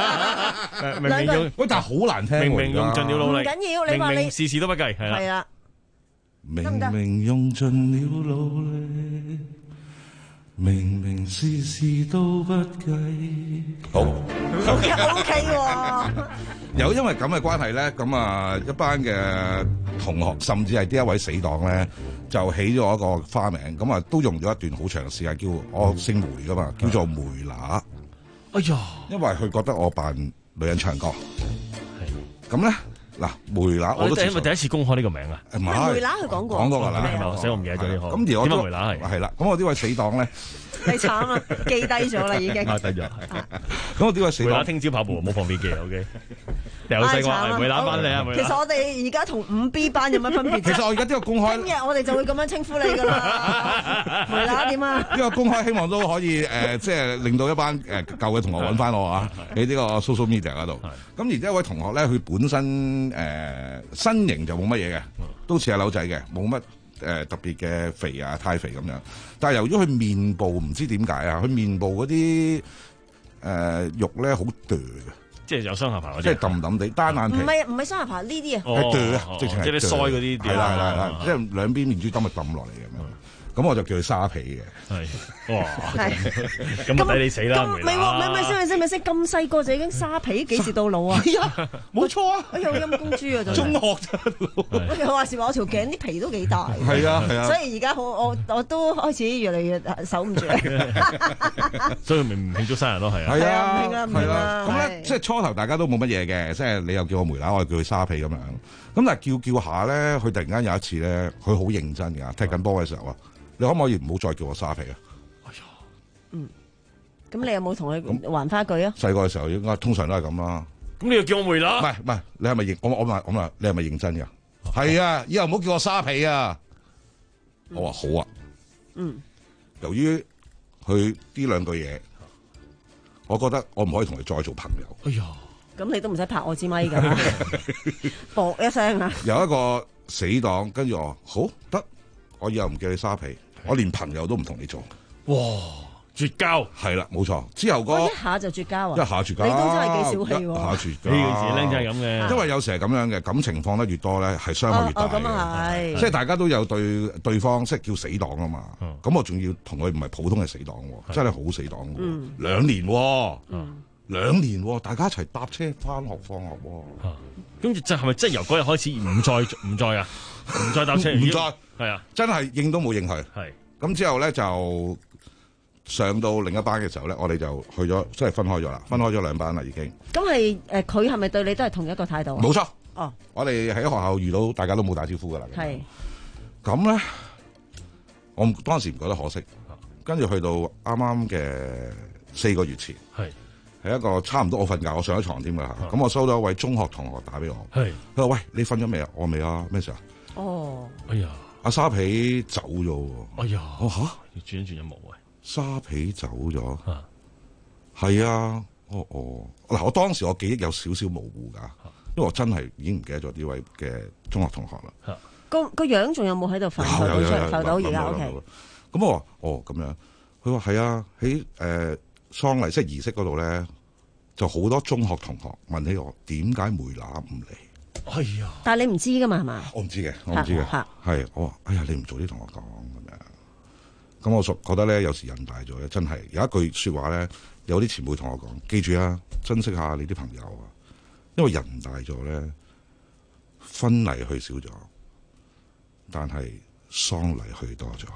明明用喂，但係好難聽喎。 明明用盡了努力， 唔緊要，你話你明明事事都不計，係啦。 係啦， 明明用盡了努力，明明事事都不計。好 ，OK OK 喎。 有因為咁嘅關係咧，咁啊一班嘅同學，甚至係呢一位死黨咧，就起咗一個花名，咁啊都用咗一段好長嘅時間，叫我姓梅噶嘛，叫做梅乸。 哎呀， 因為佢覺得我扮女人唱歌，係咁咧嗱，梅乸我都係咪第一次公開呢個名啊？ 唔係梅乸佢講過， 講過㗎啦， 係咪？死我唔記得咗呢個。 咁而我都梅乸係係啦，咁我呢位死黨咧， 你慘啦，記低咗啦已經。 啊，低咗。 咁我呢位死黨， 梅乸聽朝跑步冇放飛機 ，OK。由細個係梅乸翻嚟啊！ 其實我哋而家同五 B 班有乜分別？ 其實我而家都有公開， 今日我哋就會咁樣稱呼你㗎啦。梅乸點啊？ 呢個公開希望都可以誒，即係令到一班誒舊嘅同學揾翻我啊！喺呢個 social media 嗰度。咁而家一位同學咧，佢本身誒身形就冇乜嘢嘅，都似係扭仔嘅，冇乜誒特別嘅肥啊，太肥咁樣。但係由於佢面部唔知點解啊，佢面部嗰啲誒肉咧好嗲嘅。 即係有雙下巴嗰啲， 即係揼揼地單眼皮。 唔係唔係雙下巴呢啲啊， 係對啊，直情係即係啲腮嗰啲。 係啦係啦係啦，即係兩邊面珠墩咪揼落嚟咁樣。咁我就叫佢沙皮嘅。 係，哇！咁啊抵你死啦！ 唔係喎，唔係唔係先，咪先咪先，咁細個就已經沙皮，幾時到老啊？ 係啊，冇錯啊！ 哎呀，陰公豬啊！ 中學咋？ 我話時話我條頸啲皮都幾大。 係啊係啊。 所以而家好，我我都開始越嚟越守唔住。 所以明唔慶祝生日都係啊。 係啊， 唔慶啦唔慶啦。 咁咧，即係初頭大家都冇乜嘢嘅，即係你又叫我梅乸，我又叫佢沙皮咁樣。咁但係叫叫下咧，佢突然間有一次咧，佢好認真㗎，踢緊波嘅時候啊，你可唔可以唔好再叫我沙皮啊？ 哎呀，嗯，咁你有冇同佢還花句啊？ 細個嘅時候應該通常都係咁啦。 咁你又叫我梅乸？ 唔係唔係，你係咪認？我我問我問你係咪認真㗎？係啊，以後唔好叫我沙皮啊！我話好啊。 嗯。由於佢呢兩句嘢，我覺得我唔可以同佢再做朋友。 哎呀！ 咁你都唔使拍我支咪㗎，啵一聲啊！ 有一個死黨，跟住我好得，我以後唔叫你沙皮，我連朋友都唔同你做。 哇！絕交係啦，冇錯。之後嗰一下就絕交啊！ 一下絕交， 你都真係幾小氣喎！ 一下絕交， 呢個字僆仔係咁嘅。 因為有時係咁樣嘅感情放得越多咧，係傷害越大嘅。 咁啊係， 即係大家都有對對方，即係叫死黨啊嘛。咁我仲要同佢唔係普通嘅死黨喎，真係好死黨喎。兩年喎，兩年喎，大家一齊搭車翻學放學喎。 跟住就係咪即係由嗰日開始唔再唔再啊？唔再搭車， 唔再係啊， 真係應都冇應佢。 係咁之後咧就。上到另一班嘅時候咧，我哋就去咗，即係分開咗啦，分開咗兩班啦已經。 咁係誒，佢係咪對你都係同一個態度啊？ 冇錯。 哦， 我哋喺學校遇到，大家都冇打招呼噶啦。 係。 咁咧，我當時唔覺得可惜。跟住去到啱啱嘅四個月前， 係係一個差唔多我瞓覺，我上咗床添㗎啦。咁我收到一位中學同學打俾我， 係佢話：喂，你瞓咗未啊？我未啊，咩事啊？ 哦。 哎呀， 阿沙皮走咗喎。 哎呀， 我嚇要轉一轉一毛啊！ 沙皮走咗，係啊，哦哦，嗱，我當時我記憶有少少模糊噶，因為我真係已經唔記得咗呢位嘅中學同學啦。 個個樣仲有冇喺度浮到出嚟？浮到而家 OK。 咁我話哦咁樣，佢話係啊，喺誒喪禮即係儀式嗰度咧，就好多中學同學問起我點解梅乸唔嚟？ 係啊， 但係你唔知噶嘛係嘛？ 我唔知嘅，我唔知嘅，係我話哎呀，你唔早啲同我講咁樣。咁我覺得咧，有時人大咗咧，真係有一句說話咧，有啲前輩同我講，記住啊，珍惜下你啲朋友啊，因為人大咗咧，婚禮去少咗，但係喪禮去多咗，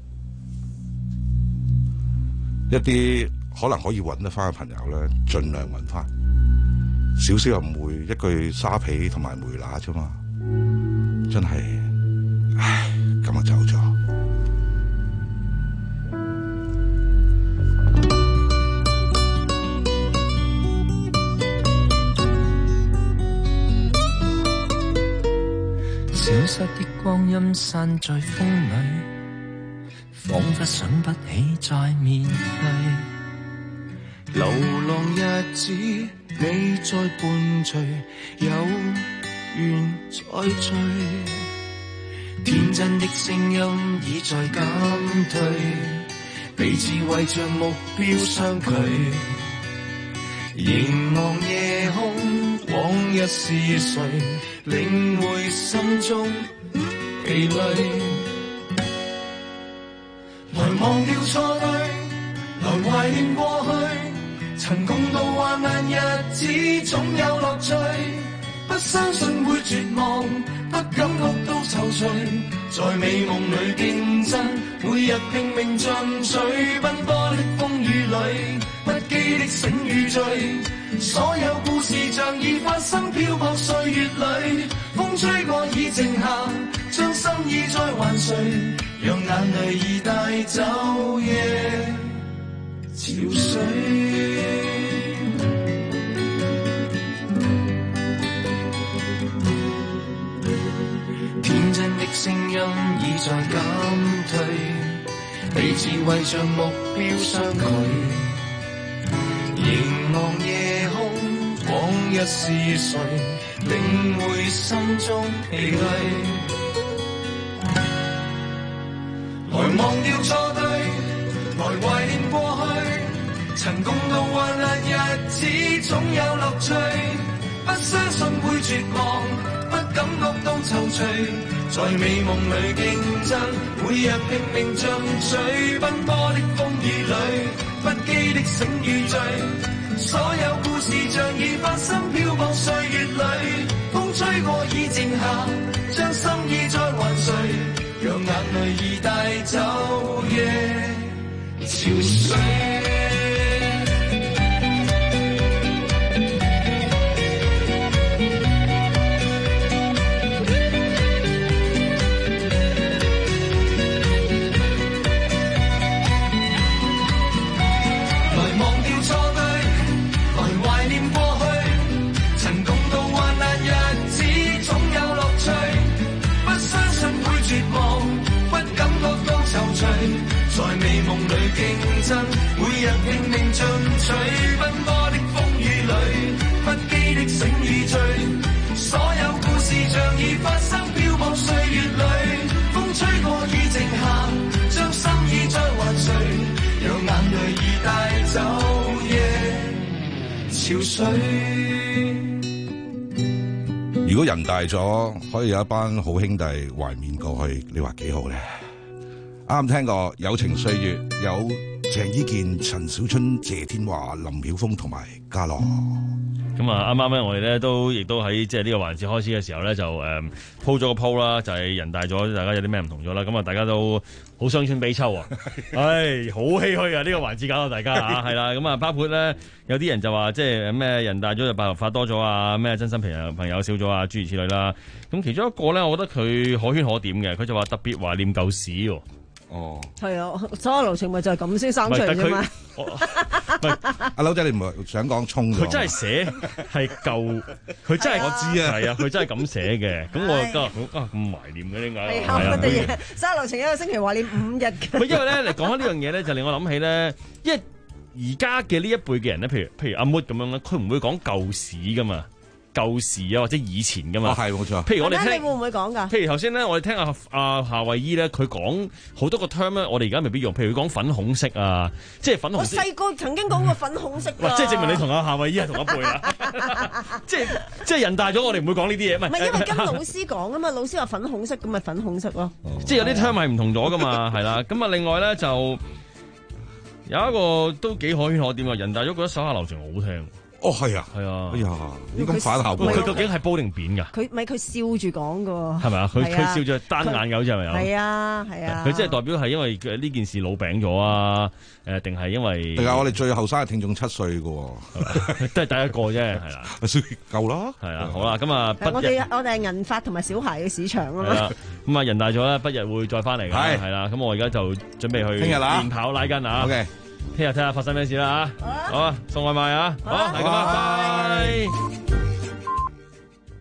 一啲可能可以揾得翻嘅朋友咧，盡量揾翻，少少又唔會一句沙皮同埋梅乸啫嘛，真係，唉，咁啊走咗。 消失的光陰散在風裏，彷彿想不起再面對。流浪日子，你在伴隨，有緣再聚。天真的聲音已在減退，彼此為着目標相距。 凝望夜空，往日是誰領會心中疲累？來忘掉錯對，來懷念過去，曾共度患難日子，總有樂趣。不相信會絕望，不感覺到躊躇，在美夢裏競爭，每日拼命進取，奔波的風雨裏，不羈的醒與醉，所有故事像已發生，漂泊歲月裏，風吹過已靜下，將心意再還誰，讓眼淚已帶走夜潮水。天真的聲音已在減退，彼此為着目標相距，凝望夜空，往日是誰領會心中疲累？來忘掉錯對，來懷念過去，曾共度患難日子，總有樂趣。不相信會絕望，不感覺到躊躇，在美夢裏競爭，每日拼命進取，奔波的風雨裏，不羈的醒與醉，所有故事像已發生，漂泊歲月裏，風吹過已靜下，將心意再還誰，讓眼淚已帶走夜潮水。在美夢裏競爭，每日拼命進取，奔波的風雨裏，不羈的醒與醉，所有故事像已發生，漂泊歲月裏，風吹過已靜下，將心意再還誰，讓眼淚已帶走夜潮水。 如果人大咗，可以有一班好兄弟懷緬過去，你話幾好咧？啱啱聽過友情歲月，有鄭伊健、陳小春、謝天華、林曉峰同埋家樂。 咁啊，啱啱咧，我哋咧都亦都喺即係呢個環節開始嘅時候咧，就誒鋪咗個鋪啦，就係、是、人大咗，大家有啲咩唔同咗啦。咁啊，大家都好傷春悲秋啊！唉，好唏噓啊！呢、這個環節搞到大家啊，係啦。咁啊，包括咧有啲人就話即係咩人大咗就白頭髮多咗啊，咩真心朋友朋友少咗啊，諸如此類啦。咁其中一個咧，我覺得佢可圈可點嘅，佢就話特別懷念舊史喎。 哦， 係啊，所有流程咪就係咁先生出嚟啫嘛。 阿劉仔，你唔係想講衝嘅？ 佢真係寫係舊，佢真係我知啊， 係啊，佢真係咁寫嘅。咁我覺得好啊，咁懷念嘅點解？ 係啊，我哋生流程一個星期懷念五日嘅。 因為咧，嚟講開呢樣嘢咧，就令我諗起咧，因為而家嘅呢一輩嘅人咧，譬如譬如阿 Mood 咁樣咧，佢唔會講舊史噶嘛。舊時啊，或者以前噶嘛， 係冇錯。 譬如我哋聽， 你會唔會講㗎？ 譬如頭先咧，我哋聽阿阿夏慧姨咧，佢講好多個 term 咧，我哋而家未必用。譬如佢講粉紅色啊，即係粉紅色。 我細個曾經講過粉紅色㗎。 即係證明你同阿夏慧姨係同一輩啦。即係即係人大咗，我哋唔會講呢啲嘢。 唔係因為跟老師講啊嘛，老師話粉紅色咁咪粉紅色咯。 即係有啲 term 係唔同咗㗎嘛，係啦。咁啊，另外咧就有一個都幾可圈可點啊！人大咗覺得手下留情好聽。 哦，係啊， 係啊， 哎呀，呢咁反效果。 佢究竟係煲定扁㗎？ 佢咪佢笑住講㗎喎。 係咪啊？佢佢笑住單眼嘅好似係咪啊？ 係啊係啊。 佢即係代表係因為呢件事老餅咗啊？誒，定係因為？ 定係我哋最後生嘅聽眾七歲㗎喎， 都係第一個啫，係啦， 夠啦。 係啊，好啦，咁啊， 我哋我哋係銀髮同埋小孩嘅市場啊嘛。 咁啊，人大咗咧，不日會再翻嚟㗎，係係啦。咁我而家就準備去聽日啦， 練跑拉筋啊。 OK。 聽日睇下發生咩事啦嚇，好啊，送外賣啊，好，係咁啊，拜拜。